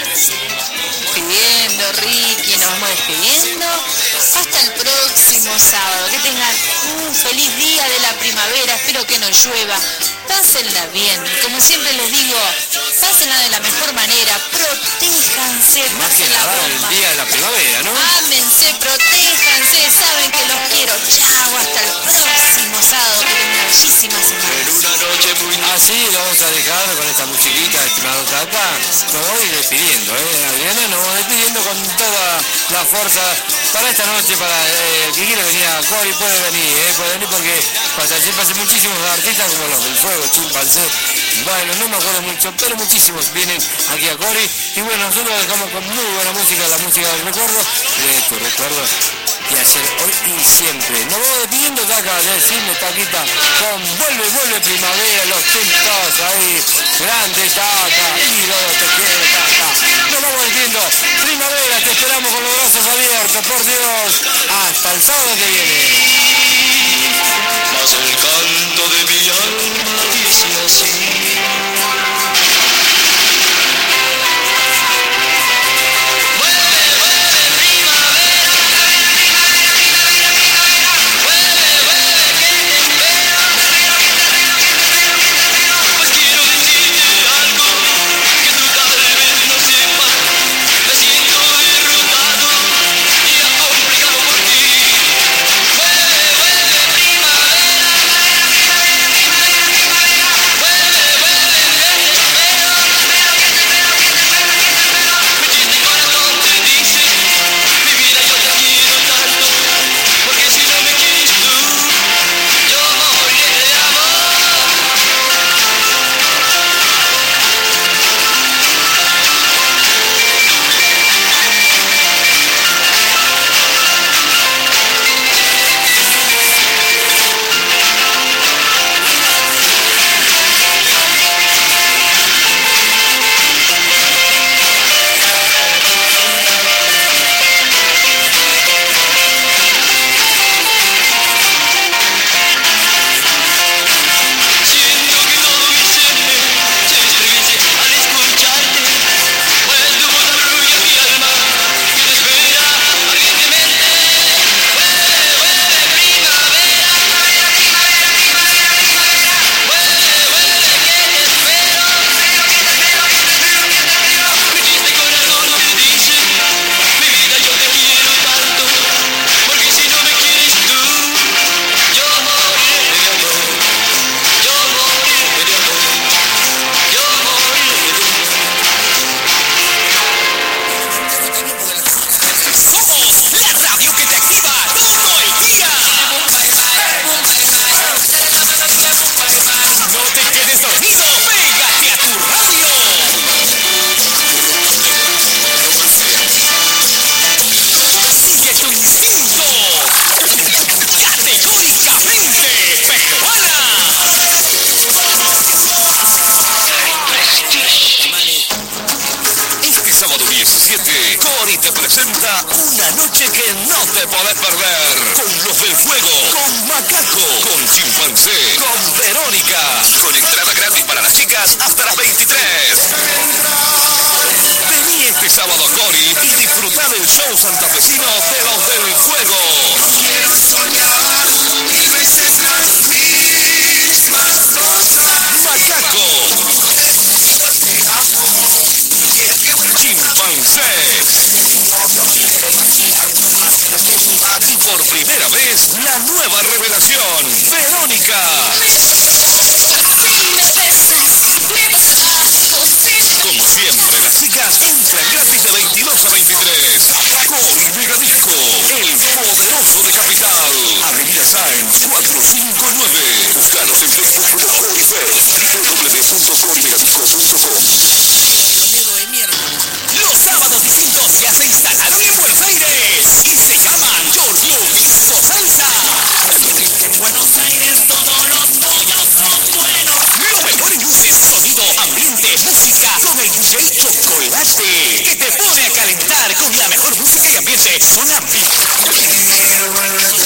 Despidiendo, Ricky, nos vamos despidiendo hasta el próximo sábado. Que tengan un feliz día de la primavera, espero que no llueva, pásenla bien, como siempre les digo, pásenla de la mejor manera, protéjanse, pasen la bomba, el día de la primavera, ¿no? ámense, protéjanse, saben que los quiero, chao, hasta el próximo sábado, que tengan una bellísima semana. En una noche muy... Así lo vamos a dejar con esta musiquita, estimado Tata. Nos voy despidiendo, ¿eh? Adriana, nos vamos despidiendo con toda la fuerza para esta noche, para eh, el que quiere venir a Cori puede venir, ¿eh? Puede venir porque participan muchísimos artistas como los del Fuego, Chimpancé, bueno, no me acuerdo mucho, pero muchísimos vienen aquí a Cori. Y bueno, nosotros dejamos con muy buena música, la música del recuerdo, de tu recuerdo y hacer hoy y siempre. Nos vamos despidiendo de acá, del cine Taquita, con Vuelve, Vuelve Primavera, los tiempos ahí, grandes, Tata, ídolo, te quiero, Tata. Nos vamos despidiendo, primavera, te esperamos con los brazos abiertos, por Dios, hasta el sábado que viene. Mas el canto de mi alma dice así. Cori te presenta una noche que no te podés perder. Con los del fuego, con Macaco, con Chimpancé, con Verónica. Y con entrada gratis para las chicas hasta las veintitrés. Vení este sábado a Cori y disfrutá del show santafesino de los del fuego. Quiero soñar mil veces las mismas cosas. Macaco. Chimpancé. Y por primera vez, la nueva revelación, Verónica. Como siempre, las chicas entran gratis de veintidós a veintitrés. Cori Megadisco, el poderoso de Capital. Avenida Sáenz cuatrocientos cincuenta y nueve. Búscanos en Facebook como Corifest. w w w punto corimegadisco punto com. Los sábados distintos ya se instalaron en Buenos Aires y se llaman Torneo Disco Salsa. En Buenos Aires todos los pollos son buenos. Lo mejor en luces, sonido, ambiente, música con el D J Chocolate que te pone a calentar con la mejor música y ambiente. Zona V I P.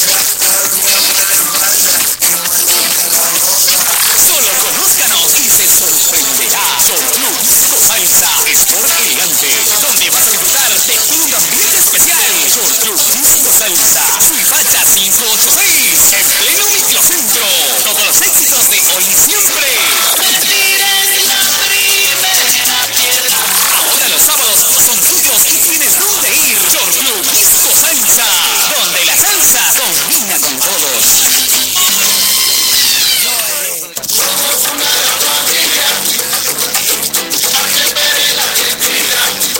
Solo conózcanos y se sorprenderá. Short Club Disco Salsa, Sport Elegante, donde vas a disfrutar de un ambiente especial. Short Club Disco Salsa, Suipacha quinientos ochenta y seis, en pleno microcentro. Todos los éxitos de hoy y siempre. Ahora los sábados son tuyos y tienes dónde ir. Short Club Disco Salsa, donde la salsa combina con todos. Somos una gran familia, a que espere la despedida.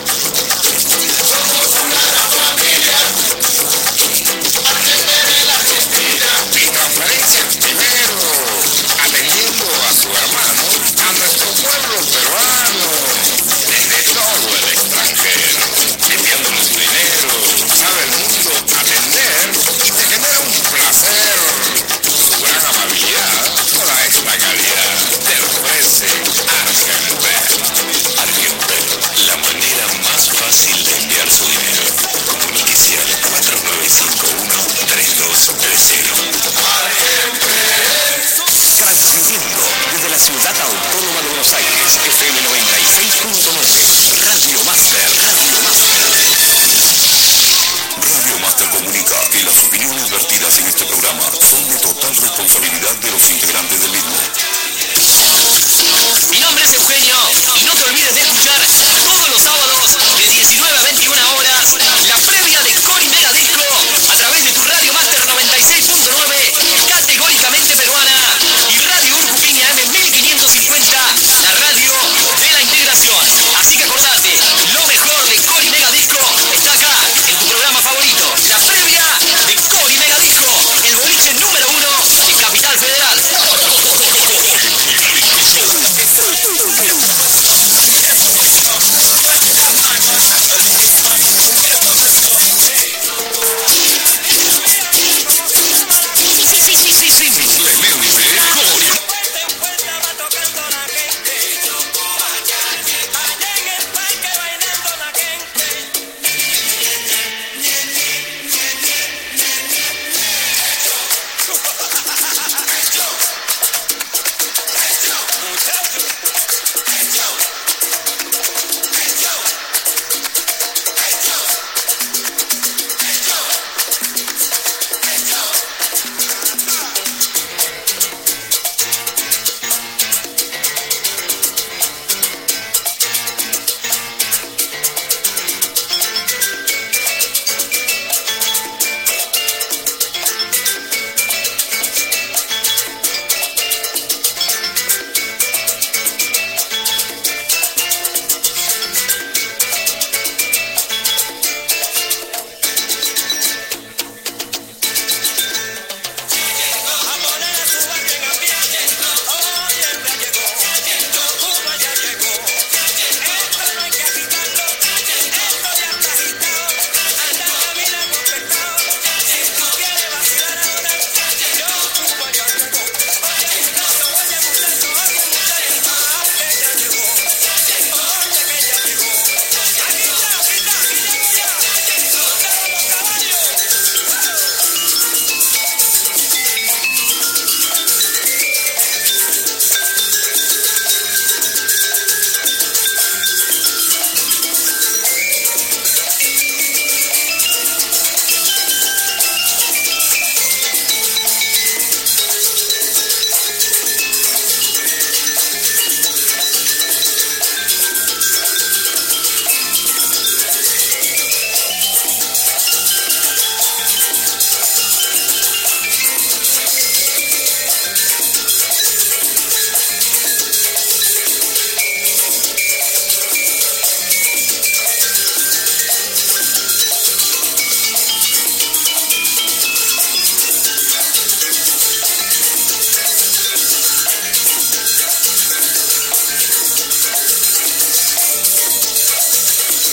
Somos una gran familia, a que espere la despedida. Y transferencias primero, atendiendo a su hermano, a nuestro pueblo peruano, desde todo el extranjero, enviándole su dinero, sabe el mundo atender y te genera un placer. Su gran amabilidad, toda esta calidad, te ofrece Argentel. Argentel, la manera más fácil de enviar su dinero. Comuníquese al cuatro nueve cinco uno tres dos tres cero. Transmitiendo